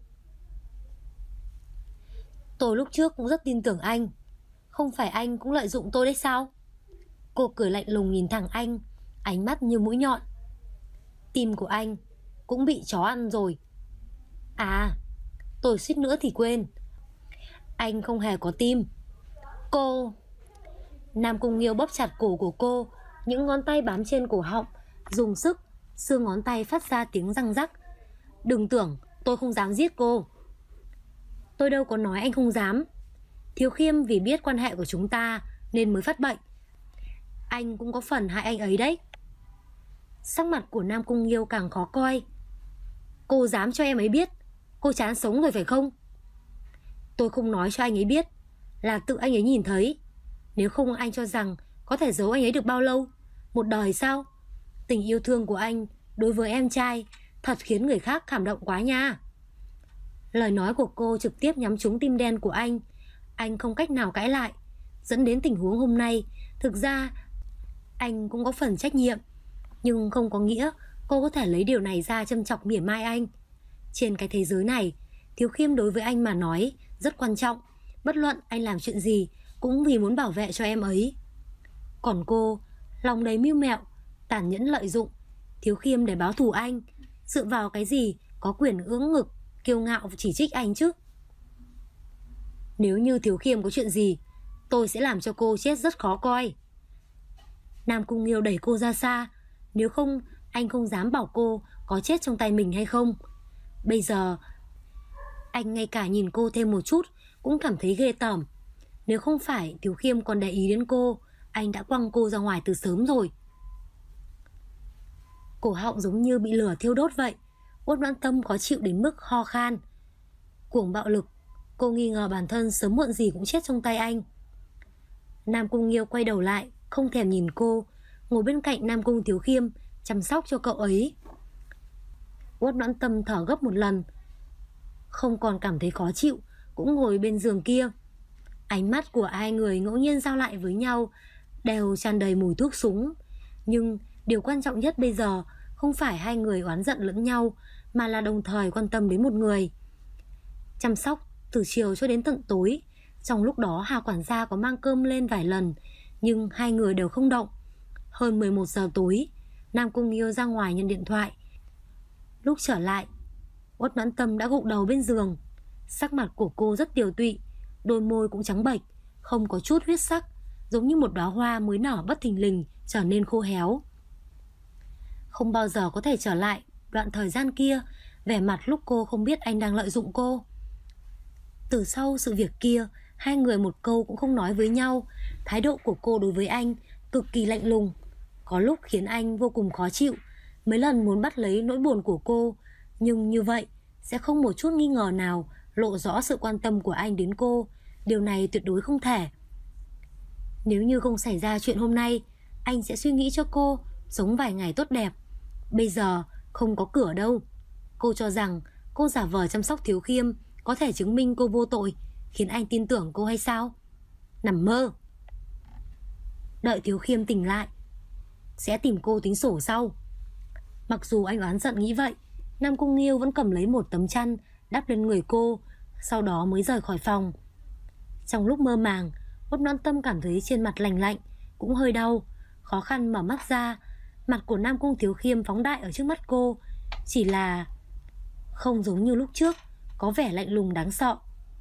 Tôi lúc trước cũng rất tin tưởng anh. Không phải anh cũng lợi dụng tôi đấy sao? Cô cười lạnh lùng nhìn thẳng anh, ánh mắt như mũi nhọn. Tim của anh cũng bị chó ăn rồi. À, tôi suýt nữa thì quên. Anh không hề có tim. Cô... Nam Cung Nghiêu bóp chặt cổ của cô, những ngón tay bám trên cổ họng, dùng sức, xương ngón tay phát ra tiếng răng rắc. Đừng tưởng tôi không dám giết cô. Tôi đâu có nói anh không dám. Thiếu Khiêm vì biết quan hệ của chúng ta nên mới phát bệnh. Anh cũng có phần hại anh ấy đấy. Sắc mặt của Nam Cung Nghiêu càng khó coi. Cô dám cho em ấy biết cô chán sống rồi phải không? Tôi không nói cho anh ấy biết, là tự anh ấy nhìn thấy. Nếu không anh cho rằng có thể giấu anh ấy được bao lâu? Một đời sao? Tình yêu thương của anh đối với em trai thật khiến người khác cảm động quá nha. Lời nói của cô trực tiếp nhắm trúng tim đen của anh. Anh không cách nào cãi lại, dẫn đến tình huống hôm nay. Thực ra anh cũng có phần trách nhiệm, nhưng không có nghĩa cô có thể lấy điều này ra châm chọc mỉa mai anh. Trên cái thế giới này, Thiếu Khiêm đối với anh mà nói rất quan trọng. Bất luận anh làm chuyện gì cũng vì muốn bảo vệ cho em ấy. Còn cô, lòng đầy mưu mẹo, tàn nhẫn lợi dụng Thiếu Khiêm để báo thù anh. Dựa vào cái gì có quyền ưỡn ngực, kiêu ngạo chỉ trích anh chứ? Nếu như Thiếu Khiêm có chuyện gì, tôi sẽ làm cho cô chết rất khó coi. Nam Cung Nghiêu đẩy cô ra xa. Nếu không, anh không dám bảo cô có chết trong tay mình hay không. Bây giờ anh ngay cả nhìn cô thêm một chút cũng cảm thấy ghê tởm. Nếu không phải Thiếu Khiêm còn để ý đến cô, anh đã quăng cô ra ngoài từ sớm rồi. Cổ họng giống như bị lửa thiêu đốt vậy. Uất Noãn Tâm khó chịu đến mức ho khan. Cuồng bạo lực, cô nghi ngờ bản thân sớm muộn gì cũng chết trong tay anh. Nam Cung Nghiêu quay đầu lại, không thèm nhìn cô, ngồi bên cạnh Nam Cung Thiếu Khiêm, chăm sóc cho cậu ấy. Uất Noãn Tâm thở gấp một lần, không còn cảm thấy khó chịu, cũng ngồi bên giường kia. Ánh mắt của hai người ngẫu nhiên giao lại với nhau, đều tràn đầy mùi thuốc súng. Nhưng điều quan trọng nhất bây giờ không phải hai người oán giận lẫn nhau, mà là đồng thời quan tâm đến một người. Chăm sóc từ chiều cho đến tận tối. Trong lúc đó Hà quản gia có mang cơm lên vài lần, nhưng hai người đều không động. Hơn 11 giờ tối, Nam Cung Nghiêu ra ngoài nhận điện thoại. Lúc trở lại, Uất Noãn Tâm đã gục đầu bên giường. Sắc mặt của cô rất tiều tụy, đôi môi cũng trắng bệch, không có chút huyết sắc, giống như một đóa hoa mới nở bất thình lình trở nên khô héo. Không bao giờ có thể trở lại đoạn thời gian kia, vẻ mặt lúc cô không biết anh đang lợi dụng cô. Từ sau sự việc kia, hai người một câu cũng không nói với nhau. Thái độ của cô đối với anh cực kỳ lạnh lùng, có lúc khiến anh vô cùng khó chịu. Mấy lần muốn bắt lấy nỗi buồn của cô, nhưng như vậy sẽ không một chút nghi ngờ nào lộ rõ sự quan tâm của anh đến cô. Điều này tuyệt đối không thể. Nếu như không xảy ra chuyện hôm nay, anh sẽ suy nghĩ cho cô sống vài ngày tốt đẹp. Bây giờ không có cửa đâu. Cô cho rằng cô giả vờ chăm sóc Thiếu Khiêm có thể chứng minh cô vô tội, khiến anh tin tưởng cô hay sao? Nằm mơ. Đợi Thiếu Khiêm tỉnh lại, sẽ tìm cô tính sổ sau. Mặc dù anh oán giận nghĩ vậy, Nam Cung Nghiêu vẫn cầm lấy một tấm chăn đắp lên người cô, sau đó mới rời khỏi phòng. Trong lúc mơ màng, Uất Noãn Tâm cảm thấy trên mặt lành lạnh, cũng hơi đau, khó khăn mở mắt ra. Mặt của Nam Cung Thiếu Khiêm phóng đại ở trước mắt cô, chỉ là không giống như lúc trước, có vẻ lạnh lùng đáng sợ.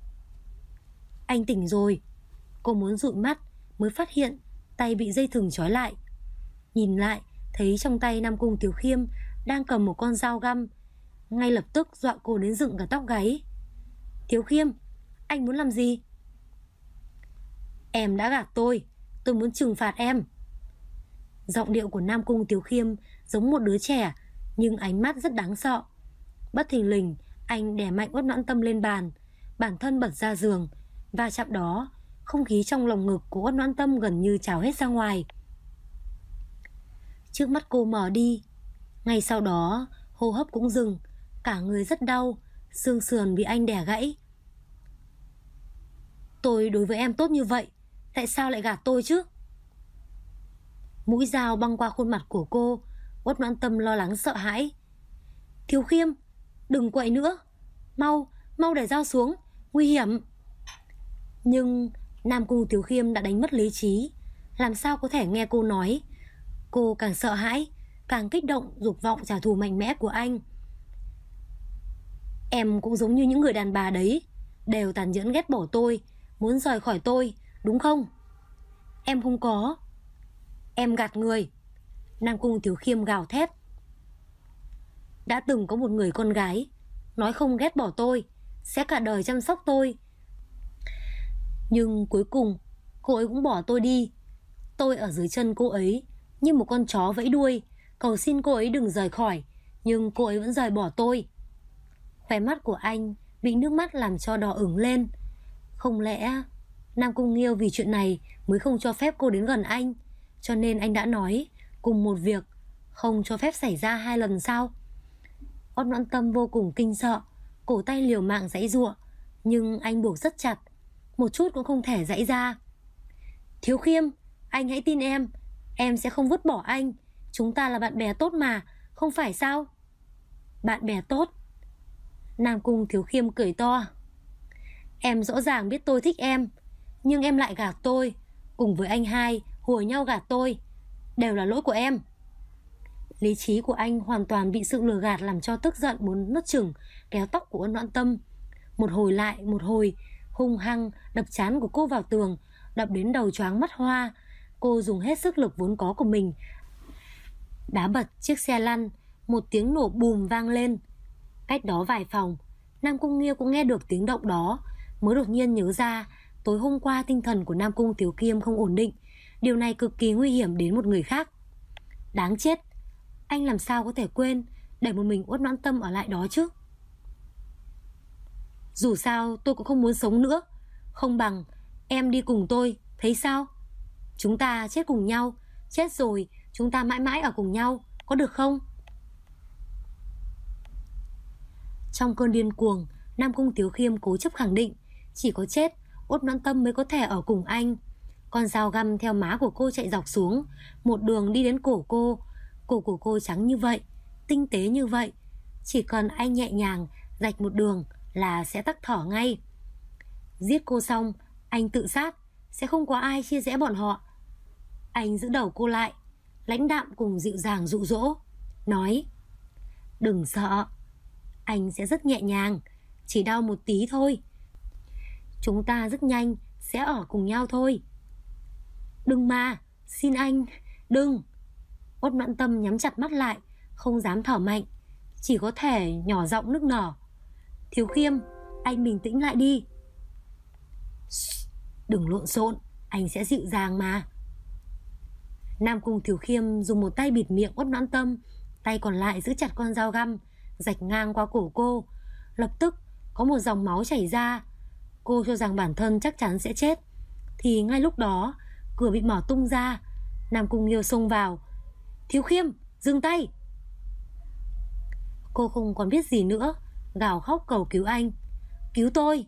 Anh tỉnh rồi. Cô muốn dụi mắt mới phát hiện tay bị dây thừng trói lại. Nhìn lại thấy trong tay Nam Cung Thiếu Khiêm đang cầm một con dao găm, ngay lập tức dọa cô đến dựng cả tóc gáy. Thiếu Khiêm, anh muốn làm gì? Em đã gạt tôi muốn trừng phạt em. Giọng điệu của Nam Cung Thiếu Khiêm giống một đứa trẻ, nhưng ánh mắt rất đáng sợ. Bất thình lình, anh đè mạnh Uất Noãn Tâm lên bàn, bản thân bật ra giường, và chạm đó, không khí trong lồng ngực của Uất Noãn Tâm gần như trào hết ra ngoài. Trước mắt cô mở đi, ngay sau đó hô hấp cũng dừng, cả người rất đau, xương sườn bị anh đè gãy. Tôi đối với em tốt như vậy, tại sao lại gạt tôi chứ? Mũi dao băng qua khuôn mặt của cô, Uất Noãn Tâm lo lắng sợ hãi. Thiếu Khiêm, đừng quậy nữa, mau để dao xuống, nguy hiểm. Nhưng Nam Cung Thiếu Khiêm đã đánh mất lý trí, làm sao có thể nghe cô nói. Cô càng sợ hãi, càng kích động dục vọng trả thù mạnh mẽ của anh. Em cũng giống như những người đàn bà đấy, đều tàn nhẫn ghét bỏ tôi, muốn rời khỏi tôi, đúng không? Em không có. Em gạt người. Nam Cung Thiếu Khiêm gào thét. Đã từng có một người con gái nói không ghét bỏ tôi, sẽ cả đời chăm sóc tôi. Nhưng cuối cùng cô ấy cũng bỏ tôi đi. Tôi ở dưới chân cô ấy như một con chó vẫy đuôi, cầu xin cô ấy đừng rời khỏi, nhưng cô ấy vẫn rời bỏ tôi. Khóe mắt của anh bị nước mắt làm cho đỏ ửng lên. Không lẽ Nam Cung Nghiêu vì chuyện này mới không cho phép cô đến gần anh, cho nên anh đã nói cùng một việc không cho phép xảy ra 2 lần sao? Uất Noãn Tâm vô cùng kinh sợ, cổ tay liều mạng giãy giụa, nhưng anh buộc rất chặt, một chút cũng không thể giãy ra. Thiếu Khiêm, anh hãy tin em sẽ không vứt bỏ anh. Chúng ta là bạn bè tốt mà, không phải sao? Bạn bè tốt? Nam Cung Thiếu Khiêm cười to. Em rõ ràng biết tôi thích em, nhưng em lại gạt tôi, cùng với anh hai hùa nhau gạt tôi. Đều là lỗi của em. Lý trí của anh hoàn toàn bị sự lừa gạt làm cho tức giận muốn nuốt chửng, kéo tóc của Uất Noãn Tâm. Một hồi lại một hồi, hung hăng đập trán của cô vào tường, đập đến đầu choáng mắt hoa. Cô dùng hết sức lực vốn có của mình, đá bật chiếc xe lăn. Một tiếng nổ bùm vang lên. Cách đó vài phòng, Nam Cung Nghiêu cũng nghe được tiếng động đó, mới đột nhiên nhớ ra tối hôm qua tinh thần của Nam Cung Thiếu Khiêm không ổn định. Điều này cực kỳ nguy hiểm đến một người khác. Đáng chết, anh làm sao có thể quên để một mình Uất Noãn Tâm ở lại đó chứ? Dù sao tôi cũng không muốn sống nữa, không bằng em đi cùng tôi, thấy sao? Chúng ta chết cùng nhau, chết rồi chúng ta mãi mãi ở cùng nhau, có được không? Trong cơn điên cuồng, Nam Cung Thiếu Khiêm cố chấp khẳng định chỉ có chết Uất Noãn Tâm mới có thể ở cùng anh. Con dao găm theo má của cô chạy dọc xuống, một đường đi đến cổ cô. Cổ của cô trắng như vậy, tinh tế như vậy, chỉ cần anh nhẹ nhàng rạch một đường là sẽ tắc thở ngay. Giết cô xong, anh tự sát, sẽ không có ai chia rẽ bọn họ. Anh giữ đầu cô lại, lãnh đạm cùng dịu dàng dụ dỗ, nói: đừng sợ, anh sẽ rất nhẹ nhàng, chỉ đau một tí thôi. Chúng ta rất nhanh sẽ ở cùng nhau thôi. Đừng mà, xin anh, đừng. Uất Noãn Tâm nhắm chặt mắt lại, không dám thở mạnh, chỉ có thể nhỏ giọng nức nở. Thiếu Khiêm, anh bình tĩnh lại đi. Đừng lộn xộn, anh sẽ dịu dàng mà. Nam Cung Thiếu Khiêm dùng một tay bịt miệng Uất Noãn Tâm, tay còn lại giữ chặt con dao găm, rạch ngang qua cổ cô. Lập tức có một dòng máu chảy ra. Cô cho rằng bản thân chắc chắn sẽ chết, thì ngay lúc đó cửa bị mở tung ra. Nam Cung Nghiêu xông vào. Thiếu Khiêm, dừng tay. Cô không còn biết gì nữa, gào khóc cầu cứu anh. Cứu tôi.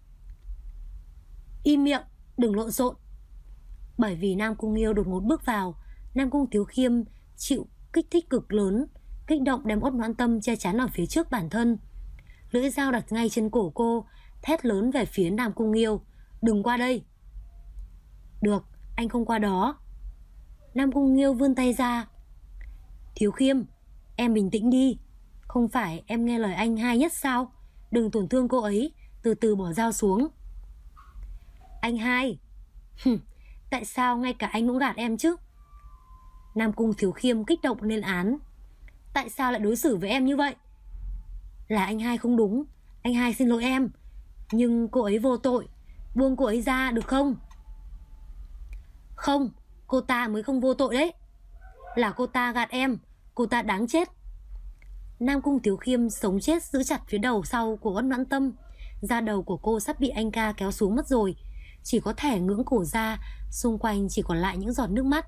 Im miệng, đừng lộn xộn. Bởi vì Nam Cung Nghiêu đột ngột bước vào, Nam Cung Thiếu Khiêm chịu kích thích cực lớn, kích động đem Uất Noãn Tâm che chắn ở phía trước bản thân. Lưỡi dao đặt ngay trên cổ cô, thét lớn về phía Nam Cung Nghiêu: đừng qua đây. Được, anh không qua đó. Nam Cung Nghiêu vươn tay ra. Thiếu Khiêm, em bình tĩnh đi. Không phải em nghe lời anh hai nhất sao? Đừng tổn thương cô ấy, từ từ bỏ dao xuống. Anh hai. Tại sao ngay cả anh cũng gạt em chứ? Nam Cung Thiếu Khiêm kích động lên án. Tại sao lại đối xử với em như vậy? Là anh hai không đúng, anh hai xin lỗi em, nhưng cô ấy vô tội, buông cô ấy ra được không? Không, cô ta mới không vô tội đấy. Là cô ta gạt em, cô ta đáng chết. Nam Cung Thiếu Khiêm sống chết giữ chặt phía đầu sau của Uất Noãn Tâm. Da đầu của cô sắp bị anh ca kéo xuống mất rồi, chỉ có thể ngưỡng cổ ra, xung quanh chỉ còn lại những giọt nước mắt.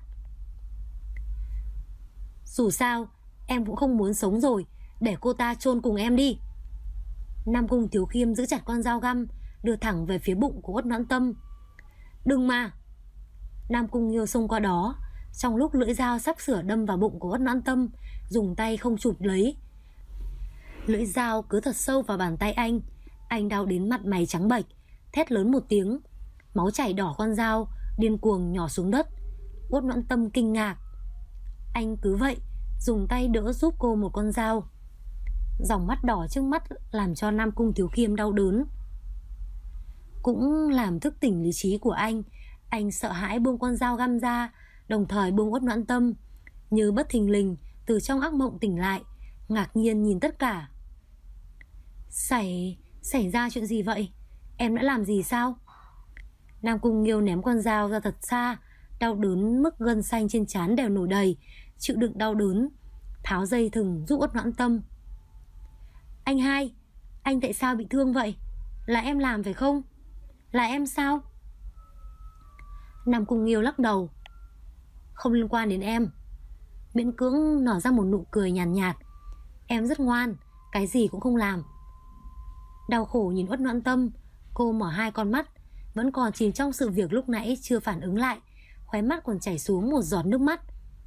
Dù sao em cũng không muốn sống rồi, để cô ta chôn cùng em đi. Nam Cung Thiếu Khiêm giữ chặt con dao găm, đưa thẳng về phía bụng của Uất Noãn Tâm. Đừng mà. Nam Cung Nghiêu xông qua đó, Trong lúc lưỡi dao sắp sửa đâm vào bụng của Uất Noãn Tâm, dùng tay không chụp lấy. Lưỡi dao cứ thật sâu vào bàn tay anh đau đến mặt mày trắng bệch, thét lớn một tiếng. Máu chảy đỏ con dao, điên cuồng nhỏ xuống đất. Uất Noãn Tâm kinh ngạc. Anh cứ vậy dùng tay đỡ giúp cô một con dao. Dòng mắt đỏ trước mắt làm cho Nam Cung Thiếu Khiêm đau đớn, cũng làm thức tỉnh lý trí của anh. Anh sợ hãi buông con dao găm ra, đồng thời buông Uất Noãn Tâm. Như bất thình lình từ trong ác mộng tỉnh lại, ngạc nhiên nhìn tất cả. Xảy ra chuyện gì vậy? Em đã làm gì sao? Nam Cung Nghiêu ném con dao ra thật xa, đau đớn mức gân xanh trên trán đều nổi đầy, chịu đựng đau đớn, tháo dây thừng giúp Uất Noãn Tâm. Anh hai, anh tại sao bị thương vậy? Là em làm phải không? Là em sao? Nam Cung Nghiêu lắc đầu. Không liên quan đến em. Miễn cưỡng nở ra một nụ cười nhàn nhạt. Em rất ngoan, cái gì cũng không làm. Đau khổ nhìn Uất Noãn Tâm, cô mở hai con mắt, vẫn còn chìm trong sự việc lúc nãy chưa phản ứng lại, khóe mắt còn chảy xuống một giọt nước mắt.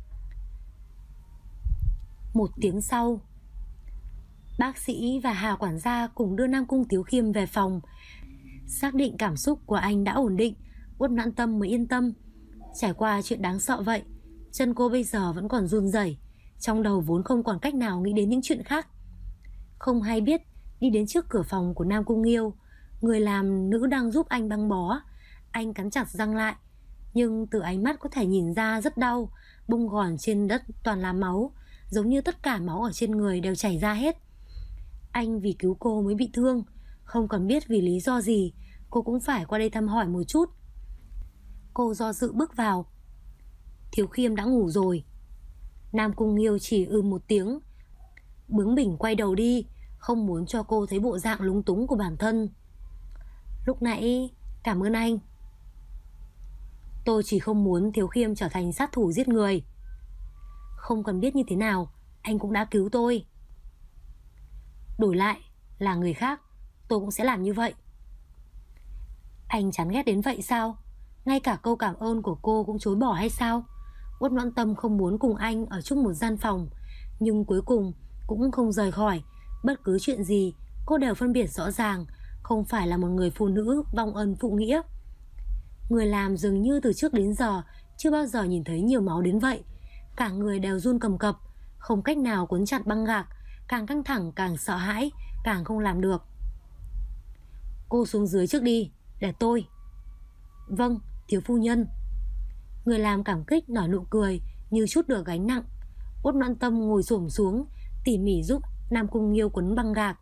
Một tiếng sau, bác sĩ và Hà quản gia cùng đưa Nam Cung Thiếu Khiêm về phòng. Xác định cảm xúc của anh đã ổn định, Uất Noãn Tâm mới yên tâm. Trải qua chuyện đáng sợ vậy, chân cô bây giờ vẫn còn run rẩy, trong đầu vốn không còn cách nào nghĩ đến những chuyện khác. Không hay biết đi đến trước cửa phòng của Nam Cung Nghiêu, người làm nữ đang giúp anh băng bó. Anh cắn chặt răng lại, nhưng từ ánh mắt có thể nhìn ra rất đau. Bông gòn trên đất toàn là máu, giống như tất cả máu ở trên người đều chảy ra hết. Anh vì cứu cô mới bị thương, không cần biết vì lý do gì, cô cũng phải qua đây thăm hỏi một chút. Cô do dự bước vào. Thiếu Khiêm đã ngủ rồi. Nam Cung Nghiêu chỉ một tiếng, bướng bỉnh quay đầu đi, không muốn cho cô thấy bộ dạng lúng túng của bản thân. Lúc nãy cảm ơn anh. Tôi chỉ không muốn Thiếu Khiêm trở thành sát thủ giết người. Không cần biết như thế nào, anh cũng đã cứu tôi. Đổi lại là người khác, tôi cũng sẽ làm như vậy. Anh chán ghét đến vậy sao? Ngay cả câu cảm ơn của cô cũng chối bỏ hay sao? Uất Noãn Tâm không muốn cùng anh ở chung một gian phòng, nhưng cuối cùng cũng không rời khỏi. Bất cứ chuyện gì cô đều phân biệt rõ ràng, không phải là một người phụ nữ vong ân phụ nghĩa. Người làm dường như từ trước đến giờ chưa bao giờ nhìn thấy nhiều máu đến vậy. Cả người đều run cầm cập, không cách nào cuốn chặt băng gạc, càng căng thẳng càng sợ hãi, càng không làm được. Cô xuống dưới trước đi, để tôi. Vâng, thiếu phu nhân. Người làm cảm kích nở nụ cười như trút được gánh nặng. Uất Noãn Tâm ngồi xổm xuống, tỉ mỉ giúp Nam Cung Nghiêu quấn băng gạc.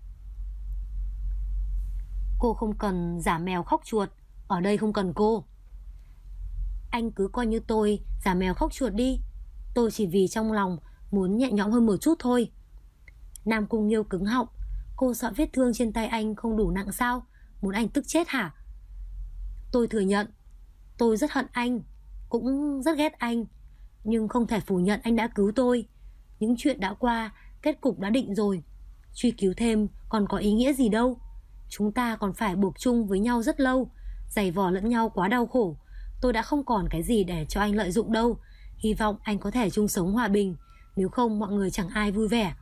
Cô không cần giả mèo khóc chuột, ở đây không cần cô. Anh cứ coi như tôi giả mèo khóc chuột đi, tôi chỉ vì trong lòng muốn nhẹ nhõm hơn một chút thôi. Nam Cung Nghiêu cứng họng. Cô sợ vết thương trên tay anh không đủ nặng sao? Muốn anh tức chết hả? Tôi thừa nhận, tôi rất hận anh, cũng rất ghét anh, nhưng không thể phủ nhận anh đã cứu tôi. Những chuyện đã qua, kết cục đã định rồi. Truy cứu thêm còn có ý nghĩa gì đâu. Chúng ta còn phải buộc chung với nhau rất lâu, giày vò lẫn nhau quá đau khổ. Tôi đã không còn cái gì để cho anh lợi dụng đâu. Hy vọng anh có thể chung sống hòa bình, nếu không mọi người chẳng ai vui vẻ.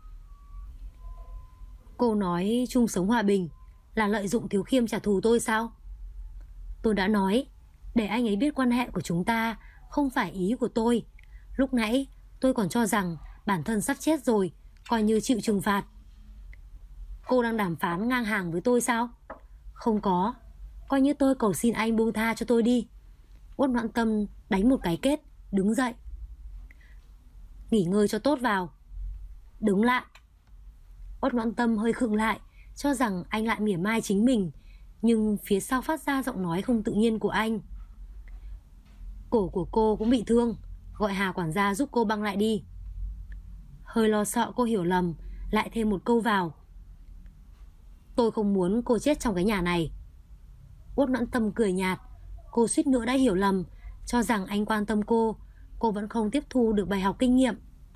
Cô nói chung sống hòa bình là lợi dụng Thiếu Khiêm trả thù tôi sao? Tôi đã nói để anh ấy biết quan hệ của chúng ta không phải ý của tôi. Lúc nãy tôi còn cho rằng bản thân sắp chết rồi, coi như chịu trừng phạt. Cô đang đàm phán ngang hàng với tôi sao? Không có, coi như tôi cầu xin anh buông tha cho tôi đi. Uất Noãn Tâm đánh một cái kết, đứng dậy. Nghỉ ngơi cho tốt vào. Đứng lại. Uất Noãn Tâm hơi khựng lại, cho rằng anh lại mỉa mai chính mình, nhưng phía sau phát ra giọng nói không tự nhiên của anh. Cổ của cô cũng bị thương, gọi Hà quản gia giúp cô băng lại đi. Hơi lo sợ cô hiểu lầm, lại thêm một câu vào. Tôi không muốn cô chết trong cái nhà này. Uất Noãn Tâm cười nhạt. Cô suýt nữa đã hiểu lầm, cho rằng anh quan tâm cô vẫn không tiếp thu được bài học kinh nghiệm.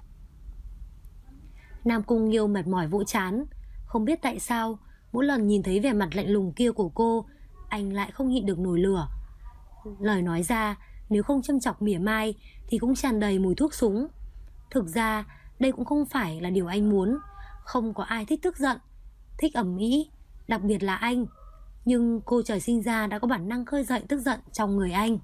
Nam Cung Nghiêu mệt mỏi vỗ trán. Không biết tại sao mỗi lần nhìn thấy vẻ mặt lạnh lùng kia của cô, anh lại không nhịn được nổi lửa. Lời nói ra nếu không châm chọc mỉa mai thì cũng tràn đầy mùi thuốc súng. Thực ra đây cũng không phải là điều anh muốn. Không có ai thích tức giận, thích ầm ĩ, đặc biệt là anh. Nhưng cô trời sinh ra đã có bản năng khơi dậy tức giận trong người anh.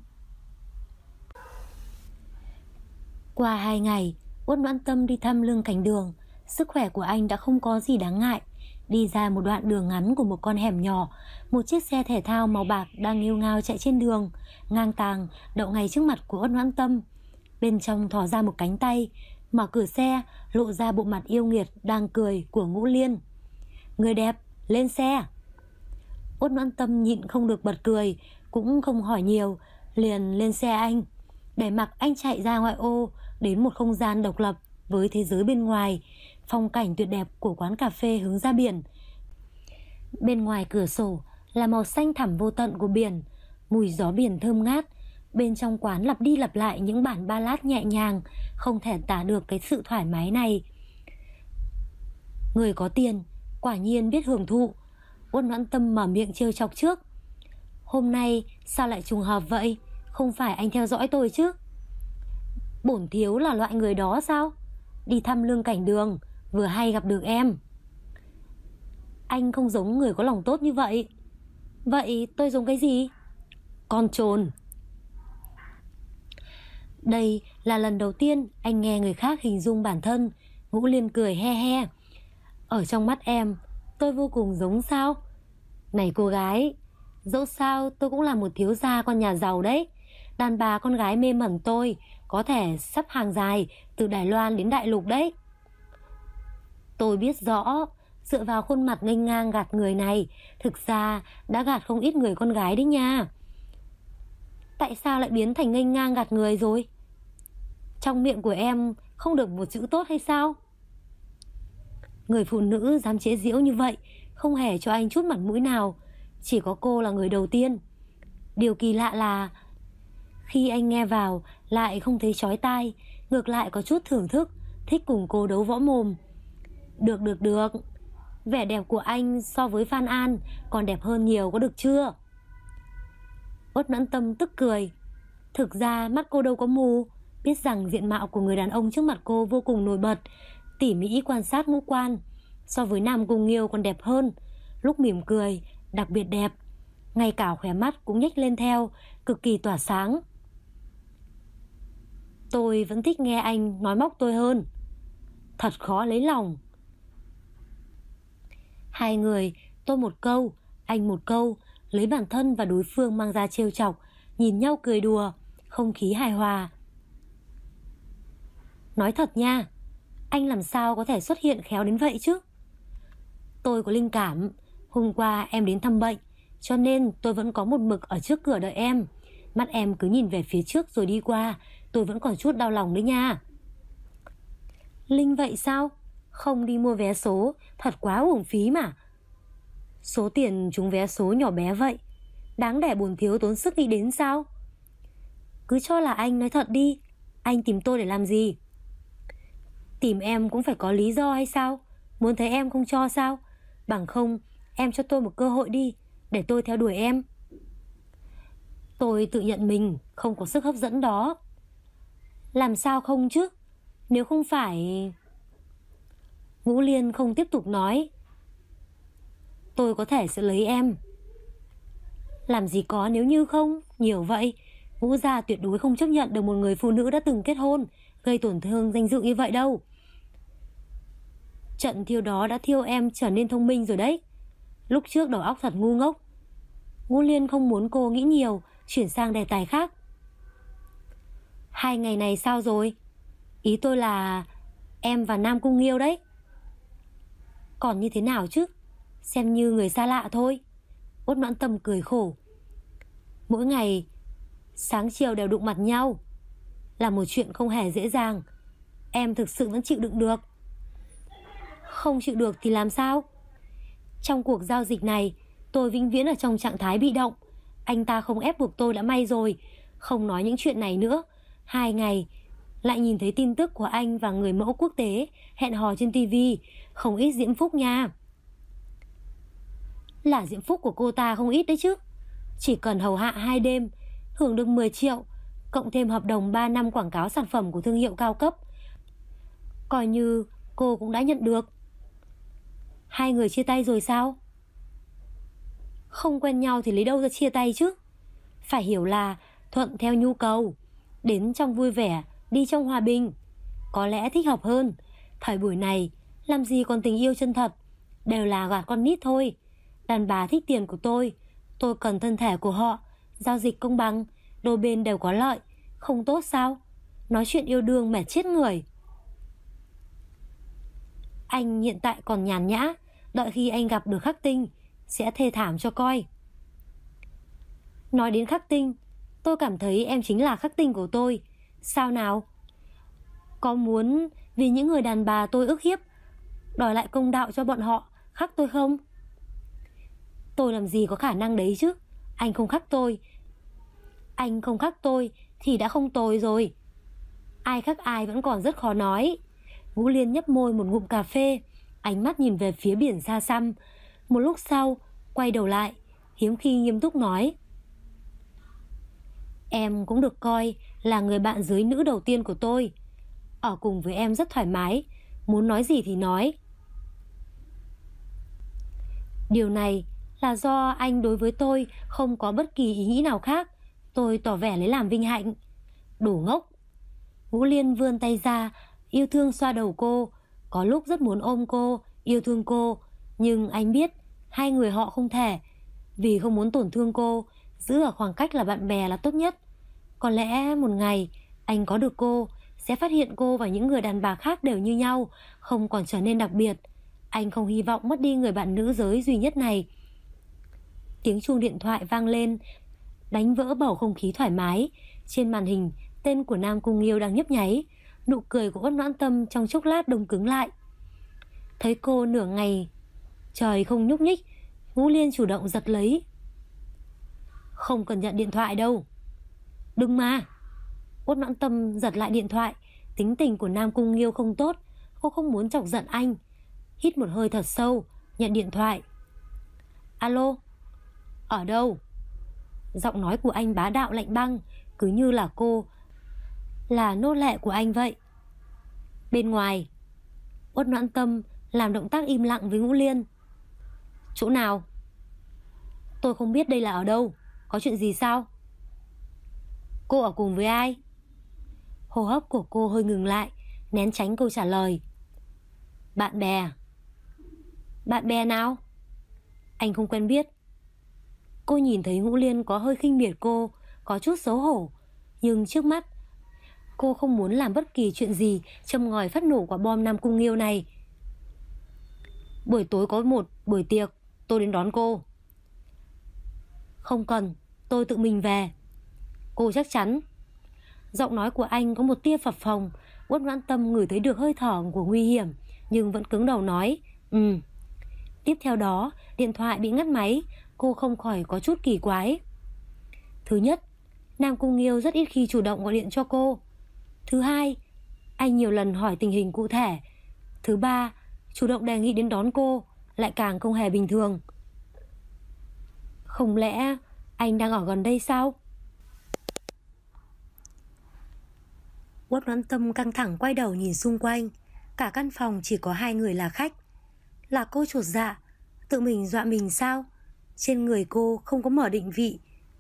Qua 2 ngày, Uất Noãn Tâm đi thăm Lương Cảnh Đường. Sức khỏe của anh đã không có gì đáng ngại. Đi ra một đoạn đường ngắn của một con hẻm nhỏ, một chiếc xe thể thao màu bạc đang nghêu ngao chạy trên đường, ngang tàng đậu ngay trước mặt của Uất Noãn Tâm. Bên trong thò ra một cánh tay, mở cửa xe, lộ ra bộ mặt yêu nghiệt đang cười của Ngũ Liên. Người đẹp, lên xe. Uất Noãn Tâm nhịn không được bật cười, cũng không hỏi nhiều, liền lên xe anh, để mặc anh chạy ra ngoại ô, đến một không gian độc lập với thế giới bên ngoài. Phong cảnh tuyệt đẹp của quán cà phê hướng ra biển. Bên ngoài cửa sổ là màu xanh thẳm vô tận của biển, mùi gió biển thơm ngát. Bên trong quán lặp đi lặp lại những bản ballad nhẹ nhàng, không thể tả được cái sự thoải mái này. Người có tiền quả nhiên biết hưởng thụ. Uất Noãn Tâm mở miệng trêu chọc trước. Hôm nay sao lại trùng hợp vậy? Không phải anh theo dõi tôi chứ? Bổn thiếu là loại người đó sao? Đi thăm Lương Cảnh Đường, vừa hay gặp được em. Anh không giống người có lòng tốt như vậy. Vậy tôi giống cái gì? Con trồn. Đây là lần đầu tiên anh nghe người khác hình dung bản thân. Ngũ Liên cười he he. Ở trong mắt em, tôi vô cùng giống sao? Này cô gái, dẫu sao tôi cũng là một thiếu gia con nhà giàu đấy. Đàn bà con gái mê mẩn tôi có thể sắp hàng dài từ Đài Loan đến Đại Lục đấy. Tôi biết rõ, dựa vào khuôn mặt nghênh ngang gạt người này, thực ra đã gạt không ít người con gái đấy nha. Tại sao lại biến thành nghênh ngang gạt người rồi? Trong miệng của em không được một chữ tốt hay sao? Người phụ nữ dám chế giễu như vậy, không hề cho anh chút mặt mũi nào. Chỉ có cô là người đầu tiên. Điều kỳ lạ là khi anh nghe vào lại không thấy chói tai, ngược lại có chút thưởng thức, thích cùng cô đấu võ mồm. Được. Vẻ đẹp của anh so với Phan An còn đẹp hơn nhiều, có được chưa? Uất Noãn Tâm tức cười. Thực ra mắt cô đâu có mù, biết rằng diện mạo của người đàn ông trước mặt cô vô cùng nổi bật, tỉ mỉ quan sát ngũ quan, so với Nam Cung Nghiêu còn đẹp hơn. Lúc mỉm cười đặc biệt đẹp, ngay cả khóe mắt cũng nhếch lên theo, cực kỳ tỏa sáng. Tôi vẫn thích nghe anh nói móc tôi hơn. Thật khó lấy lòng. Hai người, tôi một câu, anh một câu, lấy bản thân và đối phương mang ra trêu chọc, nhìn nhau cười đùa, không khí hài hòa. Nói thật nha, anh làm sao có thể xuất hiện khéo đến vậy chứ? Tôi có linh cảm, hôm qua em đến thăm bệnh, cho nên tôi vẫn có một mực ở trước cửa đợi em. Mắt em cứ nhìn về phía trước rồi đi qua, tôi vẫn còn chút đau lòng đấy nha. Linh vậy sao? Không đi mua vé số, thật quá uổng phí mà. Số tiền trúng vé số nhỏ bé vậy, đáng để bổn thiếu tốn sức nghĩ đến sao? Cứ cho là anh nói thật đi, anh tìm tôi để làm gì? Tìm em cũng phải có lý do hay sao? Muốn thấy em không cho sao? Bằng không em cho tôi một cơ hội đi, để tôi theo đuổi em. Tôi tự nhận mình không có sức hấp dẫn đó. Làm sao không chứ? Nếu không phải... Ngũ Liên không tiếp tục nói. Tôi có thể sẽ lấy em. Làm gì có nếu như không? Nhiều vậy. Ngũ gia tuyệt đối không chấp nhận được một người phụ nữ đã từng kết hôn gây tổn thương danh dự như vậy đâu. Trận thiêu đó đã thiêu em trở nên thông minh rồi đấy. Lúc trước đầu óc thật ngu ngốc. Ngũ Liên không muốn cô nghĩ nhiều, chuyển sang đề tài khác. 2 ngày này sao rồi? Ý tôi là em và Nam Cung Nghiêu đấy. Còn như thế nào chứ? Xem như người xa lạ thôi. Uất Noãn Tâm cười khổ. Mỗi ngày sáng chiều đều đụng mặt nhau là một chuyện không hề dễ dàng. Em thực sự vẫn chịu đựng được. Không chịu được thì làm sao? Trong cuộc giao dịch này, tôi vĩnh viễn ở trong trạng thái bị động. Anh ta không ép buộc tôi đã may rồi. Không nói những chuyện này nữa. 2 ngày lại nhìn thấy tin tức của anh và người mẫu quốc tế hẹn hò trên tivi. Không ít diễm phúc nha. Là diễm phúc của cô ta không ít đấy chứ. Chỉ cần hầu hạ 2 đêm, hưởng được 10 triệu, cộng thêm hợp đồng 3 năm quảng cáo sản phẩm của thương hiệu cao cấp. Coi như cô cũng đã nhận được. Hai người chia tay rồi sao? Không quen nhau thì lấy đâu ra chia tay chứ. Phải hiểu là thuận theo nhu cầu, đến trong vui vẻ, đi trong hòa bình, có lẽ thích hợp hơn. Thời buổi này làm gì còn tình yêu chân thật, đều là gạt con nít thôi. Đàn bà thích tiền của tôi cần thân thể của họ. Giao dịch công bằng, đôi bên đều có lợi, không tốt sao? Nói chuyện yêu đương mệt chết người. Anh hiện tại còn nhàn nhã, đợi khi anh gặp được Khắc Tinh sẽ thê thảm cho coi. Nói đến Khắc Tinh, tôi cảm thấy em chính là Khắc Tinh của tôi. Sao nào? Có muốn vì những người đàn bà tôi ức hiếp đòi lại công đạo cho bọn họ khắc tôi không? Tôi làm gì có khả năng đấy chứ. Anh không khắc tôi thì đã không tồi rồi. Ai khắc ai vẫn còn rất khó nói. Vũ Liên nhấp môi một ngụm cà phê, ánh mắt nhìn về phía biển xa xăm. Một lúc sau quay đầu lại, hiếm khi nghiêm túc nói: Em cũng được coi là người bạn giới nữ đầu tiên của tôi. Ở cùng với em rất thoải mái, muốn nói gì thì nói. Điều này là do anh đối với tôi không có bất kỳ ý nghĩ nào khác. Tôi tỏ vẻ lấy làm vinh hạnh. Đồ ngốc. Vũ Liên vươn tay ra, yêu thương xoa đầu cô. Có lúc rất muốn ôm cô, yêu thương cô, nhưng anh biết hai người họ không thể. Vì không muốn tổn thương cô, giữ ở khoảng cách là bạn bè là tốt nhất. Có lẽ một ngày anh có được cô, sẽ phát hiện cô và những người đàn bà khác đều như nhau, không còn trở nên đặc biệt. Anh không hy vọng mất đi người bạn nữ giới duy nhất này. Tiếng chuông điện thoại vang lên, đánh vỡ bầu không khí thoải mái. Trên màn hình, tên của Nam Cung Nghiêu đang nhấp nháy. Nụ cười của Uất Noãn Tâm trong chốc lát đông cứng lại. Thấy cô nửa ngày trời không nhúc nhích, Vũ Liên chủ động giật lấy. Không cần nhận điện thoại đâu. Đừng mà. Uất Noãn Tâm giật lại điện thoại. Tính tình của Nam Cung Nghiêu không tốt, cô không muốn chọc giận anh. Hít một hơi thật sâu, nhận điện thoại. Alo, ở đâu? Giọng nói của anh bá đạo lạnh băng, cứ như là cô là nô lệ của anh vậy. Bên ngoài. Uất Noãn Tâm làm động tác im lặng với Ngũ Liên. Chỗ nào? Tôi không biết đây là ở đâu. Có chuyện gì sao? Cô ở cùng với ai? Hô hấp của cô hơi ngừng lại, nén tránh câu trả lời. Bạn bè. Bạn bè nào? Anh không quen biết. Cô nhìn thấy Ngũ Liên có hơi khinh miệt cô, có chút xấu hổ. Nhưng trước mắt cô không muốn làm bất kỳ chuyện gì châm ngòi phát nổ quả bom Nam Cung Nghiêu này. Buổi tối có một buổi tiệc, tôi đến đón cô. Không cần, tôi tự mình về. Cô chắc chắn? Giọng nói của anh có một tia phập phồng. Uất Noãn Tâm ngửi thấy được hơi thở của nguy hiểm, nhưng vẫn cứng đầu nói Tiếp theo đó điện thoại bị ngắt máy. Cô không khỏi có chút kỳ quái. Thứ nhất, Nam Cung Nghiêu rất ít khi chủ động gọi điện cho cô. Thứ hai, anh nhiều lần hỏi tình hình cụ thể. Thứ ba, chủ động đề nghị đến đón cô lại càng không hề bình thường. Không lẽ anh đang ở gần đây sao? Uất Noãn Tâm căng thẳng quay đầu nhìn xung quanh. Cả căn phòng chỉ có hai người là khách. Là cô chột dạ, tự mình dọa mình sao? Trên người cô không có mở định vị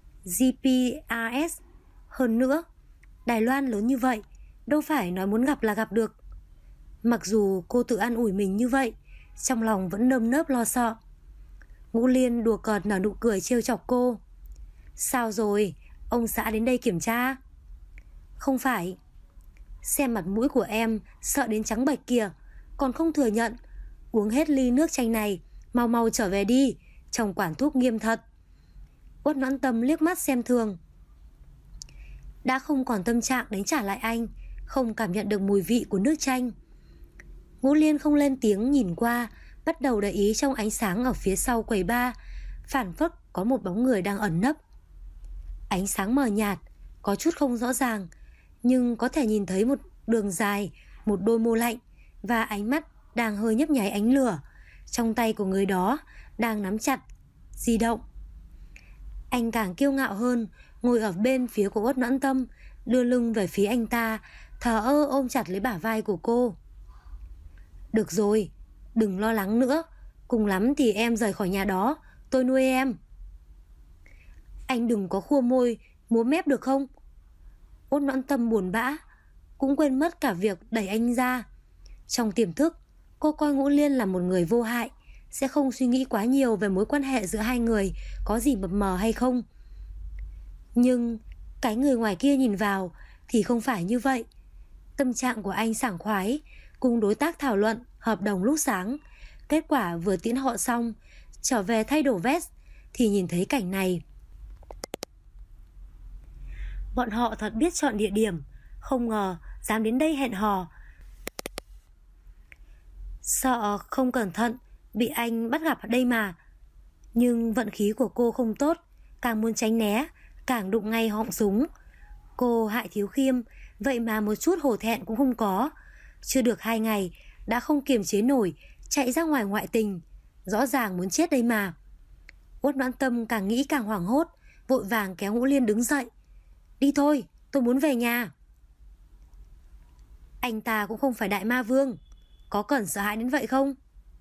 GPS. Hơn nữa, Đài Loan lớn như vậy, đâu phải nói muốn gặp là gặp được. Mặc dù cô tự an ủi mình như vậy, trong lòng vẫn nơm nớp lo sợ. Ngũ Liên đùa cợt nở nụ cười trêu chọc cô. Sao rồi, ông xã đến đây kiểm tra? Không phải. Xem mặt mũi của em sợ đến trắng bệch kìa, còn không thừa nhận. Uống hết ly nước chanh này, mau mau trở về đi, chồng quản thúc nghiêm thật. Uất Noãn Tâm liếc mắt xem thường. Đã không còn tâm trạng đánh trả lại anh, không cảm nhận được mùi vị của nước chanh. Ngũ Liên không lên tiếng nhìn qua, bắt đầu để ý trong ánh sáng ở phía sau quầy bar. Phản phất có một bóng người đang ẩn nấp. Ánh sáng mờ nhạt, có chút không rõ ràng, nhưng có thể nhìn thấy một đường dài, một đôi môi lạnh và ánh mắt đang hơi nhấp nháy ánh lửa. Trong tay của người đó đang nắm chặt di động. Anh càng kiêu ngạo hơn, ngồi ở bên phía của Uất Noãn Tâm, đưa lưng về phía anh ta, thờ ơ ôm chặt lấy bả vai của cô. Được rồi, đừng lo lắng nữa, cùng lắm thì em rời khỏi nhà đó, tôi nuôi em. Anh đừng có khua môi, múa mép được không? Út Noãn Tâm buồn bã, cũng quên mất cả việc đẩy anh ra. Trong tiềm thức, cô coi Ngũ Liên là một người vô hại, sẽ không suy nghĩ quá nhiều về mối quan hệ giữa hai người có gì mập mờ hay không. Nhưng cái người ngoài kia nhìn vào thì không phải như vậy. Tâm trạng của anh sảng khoái, cùng đối tác thảo luận hợp đồng lúc sáng. Kết quả vừa tiễn họ xong, trở về thay đồ vest thì nhìn thấy cảnh này. Bọn họ thật biết chọn địa điểm, không ngờ dám đến đây hẹn hò. Sợ không cẩn thận bị anh bắt gặp ở đây mà. Nhưng vận khí của cô không tốt, càng muốn tránh né, càng đụng ngay họng súng. Cô Hại Thiếu Khiêm, vậy mà một chút hổ thẹn cũng không có. Chưa được 2 ngày đã không kiềm chế nổi, chạy ra ngoài ngoại tình. Rõ ràng muốn chết đây mà. Uất Noãn Tâm càng nghĩ càng hoảng hốt, vội vàng kéo Ngũ Liên đứng dậy. Đi thôi, tôi muốn về nhà. Anh ta cũng không phải đại ma vương, có cần sợ hãi đến vậy không?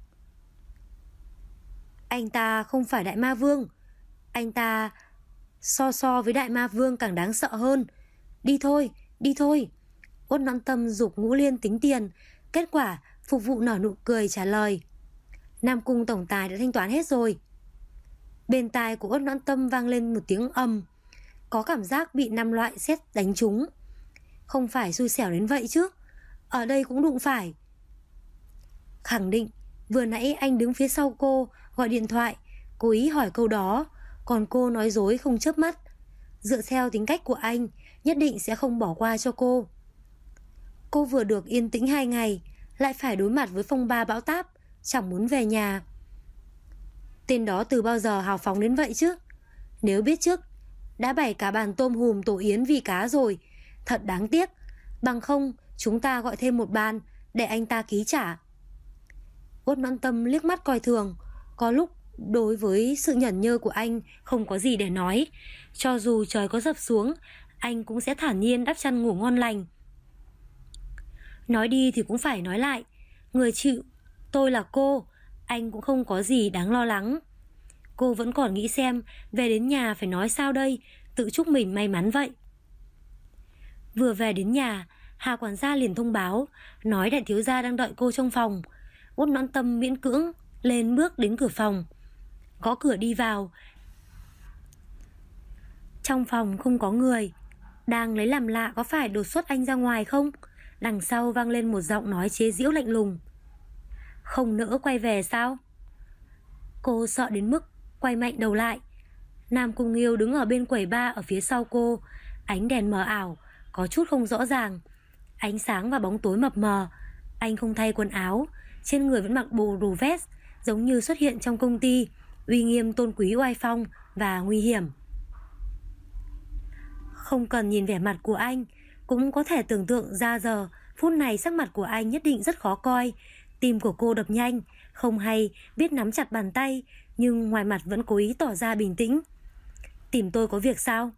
Anh ta không phải đại ma vương, anh ta so với đại ma vương càng đáng sợ hơn. Đi thôi, đi thôi. Uất Noãn Tâm giục Ngũ Liên tính tiền. Kết quả phục vụ nở nụ cười trả lời. Nam Cung tổng tài đã thanh toán hết rồi. Bên tai của Uất Noãn Tâm vang lên một tiếng ầm, có cảm giác bị 5 loại sét đánh trúng. Không phải xui xẻo đến vậy chứ, ở đây cũng đụng phải. Khẳng định vừa nãy anh đứng phía sau cô gọi điện thoại, cố ý hỏi câu đó, còn cô nói dối không chớp mắt. Dựa theo tính cách của anh, nhất định sẽ không bỏ qua cho cô. Cô vừa được yên tĩnh 2 ngày, lại phải đối mặt với phong ba bão táp, chẳng muốn về nhà. Tên đó từ bao giờ hào phóng đến vậy chứ? Nếu biết trước, đã bày cả bàn tôm hùm tổ yến vì cá rồi. Thật đáng tiếc. Bằng không chúng ta gọi thêm một bàn để anh ta ký trả. Uất Noãn Tâm liếc mắt coi thường. Có lúc đối với sự nhởn nhơ của anh không có gì để nói. Cho dù trời có dập xuống, anh cũng sẽ thản nhiên đắp chăn ngủ ngon lành. Nói đi thì cũng phải nói lại, người chịu tôi là cô, anh cũng không có gì đáng lo lắng. Cô vẫn còn nghĩ xem về đến nhà phải nói sao đây, tự chúc mình may mắn vậy. Vừa về đến nhà, Hà quản gia liền thông báo, nói đại thiếu gia đang đợi cô trong phòng. Uất Noãn Tâm miễn cưỡng lên bước đến cửa phòng, gõ cửa đi vào. Trong phòng không có người. Đang lấy làm lạ có phải đột xuất anh ra ngoài không? Đằng sau vang lên một giọng nói chế giễu lạnh lùng. Không nỡ quay về sao? Cô sợ đến mức quay mạnh đầu lại. Nam Cung Nghiêu đứng ở bên quầy bar ở phía sau cô. Ánh đèn mờ ảo, có chút không rõ ràng. Ánh sáng và bóng tối mập mờ. Anh không thay quần áo, trên người vẫn mặc bộ đồ vest, giống như xuất hiện trong công ty, uy nghiêm tôn quý oai phong và nguy hiểm. Không cần nhìn vẻ mặt của anh, cũng có thể tưởng tượng ra giờ phút này sắc mặt của anh nhất định rất khó coi. Tim của cô đập nhanh, không hay biết nắm chặt bàn tay, nhưng ngoài mặt vẫn cố ý tỏ ra bình tĩnh. Tìm tôi có việc sao?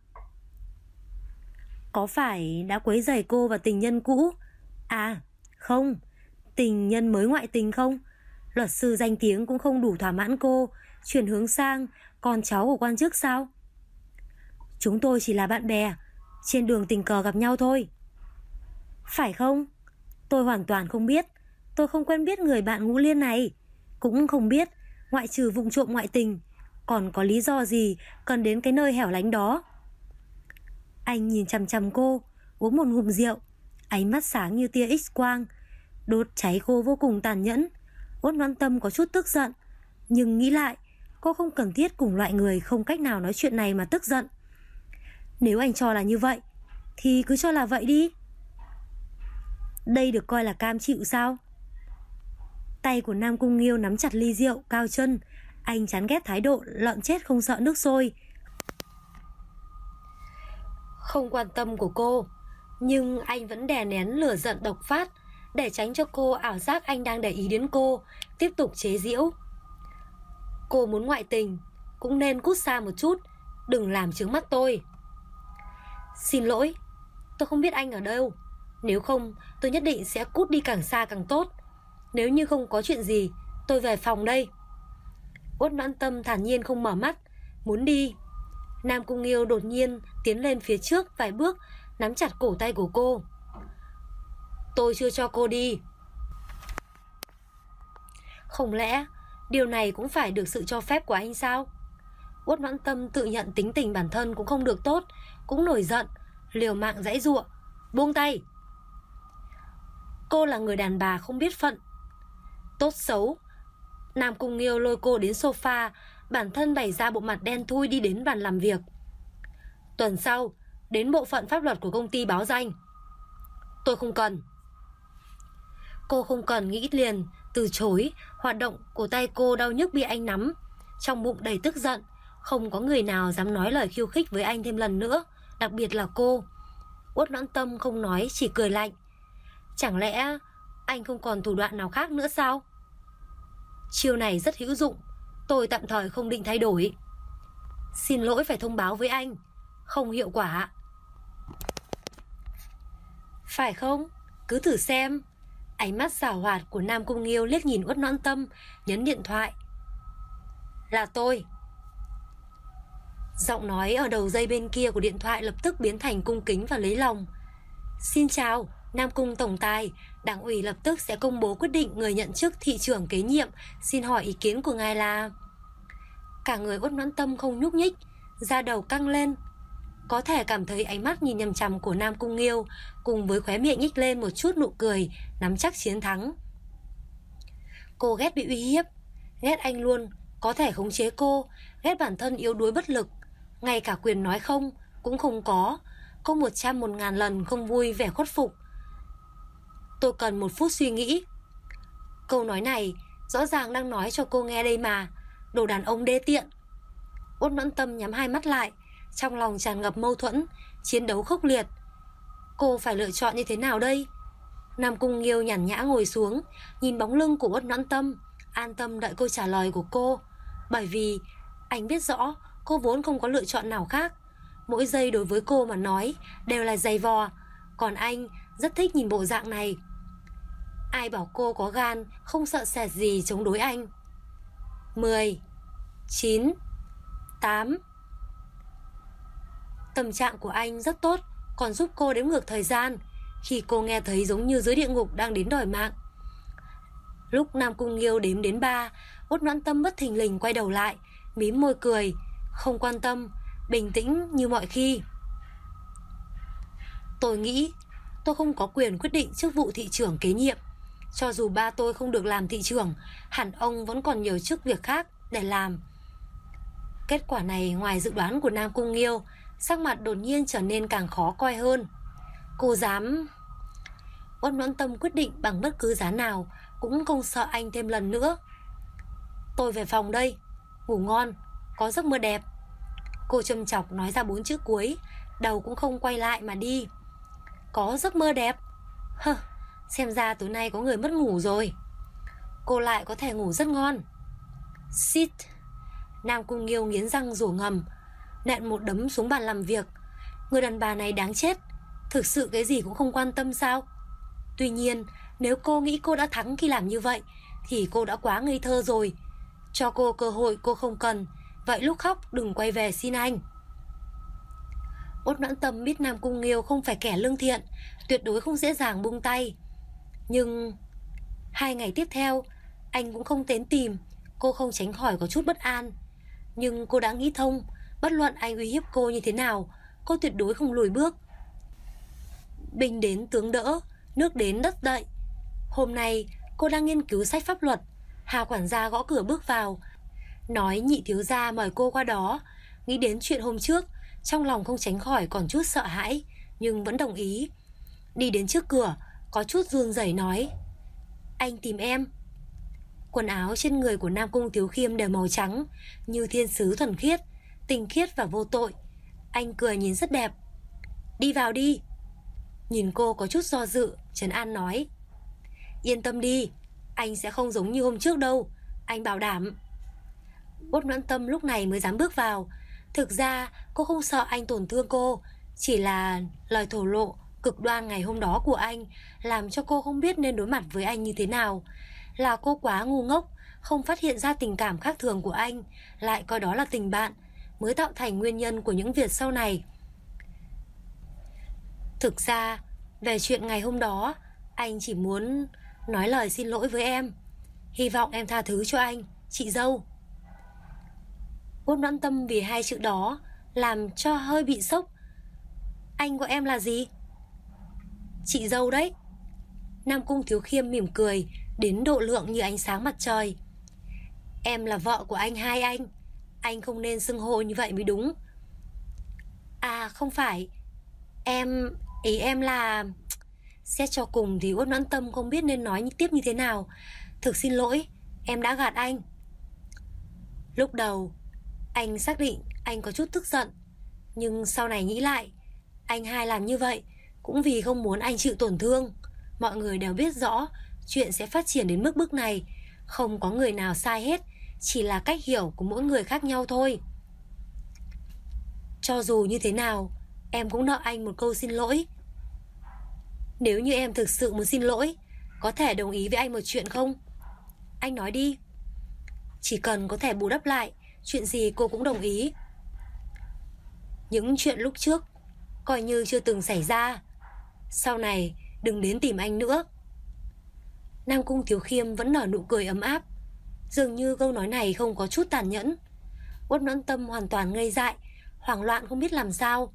Có phải đã quấy rầy cô và tình nhân cũ? À, không, tình nhân mới ngoại tình không? Luật sư danh tiếng cũng không đủ thỏa mãn cô, chuyển hướng sang con cháu của quan chức sao? Chúng tôi chỉ là bạn bè, trên đường tình cờ gặp nhau thôi. Phải không? Tôi hoàn toàn không biết. Tôi không quen biết người bạn Ngũ Liên này. Cũng không biết, ngoại trừ vụng trộm ngoại tình, còn có lý do gì cần đến cái nơi hẻo lánh đó. Anh nhìn chằm chằm cô, uống một ngụm rượu, ánh mắt sáng như tia X-quang, đốt cháy cô vô cùng tàn nhẫn. Uất Noãn Tâm có chút tức giận, nhưng nghĩ lại, cô không cần thiết cùng loại người không cách nào nói chuyện này mà tức giận. Nếu anh cho là như vậy, thì cứ cho là vậy đi. Đây được coi là cam chịu sao? Tay của Nam Cung Nghiêu nắm chặt ly rượu cao chân. Anh chán ghét thái độ lợn chết không sợ nước sôi, không quan tâm của cô. Nhưng anh vẫn đè nén lửa giận độc phát, để tránh cho cô ảo giác anh đang để ý đến cô, tiếp tục chế giễu. Cô muốn ngoại tình cũng nên cút xa một chút, đừng làm chướng mắt tôi. Xin lỗi, Tôi không biết anh ở đâu. Nếu không, tôi nhất định sẽ cút đi càng xa càng tốt. Nếu như không có chuyện gì, tôi về phòng đây. Uất Noãn Tâm thản nhiên không mở mắt, muốn đi. Nam Cung Nghiêu đột nhiên tiến lên phía trước vài bước, nắm chặt cổ tay của cô. Tôi chưa cho cô đi. Không lẽ điều này cũng phải được sự cho phép của anh sao? Uất Noãn Tâm tự nhận tính tình bản thân cũng không được tốt, cũng nổi giận, liều mạng giãy giụa. Buông tay. Cô là người đàn bà không biết phận. Tốt xấu, Nam Cung Nghiêu lôi cô đến sofa, bản thân bày ra bộ mặt đen thui đi đến bàn làm việc. Tuần sau, đến bộ phận pháp luật của công ty báo danh. Tôi không cần. Cô không cần nghĩ liền, từ chối. Hoạt động của tay cô đau nhức bị anh nắm, trong bụng đầy tức giận. Không có người nào dám nói lời khiêu khích với anh thêm lần nữa, đặc biệt là cô. Uất Noãn Tâm không nói, chỉ cười lạnh. Chẳng lẽ anh không còn thủ đoạn nào khác nữa sao? Chiêu này rất hữu dụng, tôi tạm thời không định thay đổi. Xin lỗi phải thông báo với anh, không hiệu quả. Phải không? Cứ thử xem. Ánh mắt giảo hoạt của Nam Cung Nghiêu liếc nhìn Uất Noãn Tâm, nhấn điện thoại. Là tôi. Giọng nói ở đầu dây bên kia của điện thoại lập tức biến thành cung kính và lấy lòng. Xin chào, Nam Cung Tổng Tài, Đảng ủy lập tức sẽ công bố quyết định người nhận chức thị trưởng kế nhiệm. Xin hỏi ý kiến của ngài là... Cả người Uất Noãn Tâm không nhúc nhích, da đầu căng lên. Có thể cảm thấy ánh mắt nhìn nhằm chằm của Nam Cung Nghiêu, cùng với khóe miệng nhích lên một chút nụ cười, nắm chắc chiến thắng. Cô ghét bị uy hiếp, ghét anh luôn có thể khống chế cô, ghét bản thân yếu đuối bất lực, ngay cả quyền nói không cũng không có. Cô 100 1000 lần không vui vẻ khuất phục. Tôi cần 1 phút suy nghĩ. Câu nói này rõ ràng đang nói cho cô nghe đây mà. Đồ đàn ông đê tiện. Uất Noãn Tâm nhắm hai mắt lại, trong lòng tràn ngập mâu thuẫn, chiến đấu khốc liệt. Cô phải lựa chọn như thế nào đây? Nam Cung Nghiêu nhàn nhã ngồi xuống, nhìn bóng lưng của Uất Noãn Tâm, an tâm đợi câu trả lời của cô. Bởi vì anh biết rõ cô vốn không có lựa chọn nào khác. Mỗi giây đối với cô mà nói đều là giày vò. Còn anh rất thích nhìn bộ dạng này. Ai bảo cô có gan không sợ sệt gì chống đối anh. 10 9 8. Tâm trạng của anh rất tốt, còn giúp cô đếm ngược thời gian. Khi cô nghe thấy giống như dưới địa ngục đang đến đòi mạng. Lúc Nam Cung Nghiêu đếm đến 3, Uất Noãn Tâm bất thình lình quay đầu lại, mím môi cười, không quan tâm, bình tĩnh như mọi khi. Tôi nghĩ tôi không có quyền quyết định chức vụ thị trưởng kế nhiệm. Cho dù ba tôi không được làm thị trưởng, hẳn ông vẫn còn nhiều chức việc khác để làm. Kết quả này ngoài dự đoán của Nam Cung Nghiêu, sắc mặt đột nhiên trở nên càng khó coi hơn. Cô dám... Uất Noãn Tâm quyết định bằng bất cứ giá nào, cũng không sợ anh thêm lần nữa. Tôi về phòng đây, ngủ ngon, có giấc mơ đẹp. Cô châm chọc nói ra 4 chữ cuối, đầu cũng không quay lại mà đi. Có giấc mơ đẹp? Hơ, xem ra tối nay có người mất ngủ rồi. Cô lại có thể ngủ rất ngon. Sit. Nam Cung Nghiêu nghiến răng rủa ngầm, nện một đấm xuống bàn làm việc. Người đàn bà này đáng chết, thực sự cái gì cũng không quan tâm sao? Tuy nhiên, nếu cô nghĩ cô đã thắng khi làm như vậy thì cô đã quá ngây thơ rồi. Cho cô cơ hội cô không cần, vậy lúc khóc đừng quay về xin anh. Uất Noãn Tâm biết Nam Cung Nghiêu không phải kẻ lương thiện, tuyệt đối không dễ dàng buông tay. Nhưng 2 ngày tiếp theo anh cũng không đến tìm. Cô không tránh khỏi có chút bất an. Nhưng cô đã nghĩ thông, bất luận anh uy hiếp cô như thế nào, cô tuyệt đối không lùi bước. Binh đến tướng đỡ, nước đến đất đậy. Hôm nay cô đang nghiên cứu sách pháp luật. Hà quản gia gõ cửa bước vào, nói nhị thiếu gia mời cô qua đó. Nghĩ đến chuyện hôm trước, trong lòng không tránh khỏi còn chút sợ hãi, nhưng vẫn đồng ý. Đi đến trước cửa, có chút run rẩy nói: Anh tìm em. Quần áo trên người của Nam Cung Thiếu Khiêm đều màu trắng, như thiên sứ thuần khiết, tinh khiết và vô tội. Anh cười nhìn rất đẹp. Đi vào đi. Nhìn cô có chút do dự, trấn an nói: Yên tâm đi, anh sẽ không giống như hôm trước đâu, anh bảo đảm. Uất Noãn Tâm lúc này mới dám bước vào. Thực ra cô không sợ anh tổn thương cô, chỉ là lời thổ lộ Cực đoan ngày hôm đó của anh làm cho cô không biết nên đối mặt với anh như thế nào. Là cô quá ngu ngốc, không phát hiện ra tình cảm khác thường của anh, lại coi đó là tình bạn, mới tạo thành nguyên nhân của những việc sau này. Thực ra, về chuyện ngày hôm đó, anh chỉ muốn nói lời xin lỗi với em. Hy vọng em tha thứ cho anh, chị dâu. Uất Noãn Tâm vì hai chữ đó làm cho hơi bị sốc. Anh gọi em là gì? Chị dâu đấy. Nam Cung Thiếu Khiêm mỉm cười đến độ lượng như ánh sáng mặt trời. Em là vợ của anh hai anh không nên xưng hô như vậy mới đúng. À không phải, ý em là... Xét cho cùng thì Uất Noãn Tâm không biết nên nói tiếp như thế nào. Thực xin lỗi, em đã gạt anh. Lúc đầu anh xác định anh có chút tức giận, nhưng sau này nghĩ lại, anh hai làm như vậy cũng vì không muốn anh chịu tổn thương. Mọi người đều biết rõ chuyện sẽ phát triển đến mức này, không có người nào sai hết, chỉ là cách hiểu của mỗi người khác nhau thôi. Cho dù như thế nào, em cũng nợ anh một câu xin lỗi. Nếu như em thực sự muốn xin lỗi, có thể đồng ý với anh một chuyện không? Anh nói đi. Chỉ cần có thể bù đắp lại, chuyện gì cô cũng đồng ý. Những chuyện lúc trước coi như chưa từng xảy ra. Sau này đừng đến tìm anh nữa. Nam Cung Thiếu Khiêm vẫn nở nụ cười ấm áp. Dường như câu nói này không có chút tàn nhẫn. Uất Noãn Tâm hoàn toàn ngây dại, hoảng loạn không biết làm sao.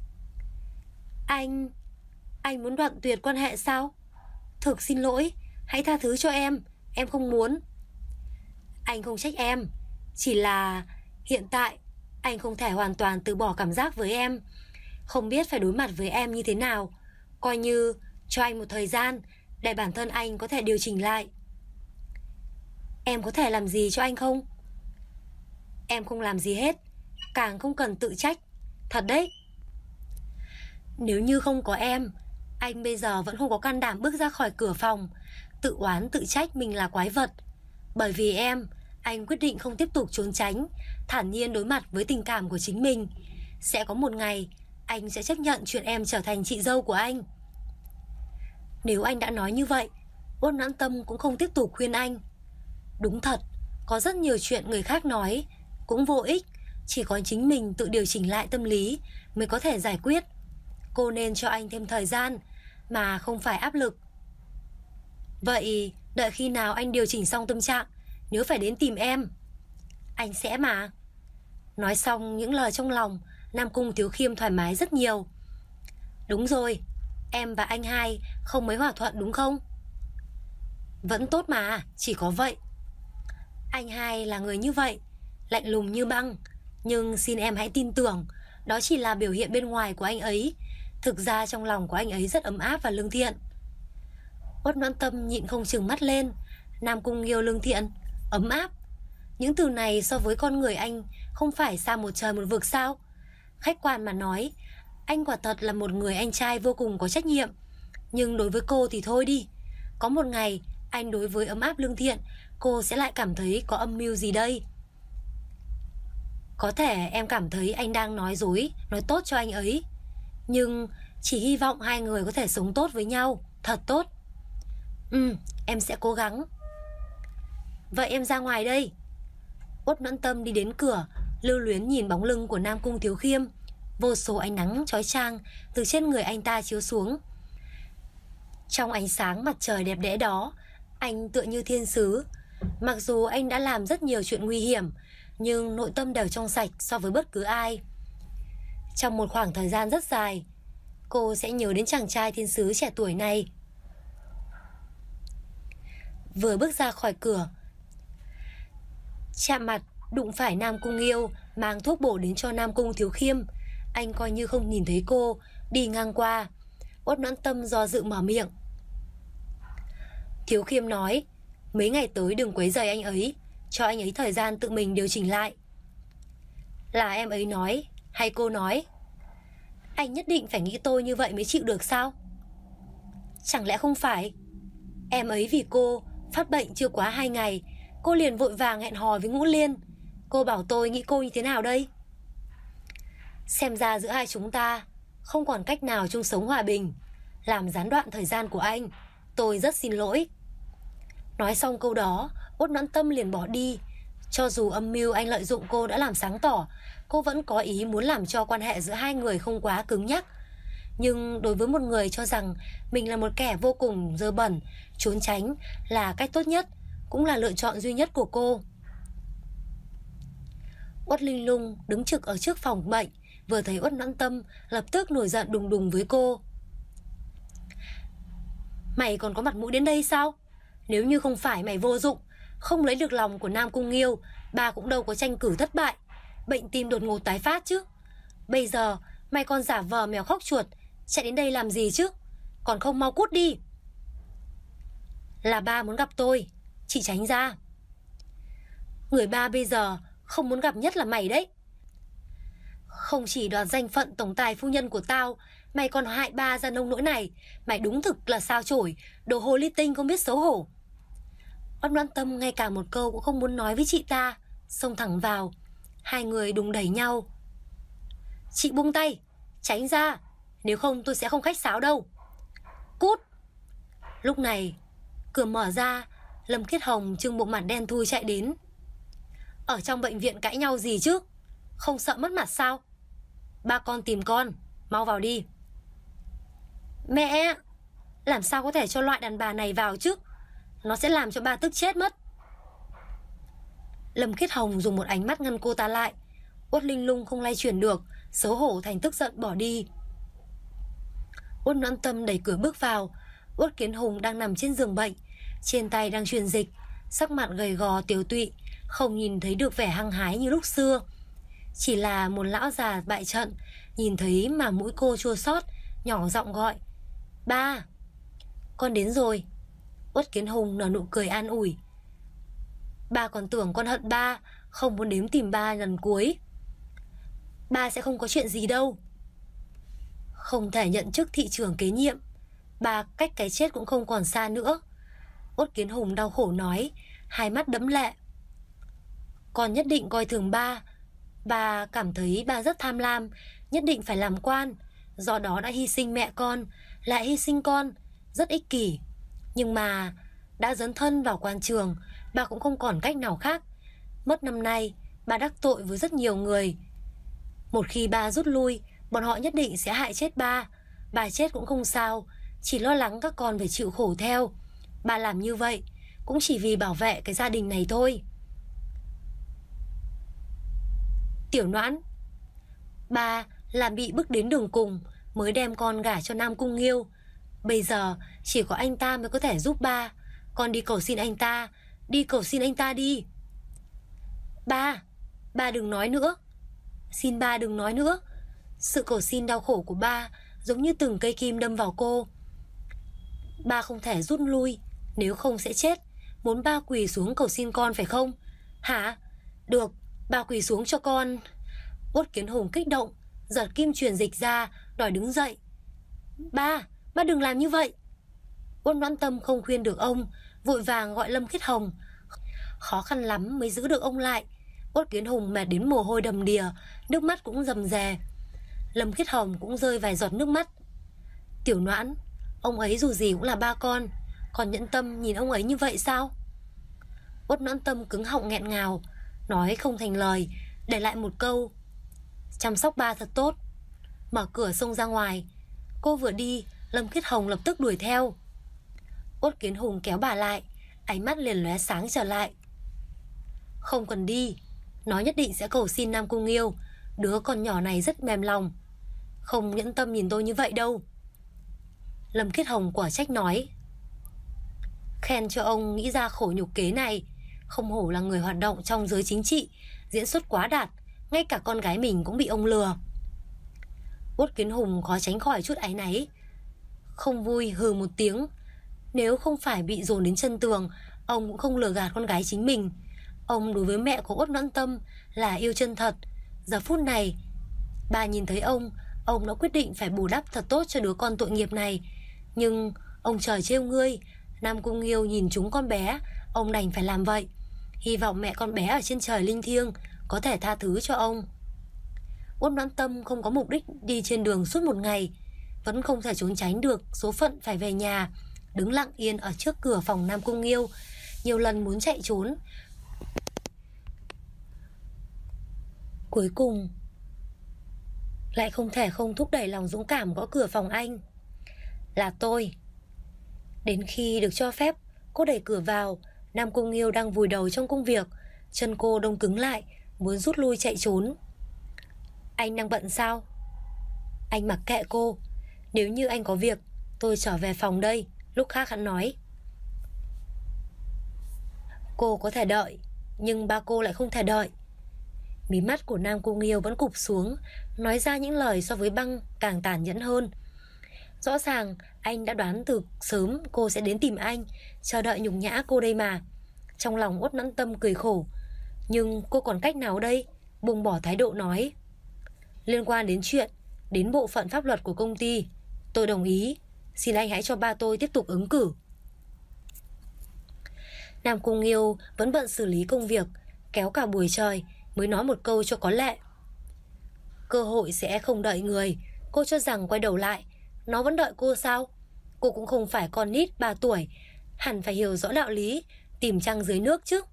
Anh muốn đoạn tuyệt quan hệ sao? Thực xin lỗi, hãy tha thứ cho em không muốn. Anh không trách em, chỉ là hiện tại anh không thể hoàn toàn từ bỏ cảm giác với em, không biết phải đối mặt với em như thế nào. Coi như cho anh một thời gian để bản thân anh có thể điều chỉnh lại. Em có thể làm gì cho anh không? Em không làm gì hết, càng không cần tự trách. Thật đấy. Nếu như không có em, anh bây giờ vẫn không có can đảm bước ra khỏi cửa phòng, tự oán tự trách mình là quái vật. Bởi vì em, anh quyết định không tiếp tục trốn tránh, thản nhiên đối mặt với tình cảm của chính mình. Sẽ có một ngày anh sẽ chấp nhận chuyện em trở thành chị dâu của anh. Nếu anh đã nói như vậy, Uất Noãn Tâm cũng không tiếp tục khuyên anh. Đúng thật, có rất nhiều chuyện người khác nói cũng vô ích, chỉ có chính mình tự điều chỉnh lại tâm lý mới có thể giải quyết. Cô nên cho anh thêm thời gian, mà không phải áp lực. Vậy đợi khi nào anh điều chỉnh xong tâm trạng, nhớ phải đến tìm em. Anh sẽ mà. Nói xong những lời trong lòng, Nam Cung Thiếu Khiêm thoải mái rất nhiều. Đúng rồi, em và anh hai không mấy hòa thuận đúng không? Vẫn tốt mà, chỉ có vậy. Anh hai là người như vậy, lạnh lùng như băng. Nhưng xin em hãy tin tưởng, đó chỉ là biểu hiện bên ngoài của anh ấy. Thực ra trong lòng của anh ấy rất ấm áp và lương thiện. Uất Noãn Tâm nhịn không trừng mắt lên. Nam Cung Nghiêu lương thiện, ấm áp, những từ này so với con người anh không phải xa một trời một vực sao? Khách quan mà nói, anh quả thật là một người anh trai vô cùng có trách nhiệm. Nhưng đối với cô thì thôi đi. Có một ngày anh đối với ấm áp lương thiện, cô sẽ lại cảm thấy có âm mưu gì đây. Có thể em cảm thấy anh đang nói dối, nói tốt cho anh ấy, nhưng chỉ hy vọng hai người có thể sống tốt với nhau, thật tốt. Em sẽ cố gắng. Vậy em ra ngoài đây. Uất Noãn Tâm đi đến cửa, lưu luyến nhìn bóng lưng của Nam Cung Thiếu Khiêm. Vô số ánh nắng chói chang từ trên người anh ta chiếu xuống. Trong ánh sáng mặt trời đẹp đẽ đó, anh tựa như thiên sứ. Mặc dù anh đã làm rất nhiều chuyện nguy hiểm, nhưng nội tâm đều trong sạch so với bất cứ ai. Trong một khoảng thời gian rất dài, cô sẽ nhớ đến chàng trai thiên sứ trẻ tuổi này. Vừa bước ra khỏi cửa, chạm mặt đụng phải Nam Cung Nghiêu mang thuốc bổ đến cho Nam Cung Thiếu Khiêm. Anh coi như không nhìn thấy cô, đi ngang qua. Uất Noãn Tâm do dự mở miệng. Thiếu Khiêm nói, mấy ngày tới đừng quấy rầy anh ấy, cho anh ấy thời gian tự mình điều chỉnh lại. Là em ấy nói hay cô nói? Anh nhất định phải nghĩ tôi như vậy mới chịu được sao? Chẳng lẽ không phải? Em ấy vì cô phát bệnh chưa quá 2 ngày, cô liền vội vàng hẹn hò với Ngũ Liên. Cô bảo tôi nghĩ cô như thế nào đây? Xem ra giữa hai chúng ta không còn cách nào chung sống hòa bình. làm gián đoạn thời gian của anh. Tôi rất xin lỗi. Nói xong câu đó, Uất Noãn Tâm liền bỏ đi. Cho dù âm mưu anh lợi dụng cô đã làm sáng tỏ, cô vẫn có ý muốn làm cho quan hệ giữa hai người không quá cứng nhắc. Nhưng đối với một người cho rằng mình là một kẻ vô cùng dơ bẩn, trốn tránh là cách tốt nhất, cũng là lựa chọn duy nhất của cô. Uất Linh Lung đứng trực ở trước phòng bệnh, vừa thấy Uất Noãn Tâm lập tức nổi giận đùng đùng với cô. Mày còn có mặt mũi đến đây sao? Nếu như không phải mày vô dụng, không lấy được lòng của Nam Cung Nghiêu, bà cũng đâu có tranh cử thất bại, bệnh tim đột ngột tái phát chứ. Bây giờ mày còn giả vờ mèo khóc chuột, chạy đến đây làm gì chứ? Còn không mau cút đi. Là ba muốn gặp tôi, chị tránh ra. Người ba bây giờ không muốn gặp nhất là mày đấy. Không chỉ đoạt danh phận tổng tài phu nhân của tao, mày còn hại ba ra nông nỗi này. Mày đúng thực là sao chổi, đồ hồ ly tinh không biết xấu hổ. Uất Noãn Tâm ngay cả một câu cũng không muốn nói với chị ta, xông thẳng vào. Hai người đùng đẩy nhau. Chị buông tay, tránh ra, nếu không tôi sẽ không khách sáo đâu. Cút. Lúc này cửa mở ra, Lâm Khiết Hồng trưng bộ mặt đen thui chạy đến. Ở trong bệnh viện cãi nhau gì chứ? Không sợ mất mặt sao? Ba con tìm con, mau vào đi. Mẹ, làm sao có thể cho loại đàn bà này vào chứ? Nó sẽ làm cho ba tức chết mất. Lâm Khiết Hồng dùng một ánh mắt ngăn cô ta lại. Uất Linh Lung không lay chuyển được, xấu hổ thành tức giận bỏ đi. Uất Noãn Tâm đẩy cửa bước vào. Uất Kiến Hùng đang nằm trên giường bệnh, trên tay đang truyền dịch, sắc mặt gầy gò tiều tụy, không nhìn thấy được vẻ hăng hái như lúc xưa. Chỉ là một lão già bại trận, nhìn thấy mà mũi cô chua xót, nhỏ giọng gọi: Ba, con đến rồi. Uất Kiến Hùng nở nụ cười an ủi. Ba còn tưởng con hận ba, không muốn đến tìm ba lần cuối. Ba sẽ không có chuyện gì đâu. Không thể nhận chức thị trưởng kế nhiệm, ba cách cái chết cũng không còn xa nữa. Uất Kiến Hùng đau khổ nói, hai mắt đẫm lệ. Con nhất định coi thường ba. Ba cảm thấy ba rất tham lam, nhất định phải làm quan, do đó đã hy sinh mẹ con, lại hy sinh con, rất ích kỷ. Nhưng mà đã dấn thân vào quan trường, ba cũng không còn cách nào khác. Mất năm nay, ba đắc tội với rất nhiều người. Một khi ba rút lui, bọn họ nhất định sẽ hại chết ba. Ba chết cũng không sao, chỉ lo lắng các con phải chịu khổ theo. Ba làm như vậy cũng chỉ vì bảo vệ cái gia đình này thôi. Tiểu Noãn, ba là bị bức đến đường cùng mới đem con gả cho Nam Cung Nghiêu. Bây giờ chỉ có anh ta mới có thể giúp ba. Con đi cầu xin anh ta, đi cầu xin anh ta đi. Ba đừng nói nữa. Xin ba đừng nói nữa. Sự cầu xin đau khổ của ba giống như từng cây kim đâm vào cô. Ba không thể rút lui, nếu không sẽ chết. Muốn ba quỳ xuống cầu xin con phải không? Hả? Được, ba quỳ xuống cho con. Uất Kiến Hùng kích động, giật kim truyền dịch ra, đòi đứng dậy. Ba đừng làm như vậy. Uất Noãn Tâm không khuyên được ông, vội vàng gọi Lâm Khiết Hồng. Khó khăn lắm mới giữ được ông lại. Uất Kiến Hùng mệt đến mồ hôi đầm đìa, nước mắt cũng rầm rè. Lâm Khiết Hồng cũng rơi vài giọt nước mắt. Tiểu Noãn, ông ấy dù gì cũng là ba con nhẫn tâm nhìn ông ấy như vậy sao? Uất Noãn Tâm cứng họng nghẹn ngào, nói không thành lời, để lại một câu: chăm sóc ba thật tốt. Mở cửa xông ra ngoài. Cô vừa đi, Lâm Khiết Hồng lập tức đuổi theo. Uất Kiến Hùng kéo bà lại, ánh mắt liền lóe sáng trở lại. Không cần đi, nó nhất định sẽ cầu xin Nam Cung Nghiêu. Đứa con nhỏ này rất mềm lòng, không nhẫn tâm nhìn tôi như vậy đâu. Lâm Khiết Hồng quả trách nói. Khen cho ông nghĩ ra khổ nhục kế này. Không hổ là người hoạt động trong giới chính trị, diễn xuất quá đạt, ngay cả con gái mình cũng bị ông lừa. Uất Kiến Hùng khó tránh khỏi chút áy náy, không vui hừ một tiếng. Nếu không phải bị dồn đến chân tường, ông cũng không lừa gạt con gái chính mình. Ông đối với mẹ của Uất Noãn Tâm là yêu chân thật. Giờ phút này bà nhìn thấy ông đã quyết định phải bù đắp thật tốt cho đứa con tội nghiệp này. Nhưng ông trời trêu ngươi, Nam Cung Nghiêu nhìn chúng con bé, ông đành phải làm vậy. Hy vọng mẹ con bé ở trên trời linh thiêng có thể tha thứ cho ông. Uất Noãn Tâm không có mục đích đi trên đường suốt một ngày. vẫn không thể trốn tránh được số phận phải về nhà, đứng lặng yên ở trước cửa phòng Nam Cung Nghiêu. Nhiều lần muốn chạy trốn, cuối cùng lại không thể không thúc đẩy lòng dũng cảm gõ cửa phòng anh. Là tôi. Đến khi được cho phép, cô đẩy cửa vào. Nam Cung Nghiêu đang vùi đầu trong công việc, chân cô đông cứng lại, muốn rút lui chạy trốn. Anh đang bận sao? Anh mặc kệ cô. Nếu như anh có việc, tôi trở về phòng đây, lúc khác hắn nói. Cô có thể đợi, nhưng ba cô lại không thể đợi. Mí mắt của Nam Cung Nghiêu vẫn cụp xuống, nói ra những lời so với băng càng tàn nhẫn hơn. Rõ ràng anh đã đoán từ sớm cô sẽ đến tìm anh, chờ đợi nhục nhã cô đây mà. Trong lòng Uất Noãn Tâm cười khổ. Nhưng cô còn cách nào đây? Buông bỏ thái độ nói. Liên quan đến chuyện, đến bộ phận pháp luật của công ty, tôi đồng ý. Xin anh hãy cho ba tôi tiếp tục ứng cử. Nam Cung Nghiêu vẫn bận xử lý công việc, kéo cả buổi trời mới nói một câu cho có lệ. Cơ hội sẽ không đợi người. Cô cho rằng quay đầu lại nó vẫn đợi cô sao? Cô cũng không phải con nít 3 tuổi, hẳn phải hiểu rõ đạo lý tìm trăng dưới nước chứ.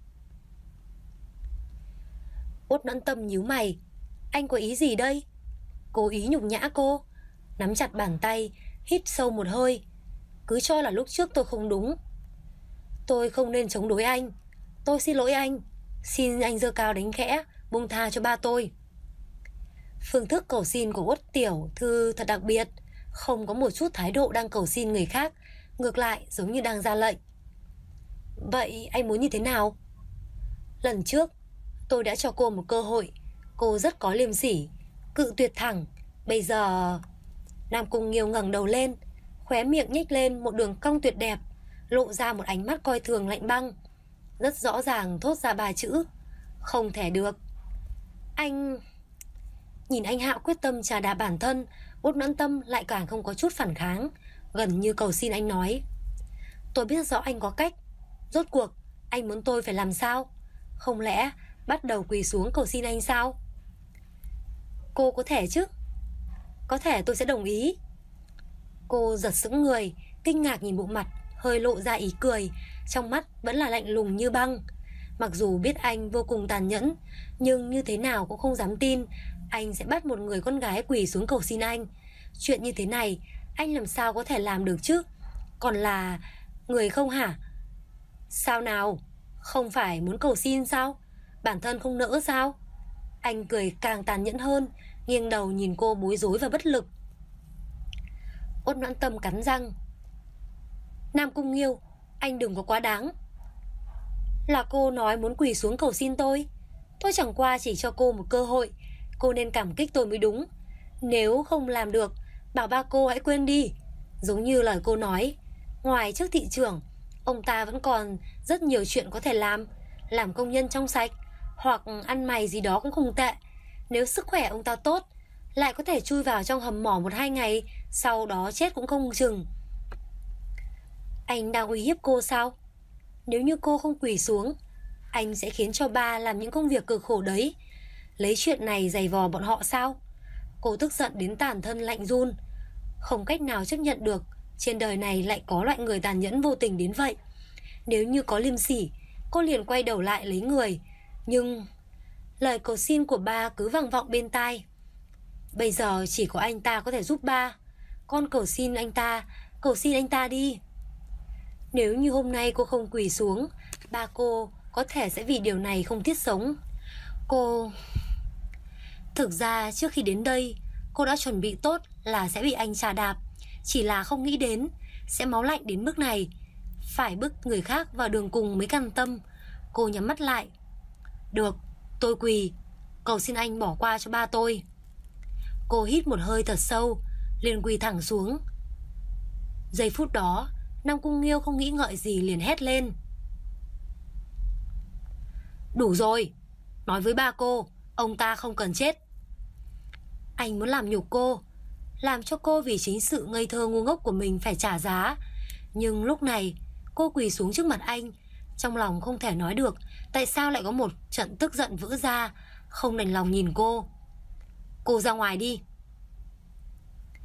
Uất Noãn Tâm nhíu mày. Anh có ý gì đây? Cố ý nhục nhã cô. Nắm chặt bàn tay, hít sâu một hơi. Cứ cho là lúc trước tôi không đúng. Tôi không nên chống đối anh. Tôi xin lỗi anh. Xin anh giơ cao đánh khẽ, buông tha cho ba tôi. Phương thức cầu xin của Uất tiểu thư thật đặc biệt, không có một chút thái độ đang cầu xin người khác, ngược lại giống như đang ra lệnh. Vậy anh muốn như thế nào? Lần trước tôi đã cho cô một cơ hội, cô rất có liêm sỉ, cự tuyệt thẳng. Bây giờ... Nam Cung Nghiêu ngẩng đầu lên, khóe miệng nhếch lên một đường cong tuyệt đẹp, lộ ra một ánh mắt coi thường lạnh băng. Rất rõ ràng thốt ra 3 chữ: không thể được. Anh... Nhìn anh Hạo quyết tâm trà đạp bản thân, Uất Noãn Tâm lại càng không có chút phản kháng, gần như cầu xin anh nói. Tôi biết rõ anh có cách. Rốt cuộc anh muốn tôi phải làm sao? Không lẽ bắt đầu quỳ xuống cầu xin anh sao? Cô có thể chứ? Có thể tôi sẽ đồng ý. Cô giật sững người, kinh ngạc nhìn bộ mặt hơi lộ ra ý cười, trong mắt vẫn là lạnh lùng như băng. Mặc dù biết anh vô cùng tàn nhẫn, nhưng như thế nào cũng không dám tin anh sẽ bắt một người con gái quỳ xuống cầu xin anh. Chuyện như thế này anh làm sao có thể làm được chứ? Còn là người không hả? Sao nào? Không phải muốn cầu xin sao? Bản thân không nỡ sao? Anh cười càng tàn nhẫn hơn, nghiêng đầu nhìn cô bối rối và bất lực. Uất Noãn Tâm cắn răng. Nam Cung Nghiêu, anh đừng có quá đáng. Là cô nói muốn quỳ xuống cầu xin tôi. Tôi chẳng qua chỉ cho cô một cơ hội. Cô nên cảm kích tôi mới đúng. Nếu không làm được, bảo ba cô hãy quên đi. Giống như lời cô nói, ngoài chức thị trưởng, ông ta vẫn còn rất nhiều chuyện có thể làm công nhân trong sạch, hoặc ăn mày gì đó cũng không tệ. Nếu sức khỏe ông ta tốt, lại có thể chui vào trong hầm mỏ 1-2 ngày, sau đó chết cũng không chừng. Anh đang uy hiếp cô sao? Nếu như cô không quỳ xuống, anh sẽ khiến cho ba làm những công việc cực khổ đấy. Lấy chuyện này giày vò bọn họ sao? Cô tức giận đến tàn thân lạnh run. Không cách nào chấp nhận được trên đời này lại có loại người tàn nhẫn vô tình đến vậy. Nếu như có liêm sỉ, cô liền quay đầu lại lấy người. Nhưng lời cầu xin của ba cứ vang vọng bên tai. Bây giờ chỉ có anh ta có thể giúp ba. Con cầu xin anh ta đi. Nếu như hôm nay cô không quỳ xuống, ba cô có thể sẽ vì điều này không thiết sống. Thực ra trước khi đến đây, cô đã chuẩn bị tốt là sẽ bị anh trà đạp. Chỉ là không nghĩ đến sẽ máu lạnh đến mức này, phải bức người khác vào đường cùng mới cam tâm. Cô nhắm mắt lại. Được, tôi quỳ, cầu xin anh bỏ qua cho ba tôi. Cô hít một hơi thật sâu, liền quỳ thẳng xuống. Giây phút đó, Nam Cung Nghiêu không nghĩ ngợi gì liền hét lên. Đủ rồi, nói với ba cô, ông ta không cần chết. Anh muốn làm nhục cô, làm cho cô vì chính sự ngây thơ ngu ngốc của mình phải trả giá. Nhưng lúc này cô quỳ xuống trước mặt anh, trong lòng không thể nói được tại sao lại có một trận tức giận vỡ ra, không đành lòng nhìn cô. Cô ra ngoài đi.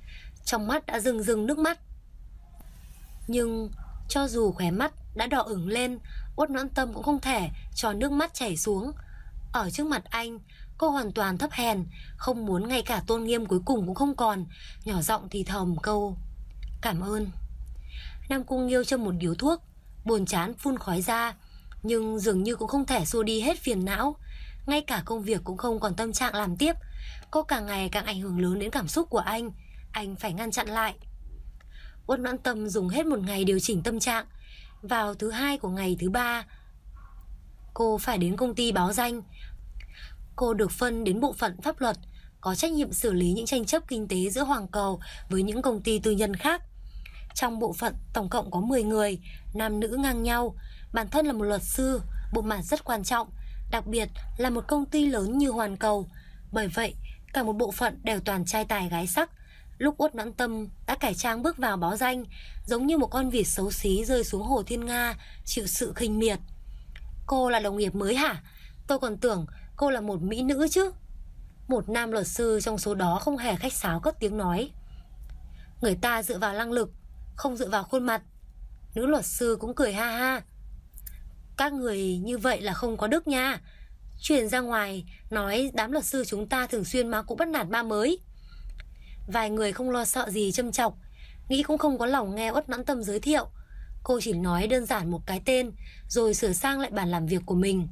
trong mắt đã rưng rưng nước mắt. Nhưng cho dù khóe mắt đã đỏ ửng lên, Uất Noãn Tâm cũng không thể cho nước mắt chảy xuống. Ở trước mặt anh, cô hoàn toàn thấp hèn, không muốn ngay cả tôn nghiêm cuối cùng cũng không còn, nhỏ giọng thì thầm câu cảm ơn. Nam Cung Nghiêu châm một điếu thuốc, buồn chán phun khói ra, nhưng dường như cũng không thể xua đi hết phiền não. Ngay cả công việc cũng không còn tâm trạng làm tiếp. Cô càng ngày càng ảnh hưởng lớn đến cảm xúc của anh phải ngăn chặn lại. Uất Noãn Tâm dùng hết một ngày điều chỉnh tâm trạng. Vào thứ hai của ngày thứ ba, cô phải đến công ty báo danh. Cô được phân đến bộ phận pháp luật, có trách nhiệm xử lý những tranh chấp kinh tế giữa Hoàng Cầu với những công ty tư nhân khác. Trong bộ phận tổng cộng có 10 người, nam nữ ngang nhau. Bản thân là một luật sư, bộ mặt rất quan trọng, đặc biệt là một công ty lớn như Hoàn Cầu. Bởi vậy, cả một bộ phận đều toàn trai tài gái sắc. Lúc Uất Noãn Tâm đã cải trang bước vào báo danh, giống như một con vịt xấu xí rơi xuống hồ Thiên Nga, chịu sự khinh miệt. Cô là đồng nghiệp mới hả? Tôi còn tưởng cô là một mỹ nữ chứ. Một nam luật sư trong số đó không hề khách sáo cất tiếng nói. Người ta dựa vào năng lực, không dựa vào khuôn mặt. Nữ luật sư cũng cười ha ha. Các người như vậy là không có đức nha. Truyền ra ngoài nói đám luật sư chúng ta thường xuyên mà cũng bắt nạt ma mới. Vài người không lo sợ gì châm chọc, nghĩ cũng không có lòng nghe Uất Noãn Tâm giới thiệu. Cô chỉ nói đơn giản một cái tên, rồi sửa sang lại bàn làm việc của mình.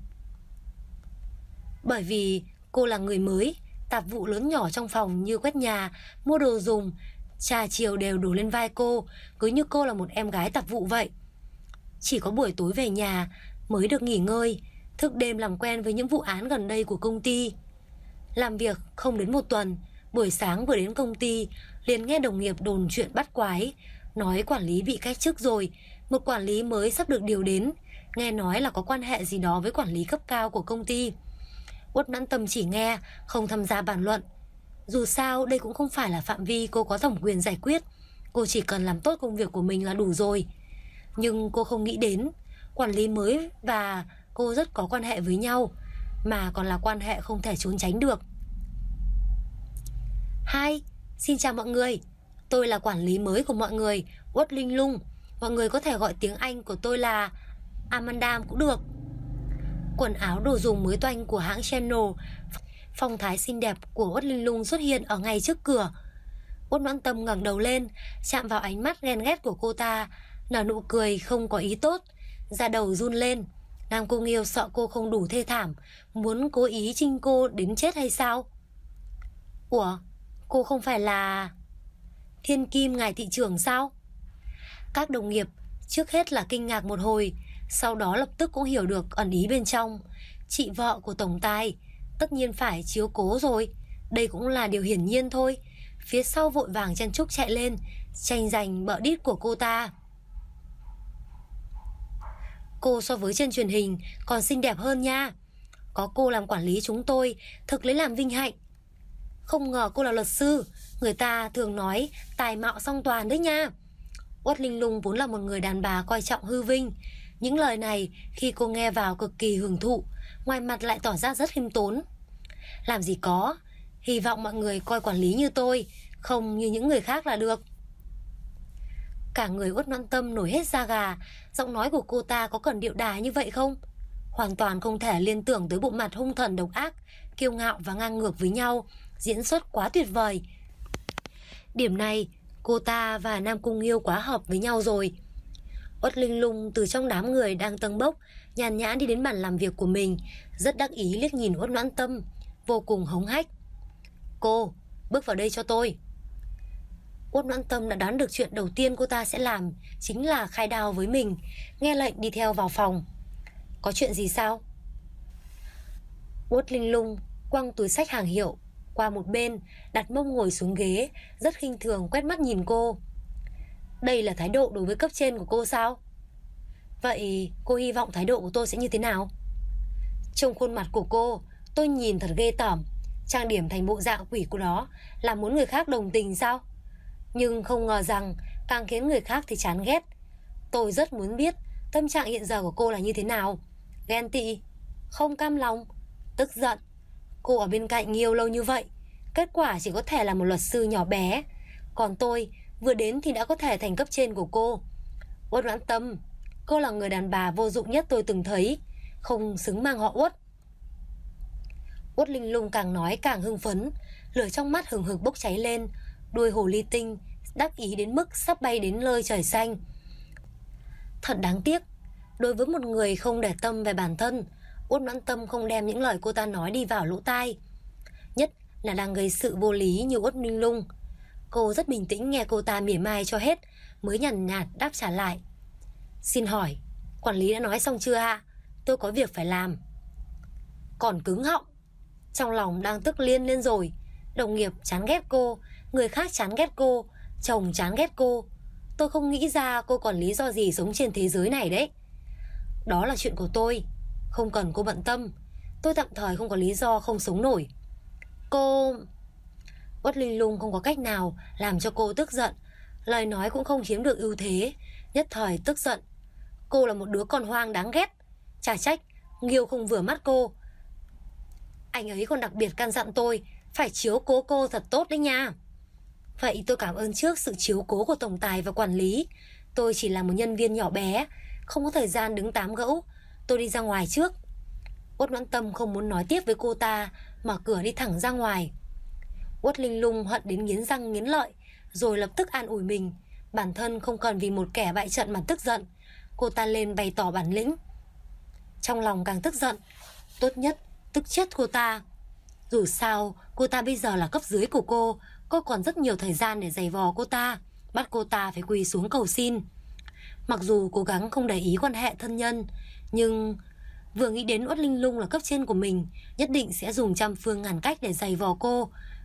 Bởi vì cô là người mới, tạp vụ lớn nhỏ trong phòng như quét nhà, mua đồ dùng, trà chiều đều đổ lên vai cô, cứ như cô là một em gái tạp vụ vậy. Chỉ có buổi tối về nhà mới được nghỉ ngơi, thức đêm làm quen với những vụ án gần đây của công ty. Làm việc không đến một tuần, buổi sáng vừa đến công ty liền nghe đồng nghiệp đồn chuyện bắt quái, nói quản lý bị cách chức rồi, một quản lý mới sắp được điều đến, nghe nói là có quan hệ gì đó với quản lý cấp cao của công ty. Uất Noãn Tâm chỉ nghe, không tham gia bàn luận. Dù sao đây cũng không phải là phạm vi cô có thẩm quyền giải quyết, cô chỉ cần làm tốt công việc của mình là đủ rồi. Nhưng cô không nghĩ đến quản lý mới và cô rất có quan hệ với nhau, mà còn là quan hệ không thể trốn tránh được. Hi, xin chào mọi người. Tôi là quản lý mới của mọi người, Uất Linh Lung. Mọi người có thể gọi tiếng Anh của tôi là Amanda cũng được. Quần áo đồ dùng mới toanh của hãng Channel, phong thái xinh đẹp của Uất Linh Lung xuất hiện ở ngay trước cửa. Uất Noãn Tâm ngẩng đầu lên, chạm vào ánh mắt ghen ghét của cô ta, nở nụ cười không có ý tốt, da đầu run lên. Nam Cung Nghiêu sợ cô không đủ thê thảm, muốn cố ý chinh cô đến chết hay sao? Ủa, cô không phải là Thiên Kim ngài thị trưởng sao? Các đồng nghiệp trước hết là kinh ngạc một hồi, sau đó lập tức cũng hiểu được ẩn ý bên trong. Chị vợ của tổng tài, tất nhiên phải chiếu cố rồi, đây cũng là điều hiển nhiên thôi. Phía sau vội vàng chen chúc chạy lên, tranh giành bợ đít của cô ta. Cô so với trên truyền hình còn xinh đẹp hơn nha. Có cô làm quản lý chúng tôi thực lấy làm vinh hạnh. Không ngờ cô là luật sư, người ta thường nói tài mạo song toàn đấy nha. Uất Linh Lung vốn là một người đàn bà coi trọng hư vinh. Những lời này khi cô nghe vào cực kỳ hưởng thụ, ngoài mặt lại tỏ ra rất khiêm tốn. Làm gì có, hy vọng mọi người coi quản lý như tôi, không như những người khác là được. Cả người Uất Noãn Tâm nổi hết da gà. Giọng nói của cô ta có cần điệu đà như vậy không? Hoàn toàn không thể liên tưởng tới bộ mặt hung thần độc ác, kiêu ngạo và ngang ngược với nhau. Diễn xuất quá tuyệt vời. Điểm này cô ta và Nam Cung Nghiêu quá hợp với nhau rồi. Uất Linh Lung từ trong đám người đang tâng bốc nhàn nhã đi đến bàn làm việc của mình, rất đắc ý liếc nhìn Uất Noãn Tâm, vô cùng hống hách. Cô, bước vào đây cho tôi. Uất Noãn Tâm đã đoán được chuyện đầu tiên cô ta sẽ làm chính là khai đao với mình, nghe lệnh đi theo vào phòng. Có chuyện gì sao? Uất Linh Lung quăng túi xách hàng hiệu qua một bên, đặt mông ngồi xuống ghế, rất khinh thường quét mắt nhìn cô. Đây là thái độ đối với cấp trên của cô sao? Vậy cô hy vọng thái độ của tôi sẽ như thế nào? Trong khuôn mặt của cô, tôi nhìn thật ghê tởm. Trang điểm thành bộ dạng quỷ của nó là muốn người khác đồng tình sao? Nhưng không ngờ rằng càng khiến người khác thì chán ghét. Tôi rất muốn biết tâm trạng hiện giờ của cô là như thế nào. Ghen tị, không cam lòng, tức giận. Cô ở bên cạnh Nghiêu lâu như vậy, kết quả chỉ có thể là một luật sư nhỏ bé. Còn tôi vừa đến thì đã có thể thành cấp trên của cô. Uất Noãn Tâm, cô là người đàn bà vô dụng nhất tôi từng thấy, không xứng mang họ Uất. Uất Linh Lung càng nói càng hưng phấn, lửa trong mắt hừng hực bốc cháy lên, đuôi hồ ly tinh đắc ý đến mức sắp bay đến nơi trời xanh. Thật đáng tiếc, đối với một người không để tâm về bản thân, Uất Noãn Tâm không đem những lời cô ta nói đi vào lỗ tai, nhất là đang gây sự vô lý như Uất Linh Lung. Cô rất bình tĩnh nghe cô ta mỉa mai cho hết, mới nhàn nhạt đáp trả lại. Xin hỏi, quản lý đã nói xong chưa ạ? Tôi có việc phải làm. Còn cứng họng. Trong lòng đang tức điên lên rồi. Đồng nghiệp chán ghét cô, người khác chán ghét cô, chồng chán ghét cô. Tôi không nghĩ ra cô còn lý do gì sống trên thế giới này đấy. Đó là chuyện của tôi, không cần cô bận tâm. Tôi tạm thời không có lý do không sống nổi. Cô... Uất Linh Lung không có cách nào làm cho cô tức giận, lời nói cũng không chiếm được ưu thế, nhất thời tức giận. Cô là một đứa con hoang đáng ghét. Chả trách Nghiêu không vừa mắt cô. Anh ấy còn đặc biệt căn dặn tôi phải chiếu cố cô thật tốt đấy nha. Vậy tôi cảm ơn trước sự chiếu cố của tổng tài và quản lý. Tôi chỉ là một nhân viên nhỏ bé, không có thời gian đứng tám gẫu. Tôi đi ra ngoài trước. Uất Noãn Tâm không muốn nói tiếp với cô ta, mở cửa đi thẳng ra ngoài. Uất Linh Lung hận đến nghiến răng nghiến lợi, rồi lập tức an ủi mình, bản thân không cần vì một kẻ bại trận mà tức giận. Cô ta lên bày tỏ bản lĩnh. Trong lòng càng tức giận, tốt nhất tức chết cô ta. Dù sao cô ta bây giờ là cấp dưới của cô còn rất nhiều thời gian để giày vò cô ta, bắt cô ta phải quỳ xuống cầu xin. Mặc dù cố gắng không để ý quan hệ thân nhân, nhưng vừa nghĩ đến Uất Linh Lung là cấp trên của mình, nhất định sẽ dùng trăm phương ngàn cách để giày vò cô.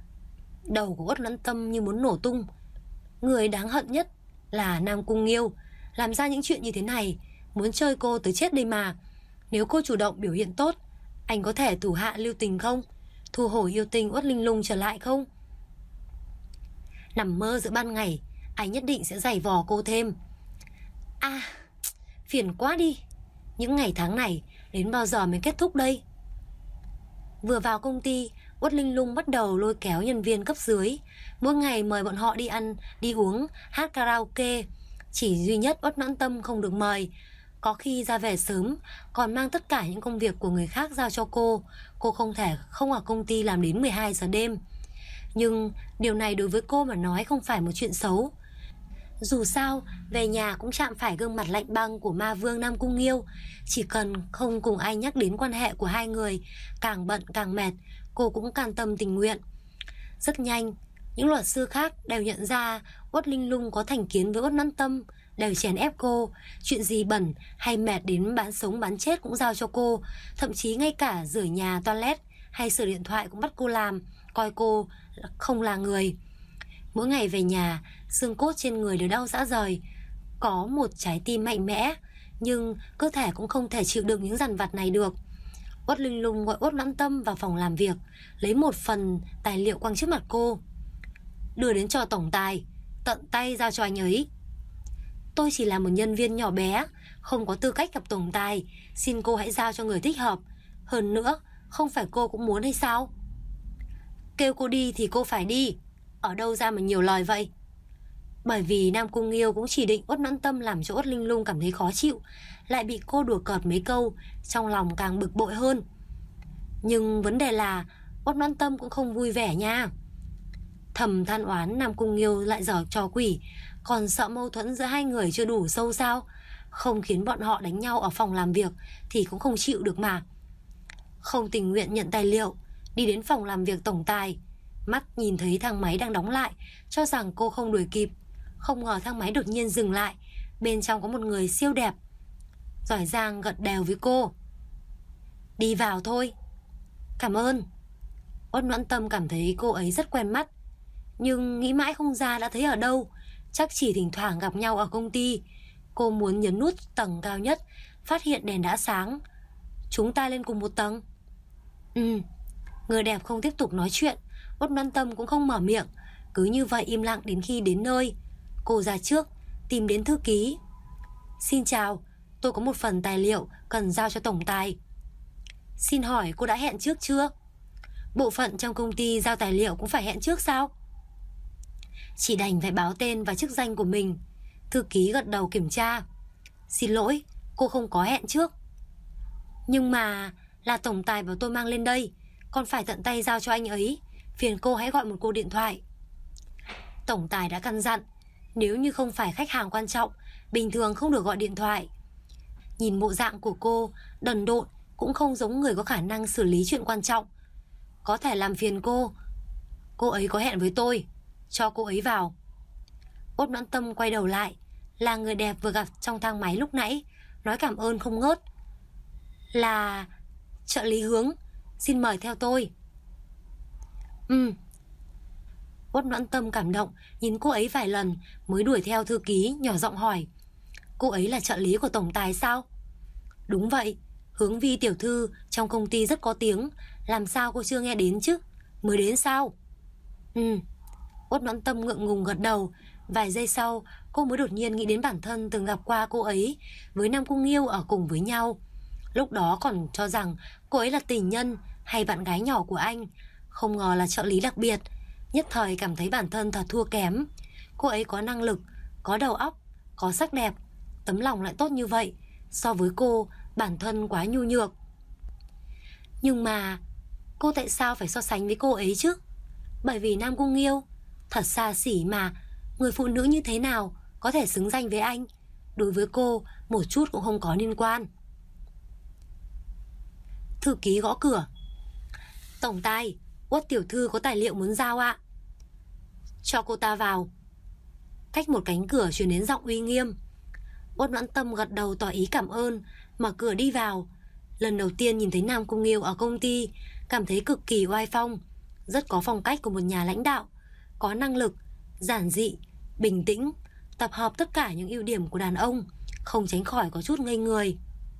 Đầu của Uất Noãn Tâm như muốn nổ tung. Người đáng hận nhất là Nam Cung Nghiêu, làm ra những chuyện như thế này, muốn chơi cô tới chết đây mà. Nếu cô chủ động biểu hiện tốt, anh có thể thủ hạ lưu tình không? Thu hồi yêu tình Uất Linh Lung trở lại không? Nằm mơ giữa ban ngày, anh nhất định sẽ giày vò cô thêm. Phiền quá đi. Những ngày tháng này đến bao giờ mới kết thúc đây? Vừa vào công ty, Uất Linh Lung bắt đầu lôi kéo nhân viên cấp dưới, mỗi ngày mời bọn họ đi ăn, đi uống, hát karaoke. Chỉ duy nhất Uất Noãn Tâm không được mời. Có khi ra về sớm, còn mang tất cả những công việc của người khác giao cho cô. Cô không thể không ở công ty làm đến 12 giờ đêm. Nhưng điều này đối với cô mà nói không phải một chuyện xấu. Dù sao, về nhà cũng chạm phải gương mặt lạnh băng của ma vương Nam Cung Nghiêu. Chỉ cần không cùng ai nhắc đến quan hệ của hai người, càng bận càng mệt, cô cũng cam tâm tình nguyện. Rất nhanh, những luật sư khác đều nhận ra Uất Linh Lung có thành kiến với Uất Noãn Tâm, đều chèn ép cô. Chuyện gì bẩn hay mệt đến bán sống bán chết cũng giao cho cô. Thậm chí ngay cả rửa nhà toilet hay sửa điện thoại cũng bắt cô làm, coi cô không là người. Mỗi ngày về nhà, xương cốt trên người đều đau rã rời. Có một trái tim mạnh mẽ, nhưng cơ thể cũng không thể chịu đựng những dằn vặt này được. Uất Linh Lung gọi Uất Noãn Tâm vào phòng làm việc, lấy một phần tài liệu quăng trước mặt cô. Đưa đến cho tổng tài, tận tay giao cho anh ấy. Tôi chỉ là một nhân viên nhỏ bé, không có tư cách gặp tổng tài, xin cô hãy giao cho người thích hợp. Hơn nữa, không phải cô cũng muốn hay sao? Kêu cô đi thì cô phải đi. Ở đâu ra mà nhiều lời vậy? Bởi vì Nam Cung Nghiêu cũng chỉ định Uất Noãn Tâm làm cho Uất Linh Lung cảm thấy khó chịu, lại bị cô đùa cợt mấy câu, trong lòng càng bực bội hơn. Nhưng vấn đề là Uất Noãn Tâm cũng không vui vẻ nha. Thầm than oán Nam Cung Nghiêu lại giở trò quỷ, còn sợ mâu thuẫn giữa hai người chưa đủ sâu sao? Không khiến bọn họ đánh nhau ở phòng làm việc thì cũng không chịu được mà. Không tình nguyện nhận tài liệu, đi đến phòng làm việc tổng tài. Mắt nhìn thấy thang máy đang đóng lại, cho rằng cô không đuổi kịp. Không ngờ thang máy đột nhiên dừng lại. Bên trong có một người siêu đẹp, giỏi giang gật đều với cô. Đi vào thôi. Cảm ơn. Uất Noãn Tâm cảm thấy cô ấy rất quen mắt, nhưng nghĩ mãi không ra đã thấy ở đâu. Chắc chỉ thỉnh thoảng gặp nhau ở công ty. Cô muốn nhấn nút tầng cao nhất, phát hiện đèn đã sáng. Chúng ta lên cùng một tầng. Người đẹp không tiếp tục nói chuyện, Uất Noãn Tâm cũng không mở miệng. Cứ như vậy im lặng đến khi đến nơi. Cô ra trước, tìm đến thư ký. Xin chào, tôi có một phần tài liệu cần giao cho tổng tài. Xin hỏi cô đã hẹn trước chưa? Bộ phận trong công ty giao tài liệu cũng phải hẹn trước sao? chỉ đành phải báo tên và chức danh của mình. Thư ký gật đầu kiểm tra. Xin lỗi, cô không có hẹn trước. Nhưng mà là tổng tài bảo tôi mang lên đây, còn phải tận tay giao cho anh ấy. Phiền cô hãy gọi một cuộc điện thoại. Tổng tài đã căn dặn, nếu như không phải khách hàng quan trọng, bình thường không được gọi điện thoại. Nhìn bộ dạng của cô đần độn, cũng không giống người có khả năng xử lý chuyện quan trọng. Có thể làm phiền cô ấy có hẹn với tôi, cho cô ấy vào. Út Noãn Tâm quay đầu lại, là người đẹp vừa gặp trong thang máy lúc nãy, nói cảm ơn không ngớt. Là trợ lý Hướng, xin mời theo tôi. Út Noãn Tâm cảm động, nhìn cô ấy vài lần mới đuổi theo thư ký, nhỏ giọng hỏi, cô ấy là trợ lý của tổng tài sao? Đúng vậy, Hướng Vi tiểu thư trong công ty rất có tiếng, làm sao cô chưa nghe đến chứ? Mới đến sao? Út Noãn Tâm ngượng ngùng gật đầu. Vài giây sau, cô mới đột nhiên nghĩ đến bản thân từng gặp qua cô ấy với Nam Cung Nghiêu ở cùng với nhau. Lúc đó còn cho rằng cô ấy là tình nhân hay bạn gái nhỏ của anh, không ngờ là trợ lý đặc biệt. Nhất thời cảm thấy bản thân thật thua kém. Cô ấy có năng lực, có đầu óc, có sắc đẹp, tấm lòng lại tốt như vậy. So với cô, bản thân quá nhu nhược. Nhưng mà cô tại sao phải so sánh với cô ấy chứ? Bởi vì Nam Cung Nghiêu thật xa xỉ mà. Người phụ nữ như thế nào có thể xứng danh với anh? Đối với cô một chút cũng không có liên quan. Thư ký gõ cửa. Tổng tài, Uất tiểu thư có tài liệu muốn giao ạ. Cho cô ta vào. Cách một cánh cửa truyền đến giọng uy nghiêm. Uất Noãn Tâm gật đầu tỏ ý cảm ơn, mở cửa đi vào. Lần đầu tiên nhìn thấy Nam Cung Nghiêu ở công ty, cảm thấy cực kỳ oai phong, rất có phong cách của một nhà lãnh đạo, có năng lực, giản dị, bình tĩnh, tập hợp tất cả những ưu điểm của đàn ông, không tránh khỏi có chút ngây người.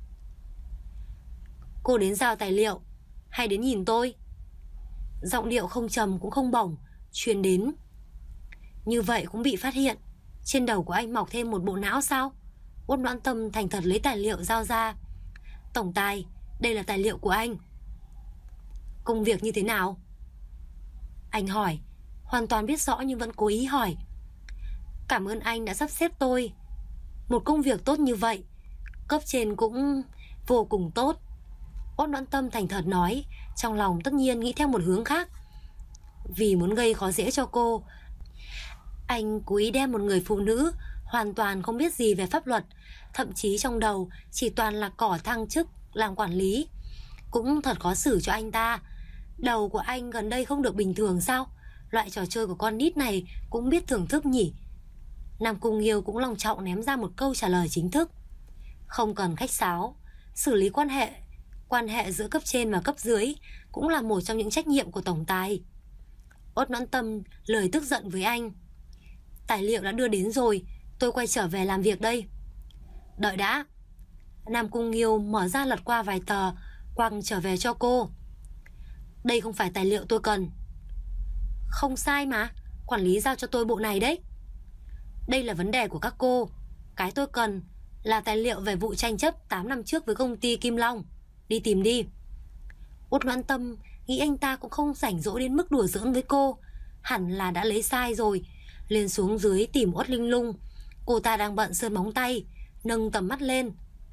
Cô đến giao tài liệu hay đến nhìn tôi? Giọng điệu không trầm cũng không bổng truyền đến. Như vậy cũng bị phát hiện. Trên đầu của anh mọc thêm một bộ não sao? Uất Noãn Tâm thành thật lấy tài liệu giao ra. Tổng tài, đây là tài liệu của anh. Công việc như thế nào? Anh hỏi, hoàn toàn biết rõ nhưng vẫn cố ý hỏi. Cảm ơn anh đã sắp xếp tôi một công việc tốt như vậy. Cấp trên cũng vô cùng tốt. Uất Noãn Tâm thành thật nói, trong lòng tất nhiên nghĩ theo một hướng khác. Vì muốn gây khó dễ cho cô, anh cố ý đem một người phụ nữ hoàn toàn không biết gì về pháp luật, thậm chí trong đầu chỉ toàn là cỏ thăng chức làm quản lý. Cũng thật khó xử cho anh ta. Đầu của anh gần đây không được bình thường sao? Loại trò chơi của con nít này cũng biết thưởng thức nhỉ? Nam Cung Nghiêu cũng long trọng ném ra một câu trả lời chính thức. Không cần khách sáo, xử lý quan hệ giữa cấp trên và cấp dưới cũng là một trong những trách nhiệm của tổng tài. Uất Noãn Tâm lời tức giận với anh. Tài liệu đã đưa đến rồi, tôi quay trở về làm việc đây. Đợi đã. Nam Cung Nghiêu mở ra lật qua vài tờ, quăng trở về cho cô. Đây không phải tài liệu tôi cần. Không sai mà, quản lý giao cho tôi bộ này đấy. Đây là vấn đề của các cô. Cái tôi cần là tài liệu về vụ tranh chấp 8 năm trước với công ty Kim Long. Đi tìm đi. Uất Noãn Tâm nghĩ anh ta cũng không rảnh rỗi đến mức đùa giỡn với cô. Hẳn là đã lấy sai rồi. Lên xuống dưới tìm Uất Linh Lung. Cô ta đang bận sơn móng tay, nâng tầm mắt lên.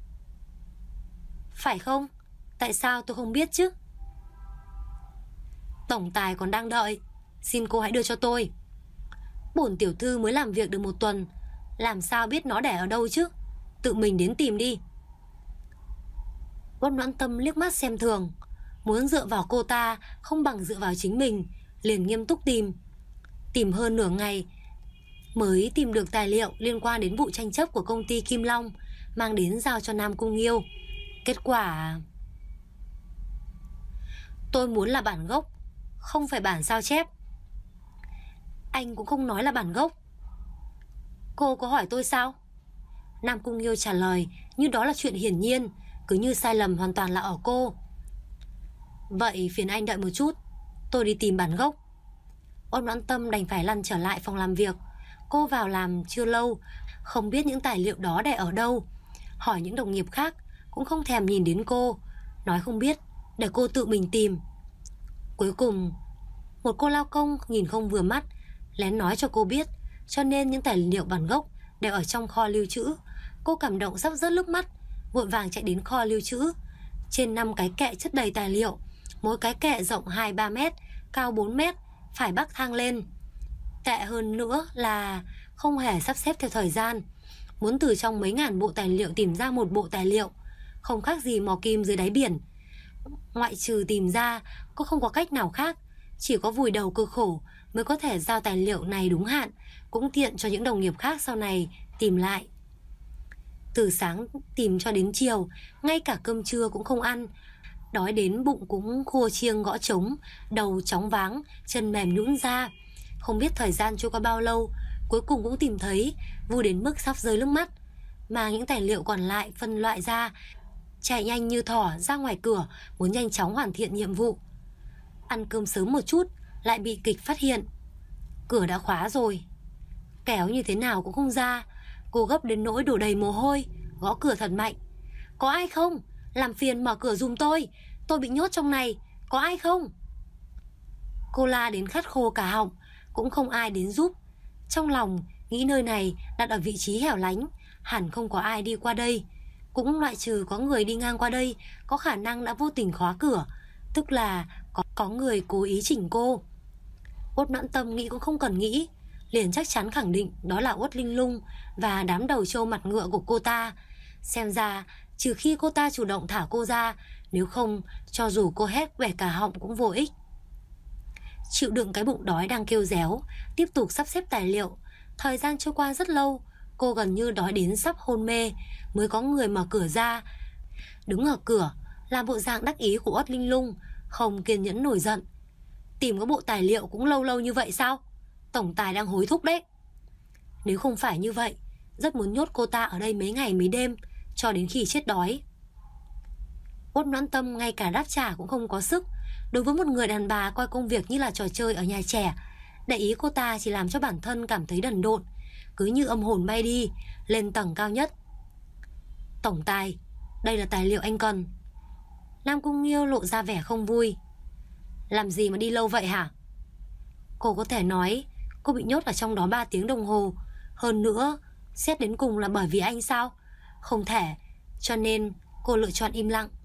Phải không? Tại sao tôi không biết chứ? Tổng tài còn đang đợi, xin cô hãy đưa cho tôi. Bổn tiểu thư mới làm việc được 1 tuần, làm sao biết nó để ở đâu chứ? Tự mình đến tìm đi. Uất Noãn Tâm liếc mắt xem thường, muốn dựa vào cô ta không bằng dựa vào chính mình, liền nghiêm túc tìm. Tìm hơn nửa ngày mới tìm được tài liệu liên quan đến vụ tranh chấp của công ty Kim Long, mang đến giao cho Nam Cung Nghiêu. Kết quả, tôi muốn là bản gốc, không phải bản sao chép. Anh cũng không nói là bản gốc. Cô có hỏi tôi sao? Nam Cung Nghiêu trả lời như đó là chuyện hiển nhiên, cứ như sai lầm hoàn toàn là ở cô. Vậy phiền anh đợi một chút, tôi đi tìm bản gốc. Uất Noãn Tâm đành phải lăn trở lại phòng làm việc. Cô vào làm chưa lâu, không biết những tài liệu đó để ở đâu. Hỏi những đồng nghiệp khác cũng không thèm nhìn đến cô, nói không biết, để cô tự mình tìm. Cuối cùng một cô lao công nhìn không vừa mắt lén nói cho cô biết, cho nên những tài liệu bản gốc đều ở trong kho lưu trữ. Cô cảm động sắp rớt nước mắt, vội vàng chạy đến kho lưu trữ. Trên 5 cái kệ chất đầy tài liệu, mỗi cái kệ rộng 2-3 mét, cao 4 mét, phải bắc thang lên. Tệ hơn nữa là không hề sắp xếp theo thời gian. Muốn từ trong mấy ngàn bộ tài liệu tìm ra một bộ tài liệu, không khác gì mò kim dưới đáy biển. Ngoại trừ tìm ra, cô không có cách nào khác. Chỉ có vùi đầu cực khổ mới có thể giao tài liệu này đúng hạn, cũng tiện cho những đồng nghiệp khác sau này tìm lại. Từ sáng tìm cho đến chiều, ngay cả cơm trưa cũng không ăn. Đói đến bụng cũng khua chiêng gõ trống, đầu chóng váng, chân mềm nhũn ra. Không biết thời gian trôi qua bao lâu, cuối cùng cũng tìm thấy, vui đến mức sắp rơi nước mắt. Mà những tài liệu còn lại phân loại ra, chạy nhanh như thỏ ra ngoài cửa, muốn nhanh chóng hoàn thiện nhiệm vụ. Ăn cơm sớm một chút, lại bị kịch phát hiện. Cửa đã khóa rồi, kéo như thế nào cũng không ra. Cô gấp đến nỗi đổ đầy mồ hôi, gõ cửa thật mạnh. Có ai không? Làm phiền mở cửa giùm tôi bị nhốt trong này, có ai không? Cô la đến khát khô cả họng, cũng không ai đến giúp. Trong lòng nghĩ nơi này đặt ở vị trí hẻo lánh, hẳn không có ai đi qua đây. Cũng loại trừ có người đi ngang qua đây, có khả năng đã vô tình khóa cửa, tức là có người cố ý chỉnh cô. Uất Noãn Tâm nghĩ cũng không cần nghĩ, liền chắc chắn khẳng định đó là Uất Linh Lung và đám đầu trâu mặt ngựa của cô ta. Xem ra trừ khi cô ta chủ động thả cô ra, nếu không cho dù cô hét bẻ cả họng cũng vô ích. Chịu đựng cái bụng đói đang kêu réo, tiếp tục sắp xếp tài liệu. Thời gian trôi qua rất lâu, cô gần như đói đến sắp hôn mê, mới có người mở cửa ra. Đứng ở cửa là bộ dạng đắc ý của Uất Linh Lung, không kiên nhẫn nổi giận. Tìm cái bộ tài liệu cũng lâu lâu như vậy sao? Tổng tài đang hối thúc đấy. Nếu không phải như vậy, rất muốn nhốt cô ta ở đây mấy ngày mấy đêm, cho đến khi chết đói. Uất Noãn Tâm ngay cả đáp trả cũng không có sức. Đối với một người đàn bà coi công việc như là trò chơi ở nhà trẻ, để ý cô ta chỉ làm cho bản thân cảm thấy đần độn, cứ như âm hồn bay đi lên tầng cao nhất. Tổng tài, đây là tài liệu anh cần. Nam Cung Nghiêu lộ ra vẻ không vui. Làm gì mà đi lâu vậy hả? Cô có thể nói cô bị nhốt ở trong đó 3 tiếng đồng hồ. Hơn nữa, xét đến cùng là bởi vì anh sao? Không thể, cho nên cô lựa chọn im lặng.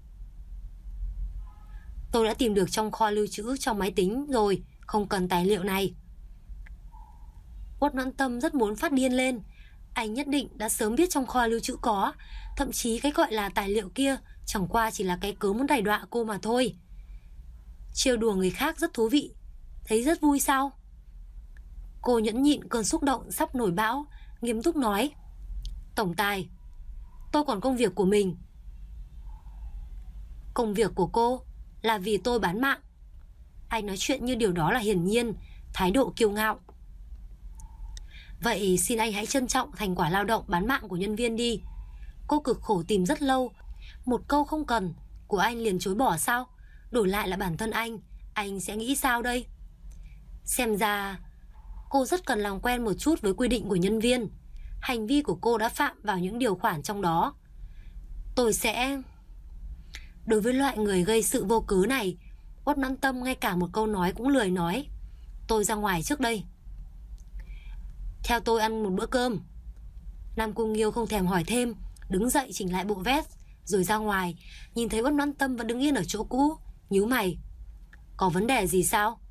Tôi đã tìm được trong kho lưu trữ trong máy tính rồi, không cần tài liệu này. Uất Noãn Tâm rất muốn phát điên lên. Anh nhất định đã sớm biết trong kho lưu trữ có. Thậm chí cái gọi là tài liệu kia chẳng qua chỉ là cái cớ muốn đày đọa cô mà thôi. Trêu đùa người khác rất thú vị, thấy rất vui sao? Cô nhẫn nhịn cơn xúc động sắp nổi bão, nghiêm túc nói. Tổng tài, tôi còn công việc của mình. Công việc của cô là vì tôi bán mạng. Anh nói chuyện như điều đó là hiển nhiên, thái độ kiêu ngạo. Vậy xin anh hãy trân trọng thành quả lao động bán mạng của nhân viên đi. Cô cực khổ tìm rất lâu, một câu không cần của anh liền chối bỏ sao? Đổi lại là bản thân anh sẽ nghĩ sao đây? Xem ra cô rất cần làm quen một chút với quy định của nhân viên. Hành vi của cô đã phạm vào những điều khoản trong đó. Tôi sẽ... Đối với loại người gây sự vô cớ này, Uất Noãn Tâm ngay cả một câu nói cũng lười nói. Tôi ra ngoài trước đây. Theo tôi ăn một bữa cơm. Nam Cung Nghiêu không thèm hỏi thêm, đứng dậy chỉnh lại bộ vest rồi ra ngoài. Nhìn thấy Uất Noãn Tâm vẫn đứng yên ở chỗ cũ, nhíu mày. Có vấn đề gì sao?